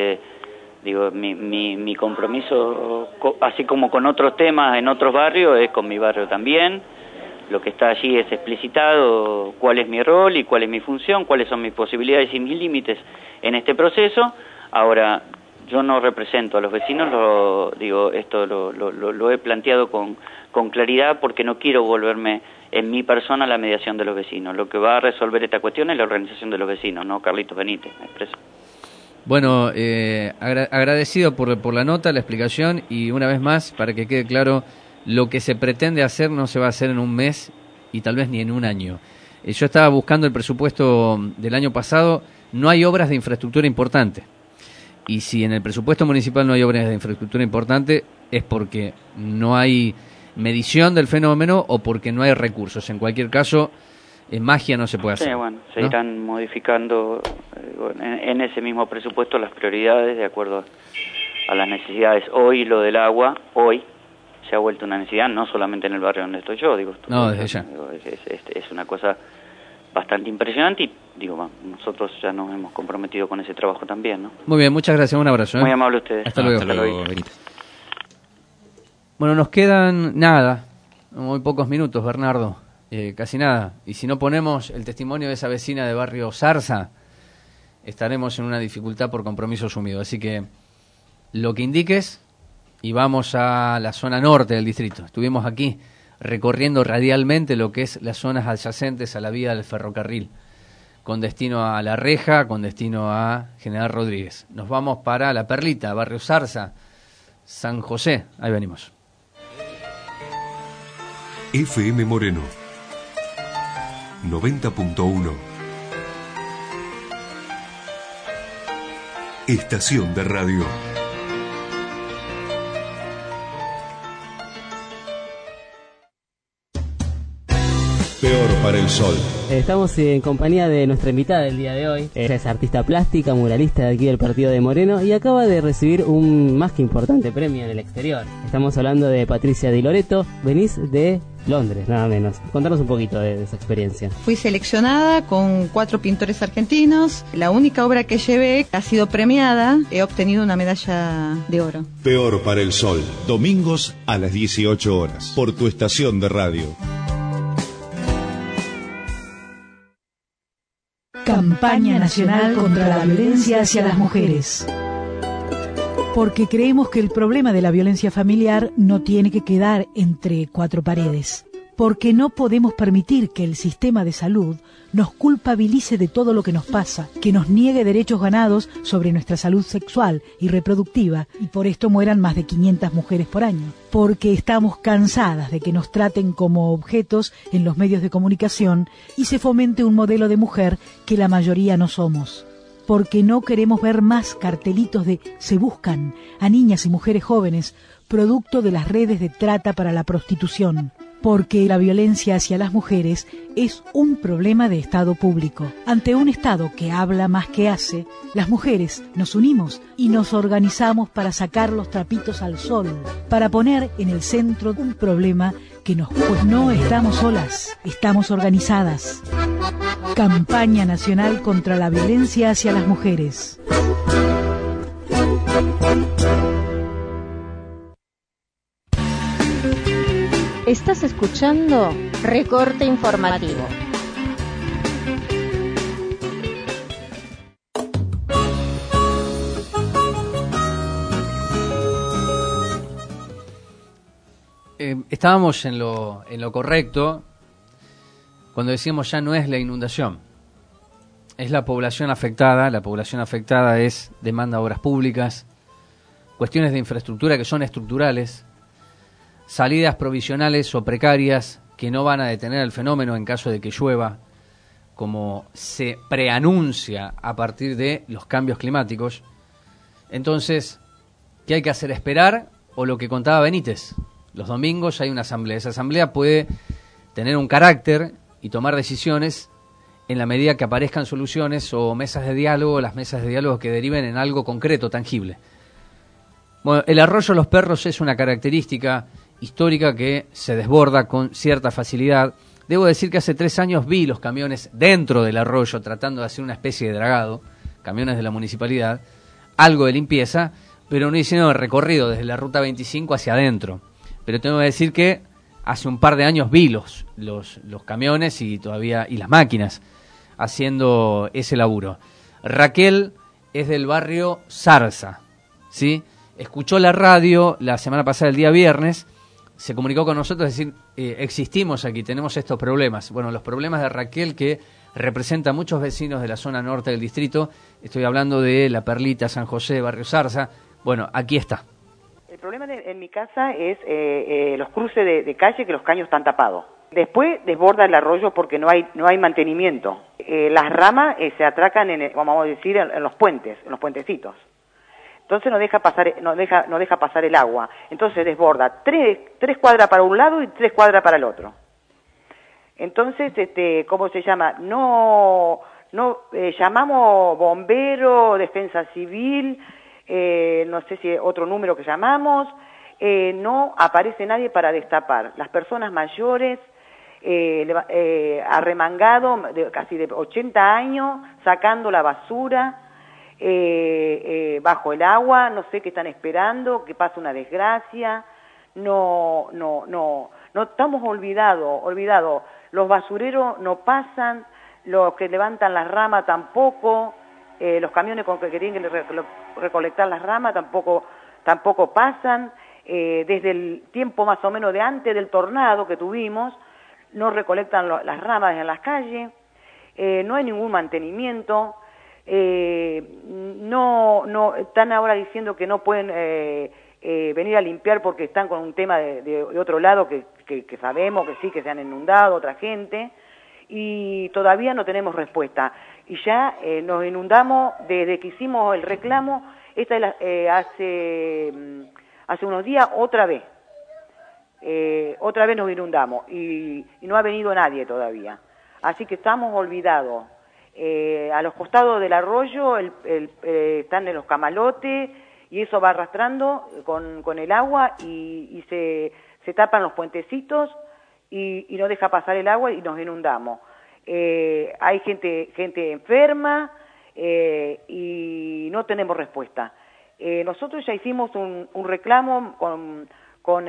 mi compromiso, así como con otros temas en otros barrios, es con mi barrio también. Lo que está allí es explicitado cuál es mi rol y cuál es mi función, cuáles son mis posibilidades y mis límites en este proceso. Ahora, yo no represento a los vecinos, esto lo he planteado con claridad porque no quiero volverme en mi persona la mediación de los vecinos. Lo que va a resolver esta cuestión es la organización de los vecinos, no Carlitos Benítez, me expreso. Bueno, agradecido por la nota, la explicación y una vez más, para que quede claro, lo que se pretende hacer no se va a hacer en un mes y tal vez ni en un año. Yo estaba buscando el presupuesto del año pasado, no hay obras de infraestructura importante. Y si en el presupuesto municipal no hay obras de infraestructura importante, es porque no hay medición del fenómeno o porque no hay recursos. En cualquier caso, magia no se puede hacer. Sí, bueno, se irán modificando en ese mismo presupuesto las prioridades de acuerdo a las necesidades. Hoy lo del agua, se ha vuelto una necesidad, no solamente en el barrio donde estoy yo, desde ya. Es una cosa bastante impresionante y nosotros ya nos hemos comprometido con ese trabajo también, ¿no? Muy bien, muchas gracias, un abrazo. Muy amable a ustedes. Hasta luego. Bueno, nos quedan muy pocos minutos, Bernardo, casi nada. Y si no ponemos el testimonio de esa vecina de barrio Zarza, estaremos en una dificultad por compromiso asumido. Así que lo que indiques y vamos a la zona norte del distrito. Estuvimos aquí recorriendo radialmente lo que es las zonas adyacentes a la vía del ferrocarril, con destino a La Reja, con destino a General Rodríguez. Nos vamos para La Perlita, barrio Zarza, San José. Ahí venimos. FM Moreno 90.1 Estación de radio. Peor para el sol. Estamos en compañía de nuestra invitada del día de hoy. Ella es artista plástica, muralista de aquí del partido de Moreno y acaba de recibir un más que importante premio en el exterior. Estamos hablando de Patricia Di Loreto. Venís de Londres, nada menos. Contanos un poquito de esa experiencia. Fui seleccionada con 4 pintores argentinos. La única obra que llevé ha sido premiada. He obtenido una medalla de oro. Peor para el sol. Domingos a las 18 horas. Por tu estación de radio. Campaña Nacional contra la Violencia hacia las Mujeres. Porque creemos que el problema de la violencia familiar no tiene que quedar entre 4 paredes. Porque no podemos permitir que el sistema de salud nos culpabilice de todo lo que nos pasa, que nos niegue derechos ganados sobre nuestra salud sexual y reproductiva, y por esto mueran más de 500 mujeres por año. Porque estamos cansadas de que nos traten como objetos en los medios de comunicación y se fomente un modelo de mujer que la mayoría no somos. Porque no queremos ver más cartelitos de se buscan a niñas y mujeres jóvenes, producto de las redes de trata para la prostitución. Porque la violencia hacia las mujeres es un problema de Estado público. Ante un Estado que habla más que hace, las mujeres nos unimos y nos organizamos para sacar los trapitos al sol, para poner en el centro un problema que pues no estamos solas, estamos organizadas. Campaña Nacional contra la Violencia hacia las Mujeres. Estás escuchando Recorte Informativo. Estábamos en lo correcto cuando decíamos ya no es la inundación, es la población afectada. La población afectada demanda obras públicas, cuestiones de infraestructura que son estructurales, salidas provisionales o precarias que no van a detener el fenómeno en caso de que llueva, como se preanuncia a partir de los cambios climáticos. Entonces, ¿qué hay que hacer? ¿Esperar? O lo que contaba Benítez, los domingos hay una asamblea. Esa asamblea puede tener un carácter y tomar decisiones en la medida que aparezcan soluciones o mesas de diálogo, las mesas de diálogo que deriven en algo concreto, tangible. Bueno, el arroyo Los Perros es una característica histórica que se desborda con cierta facilidad. Debo decir que hace 3 años vi los camiones dentro del arroyo tratando de hacer una especie de dragado, camiones de la municipalidad, algo de limpieza, pero no hicieron el recorrido desde la ruta 25 hacia adentro. Pero tengo que decir que hace un par de años vi los camiones y las máquinas haciendo ese laburo. Raquel es del barrio Zarza, ¿sí? Escuchó la radio la semana pasada, el día viernes, se comunicó con nosotros, es decir, existimos aquí, tenemos estos problemas. Bueno, los problemas de Raquel, que representa a muchos vecinos de la zona norte del distrito, estoy hablando de La Perlita, San José, barrio Zarza. Bueno, aquí está. El problema en mi casa es los cruces de calle, que los caños están tapados. Después desborda el arroyo porque no hay mantenimiento. Las ramas se atracan vamos a decir, en los puentes, en los puentecitos. Entonces no deja pasar el agua. Entonces desborda 3 cuadras para un lado y 3 cuadras para el otro. Entonces, ¿cómo se llama? Llamamos bombero, defensa civil, no sé si otro número que llamamos, no aparece nadie para destapar. Las personas mayores, arremangado, casi de 80 años, sacando la basura, bajo el agua, no sé qué están esperando, que pase una desgracia. No estamos olvidados. Los basureros no pasan, los que levantan las ramas tampoco, los camiones con que querían recolectar las ramas tampoco pasan. Desde el tiempo más o menos de antes del tornado que tuvimos, no recolectan las ramas en las calles, no hay ningún mantenimiento. No están ahora diciendo que no pueden venir a limpiar porque están con un tema de otro lado que sabemos que sí, que se han inundado otra gente, y todavía no tenemos respuesta. Y ya nos inundamos desde que hicimos el reclamo. Esta hace unos días otra vez nos inundamos y no ha venido nadie todavía. así que estamos olvidados. A los costados del arroyo están los camalotes y eso va arrastrando con el agua y se tapan los puentecitos y no deja pasar el agua y nos inundamos. Hay gente enferma y no tenemos respuesta. Nosotros ya hicimos un reclamo con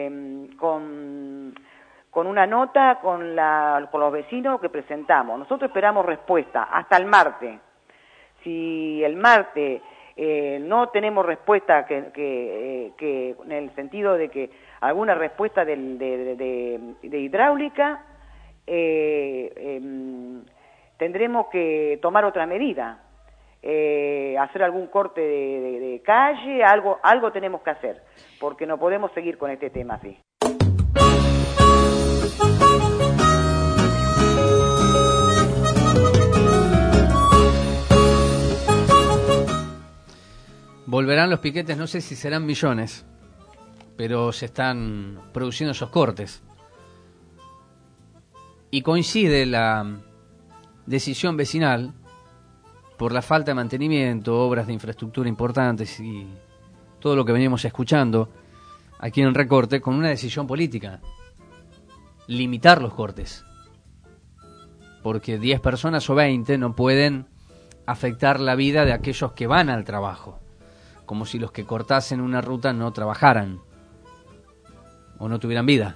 una nota con los vecinos que presentamos. Nosotros esperamos respuesta hasta el martes. Si el martes no tenemos respuesta que en el sentido de que alguna respuesta de hidráulica, tendremos que tomar otra medida, hacer algún corte de calle, algo tenemos que hacer, porque no podemos seguir con este tema así. Volverán los piquetes, no sé si serán millones, pero se están produciendo esos cortes. Y coincide la decisión vecinal por la falta de mantenimiento, obras de infraestructura importantes y todo lo que veníamos escuchando aquí en el recorte, con una decisión política: limitar los cortes, porque 10 personas o 20 no pueden afectar la vida de aquellos que van al trabajo, como si los que cortasen una ruta no trabajaran o no tuvieran vida.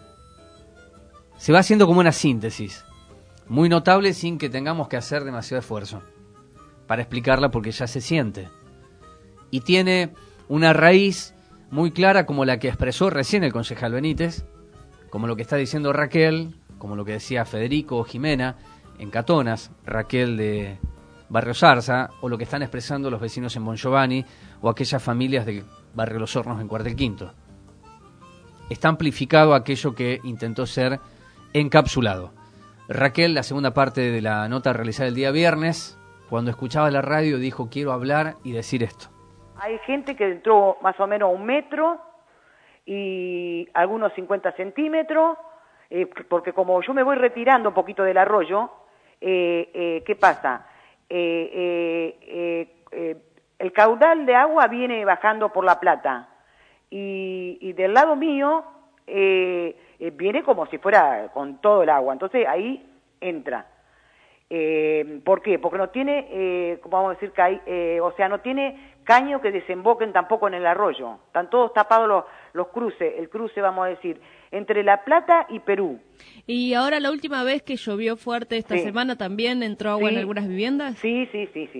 Se va haciendo como una síntesis muy notable sin que tengamos que hacer demasiado esfuerzo para explicarla, porque ya se siente y tiene una raíz muy clara, como la que expresó recién el concejal Benítez, como lo que está diciendo Raquel, como lo que decía Federico o Jimena en Catonas, Raquel de Barrio Zarza, o lo que están expresando los vecinos en Bon Giovanni o aquellas familias de Barrio Los Hornos en Cuartel Quinto. Está amplificado aquello que intentó ser encapsulado. Raquel, la segunda parte de la nota realizada el día viernes, cuando escuchaba la radio, dijo: quiero hablar y decir esto. Hay gente que entró más o menos 1 metro y algunos 50 centímetros, porque como yo me voy retirando un poquito del arroyo, ¿qué pasa? El caudal de agua viene bajando por La Plata y del lado mío viene como si fuera con todo el agua, entonces ahí entra. ¿Por qué? Porque no tiene, vamos a decir que o sea, no tiene caños que desemboquen tampoco en el arroyo. Están todos tapados los cruces, el cruce, vamos a decir, entre La Plata y Perú. ¿Y ahora la última vez que llovió fuerte esta semana también entró agua en algunas viviendas? Sí,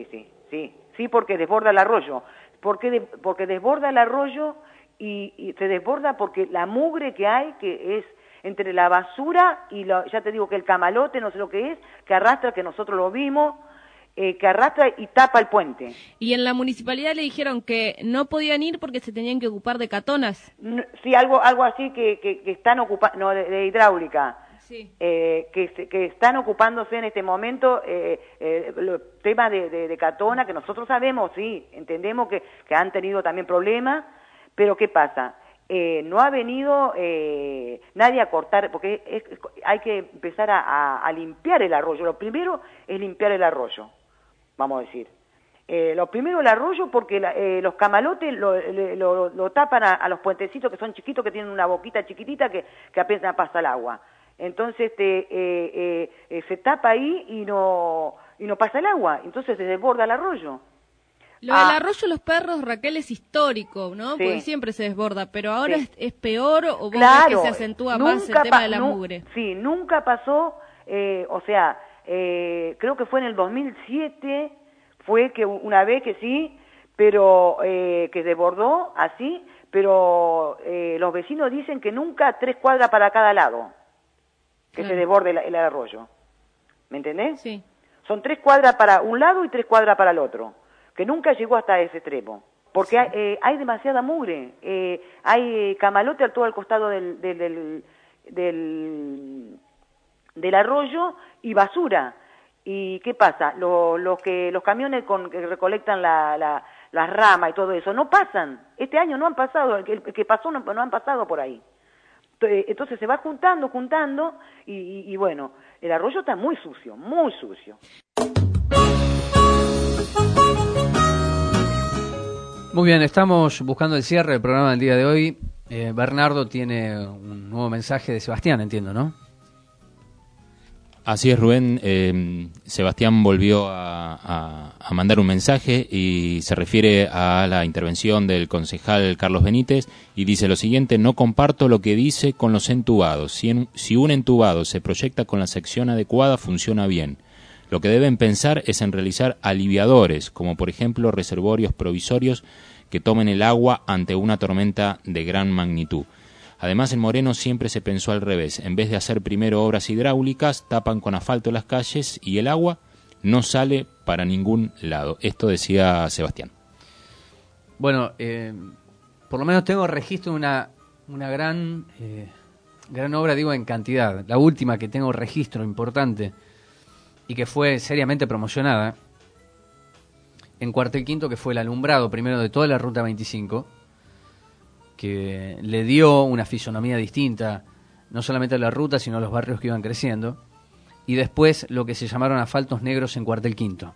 porque desborda el arroyo. Porque desborda el arroyo y se desborda porque la mugre que hay, que es entre la basura y ya te digo que el camalote, no sé lo que es, que arrastra, que nosotros lo vimos, que arrastra y tapa el puente. Y en la municipalidad le dijeron que no podían ir porque se tenían que ocupar de Catonas. Sí, algo así que están ocupando, no, de hidráulica. Sí. Que están ocupándose en este momento los temas de Catona, que nosotros sabemos, sí, entendemos que han tenido también problemas, pero ¿qué pasa? No ha venido nadie a cortar, porque hay que empezar a limpiar el arroyo. Lo primero es limpiar el arroyo, vamos a decir. Lo primero el arroyo, porque los camalotes lo tapan a los puentecitos que son chiquitos, que tienen una boquita chiquitita que apenas pasa el agua. Entonces se tapa ahí y no pasa el agua, entonces se desborda el arroyo. Lo del arroyo Los Perros, Raquel, es histórico, ¿no? Sí. Porque siempre se desborda, pero ahora es peor, o vos ves que se acentúa más el tema de la mugre. Sí, nunca pasó, o sea, creo que fue en el 2007, fue que una vez que sí, pero que desbordó así, pero los vecinos dicen que nunca 3 cuadras para cada lado, que se desborde el arroyo. ¿Me entendés? Sí. Son 3 cuadras para un lado y 3 cuadras para el otro, que nunca llegó hasta ese extremo, porque hay demasiada mugre, hay camalote a todo el costado del arroyo y basura. ¿Y qué pasa? Los camiones que recolectan las ramas y todo eso no pasan. Este año no han pasado, el que pasó no han pasado por ahí. Entonces se va juntando, y bueno, el arroyo está muy sucio, muy sucio. Muy bien, estamos buscando el cierre del programa del día de hoy. Bernardo tiene un nuevo mensaje de Sebastián, entiendo, ¿no? Así es, Rubén. Sebastián volvió a mandar un mensaje y se refiere a la intervención del concejal Carlos Benítez y dice lo siguiente: no comparto lo que dice con los entubados. Si un entubado se proyecta con la sección adecuada, funciona bien. Lo que deben pensar es en realizar aliviadores, como por ejemplo reservorios provisorios que tomen el agua ante una tormenta de gran magnitud. Además, en Moreno siempre se pensó al revés. En vez de hacer primero obras hidráulicas, tapan con asfalto las calles y el agua no sale para ningún lado. Esto decía Sebastián. Bueno, por lo menos tengo registro de una gran obra, digo, en cantidad. La última que tengo registro importante y que fue seriamente promocionada en Cuartel Quinto, que fue el alumbrado primero de toda la Ruta 25, que le dio una fisonomía distinta, no solamente a la ruta, sino a los barrios que iban creciendo, y después lo que se llamaron asfaltos negros en Cuartel Quinto.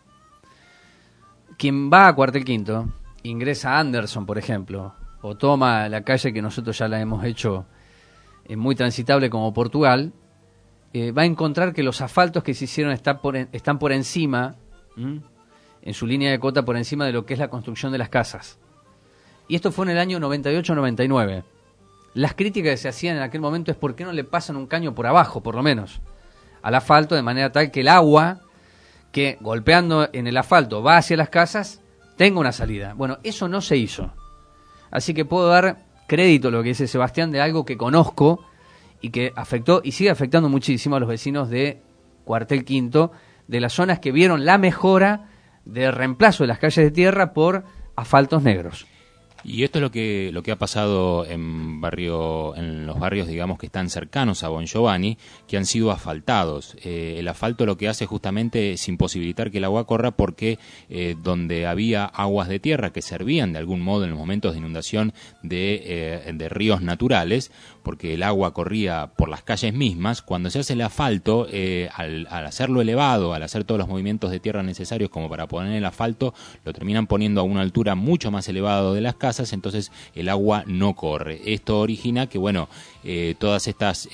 Quien va a Cuartel Quinto, ingresa a Anderson, por ejemplo, o toma la calle que nosotros ya la hemos hecho muy transitable como Portugal, va a encontrar que los asfaltos que se hicieron están por encima, en su línea de cota, por encima de lo que es la construcción de las casas. Y esto fue en el año 98-99. Las críticas que se hacían en aquel momento es por qué no le pasan un caño por abajo, por lo menos, al asfalto, de manera tal que el agua, que golpeando en el asfalto va hacia las casas, tenga una salida. Bueno, eso no se hizo. Así que puedo dar crédito a lo que dice Sebastián de algo que conozco y que afectó y sigue afectando muchísimo a los vecinos de Cuartel Quinto, de las zonas que vieron la mejora de reemplazo de las calles de tierra por asfaltos negros. Y esto es lo que ha pasado en los barrios, digamos, que están cercanos a Bon Giovanni, que han sido asfaltados. El asfalto lo que hace justamente es imposibilitar que el agua corra, porque donde había aguas de tierra que servían de algún modo en los momentos de inundación de ríos naturales, porque el agua corría por las calles mismas, cuando se hace el asfalto, al hacerlo elevado, al hacer todos los movimientos de tierra necesarios como para poner el asfalto, lo terminan poniendo a una altura mucho más elevada de las casas, entonces el agua no corre. Esto origina que, bueno, todas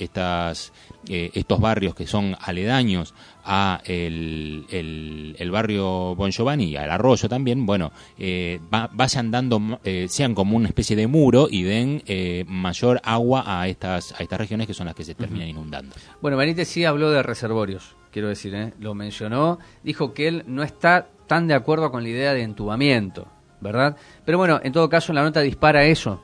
estos barrios que son aledaños a el barrio Bon Giovanni y al arroyo también, bueno, vayan dando, sean como una especie de muro y den mayor agua a estas regiones que son las que se terminan inundando. Bueno, Benítez sí habló de reservorios, quiero decir, lo mencionó, dijo que él no está tan de acuerdo con la idea de entubamiento, ¿verdad? Pero bueno, en todo caso la nota dispara eso.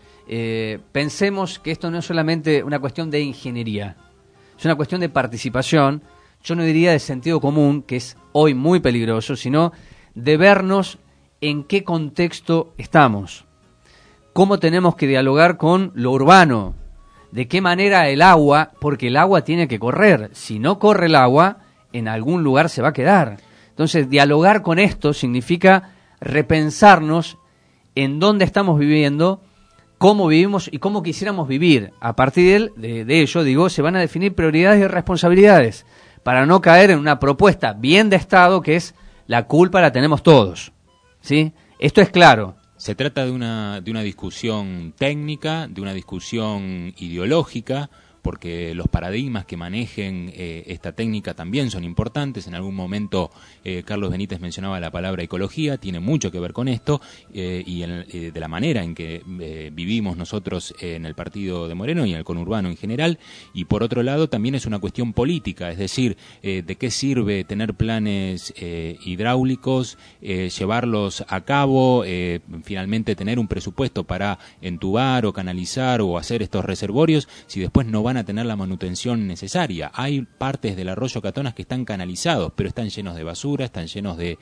Pensemos que esto no es solamente una cuestión de ingeniería, es una cuestión de participación, yo no diría de sentido común, que es hoy muy peligroso, sino de vernos en qué contexto estamos, cómo tenemos que dialogar con lo urbano, de qué manera el agua, porque el agua tiene que correr, si no corre el agua, en algún lugar se va a quedar. Entonces, dialogar con esto significa repensarnos en dónde estamos viviendo, cómo vivimos y cómo quisiéramos vivir. A partir de ello, digo, se van a definir prioridades y responsabilidades para no caer en una propuesta bien de Estado que es la culpa la tenemos todos, ¿sí? Esto es claro. Se trata de una discusión técnica, de una discusión ideológica, porque los paradigmas que manejen esta técnica también son importantes. En algún momento Carlos Benítez mencionaba la palabra ecología, tiene mucho que ver con esto, y de la manera en que vivimos nosotros en el partido de Moreno y en el conurbano en general. Y por otro lado también es una cuestión política, es decir, de qué sirve tener planes hidráulicos, llevarlos a cabo, finalmente tener un presupuesto para entubar o canalizar o hacer estos reservorios, si después no van a tener la manutención necesaria. Hay partes del arroyo Catonas que están canalizados, pero están llenos de basura, están llenos de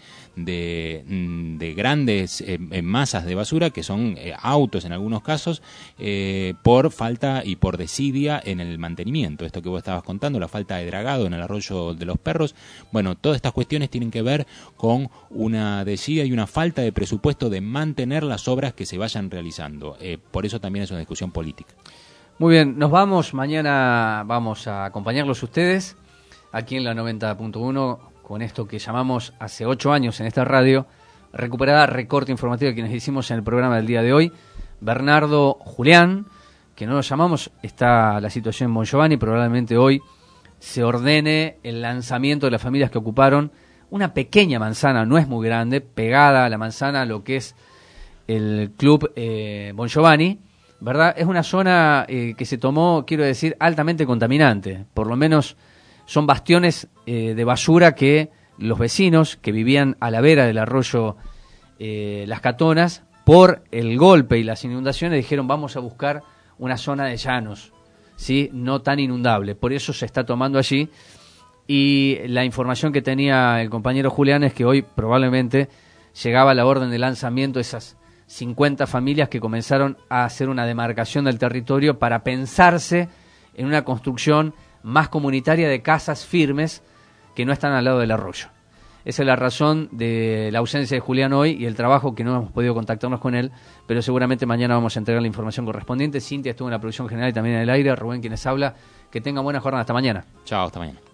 grandes masas de basura, que son autos en algunos casos, por falta y por desidia en el mantenimiento. Esto que vos estabas contando, la falta de dragado en el arroyo de los Perros. Bueno, todas estas cuestiones tienen que ver con una desidia y una falta de presupuesto de mantener las obras que se vayan realizando. Por eso también es una discusión política. Muy bien, nos vamos. Mañana vamos a acompañarlos ustedes aquí en la 90.1 con esto que llamamos hace 8 años en esta radio, recuperada recorte informativo que quienes hicimos en el programa del día de hoy. Bernardo Julián, que no lo llamamos, está la situación en Mongiovanni, probablemente hoy se ordene el lanzamiento de las familias que ocuparon una pequeña manzana, no es muy grande, pegada a la manzana a lo que es el club Mongiovanni, ¿verdad? Es una zona que se tomó, quiero decir, altamente contaminante, por lo menos son bastiones de basura que los vecinos que vivían a la vera del arroyo Las Catonas, por el golpe y las inundaciones, dijeron vamos a buscar una zona de llanos, ¿sí? No tan inundable, por eso se está tomando allí. Y la información que tenía el compañero Julián es que hoy probablemente llegaba la orden de lanzamiento de esas 50 familias que comenzaron a hacer una demarcación del territorio para pensarse en una construcción más comunitaria de casas firmes que no están al lado del arroyo. Esa es la razón de la ausencia de Julián hoy y el trabajo que no hemos podido contactarnos con él, pero seguramente mañana vamos a entregar la información correspondiente. Cintia estuvo en la producción general y también en el aire. Rubén quienes habla. Que tengan buena jornada. Hasta mañana. Chao, hasta mañana.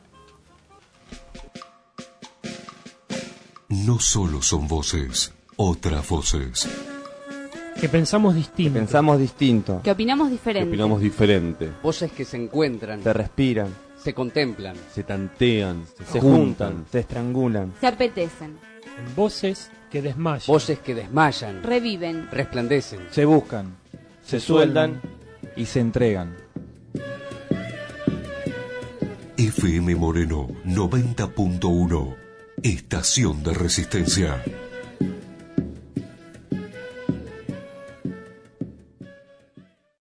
No solo son voces, otras voces. Que pensamos distinto. Que opinamos diferente. Voces que se encuentran. Se respiran. Se contemplan. Se tantean. Se juntan. Se estrangulan. Se apetecen. Voces que desmayan. Voces que desmayan. Reviven. Resplandecen. Se buscan. Se sueldan y se entregan. FM Moreno 90.1, Estación de Resistencia.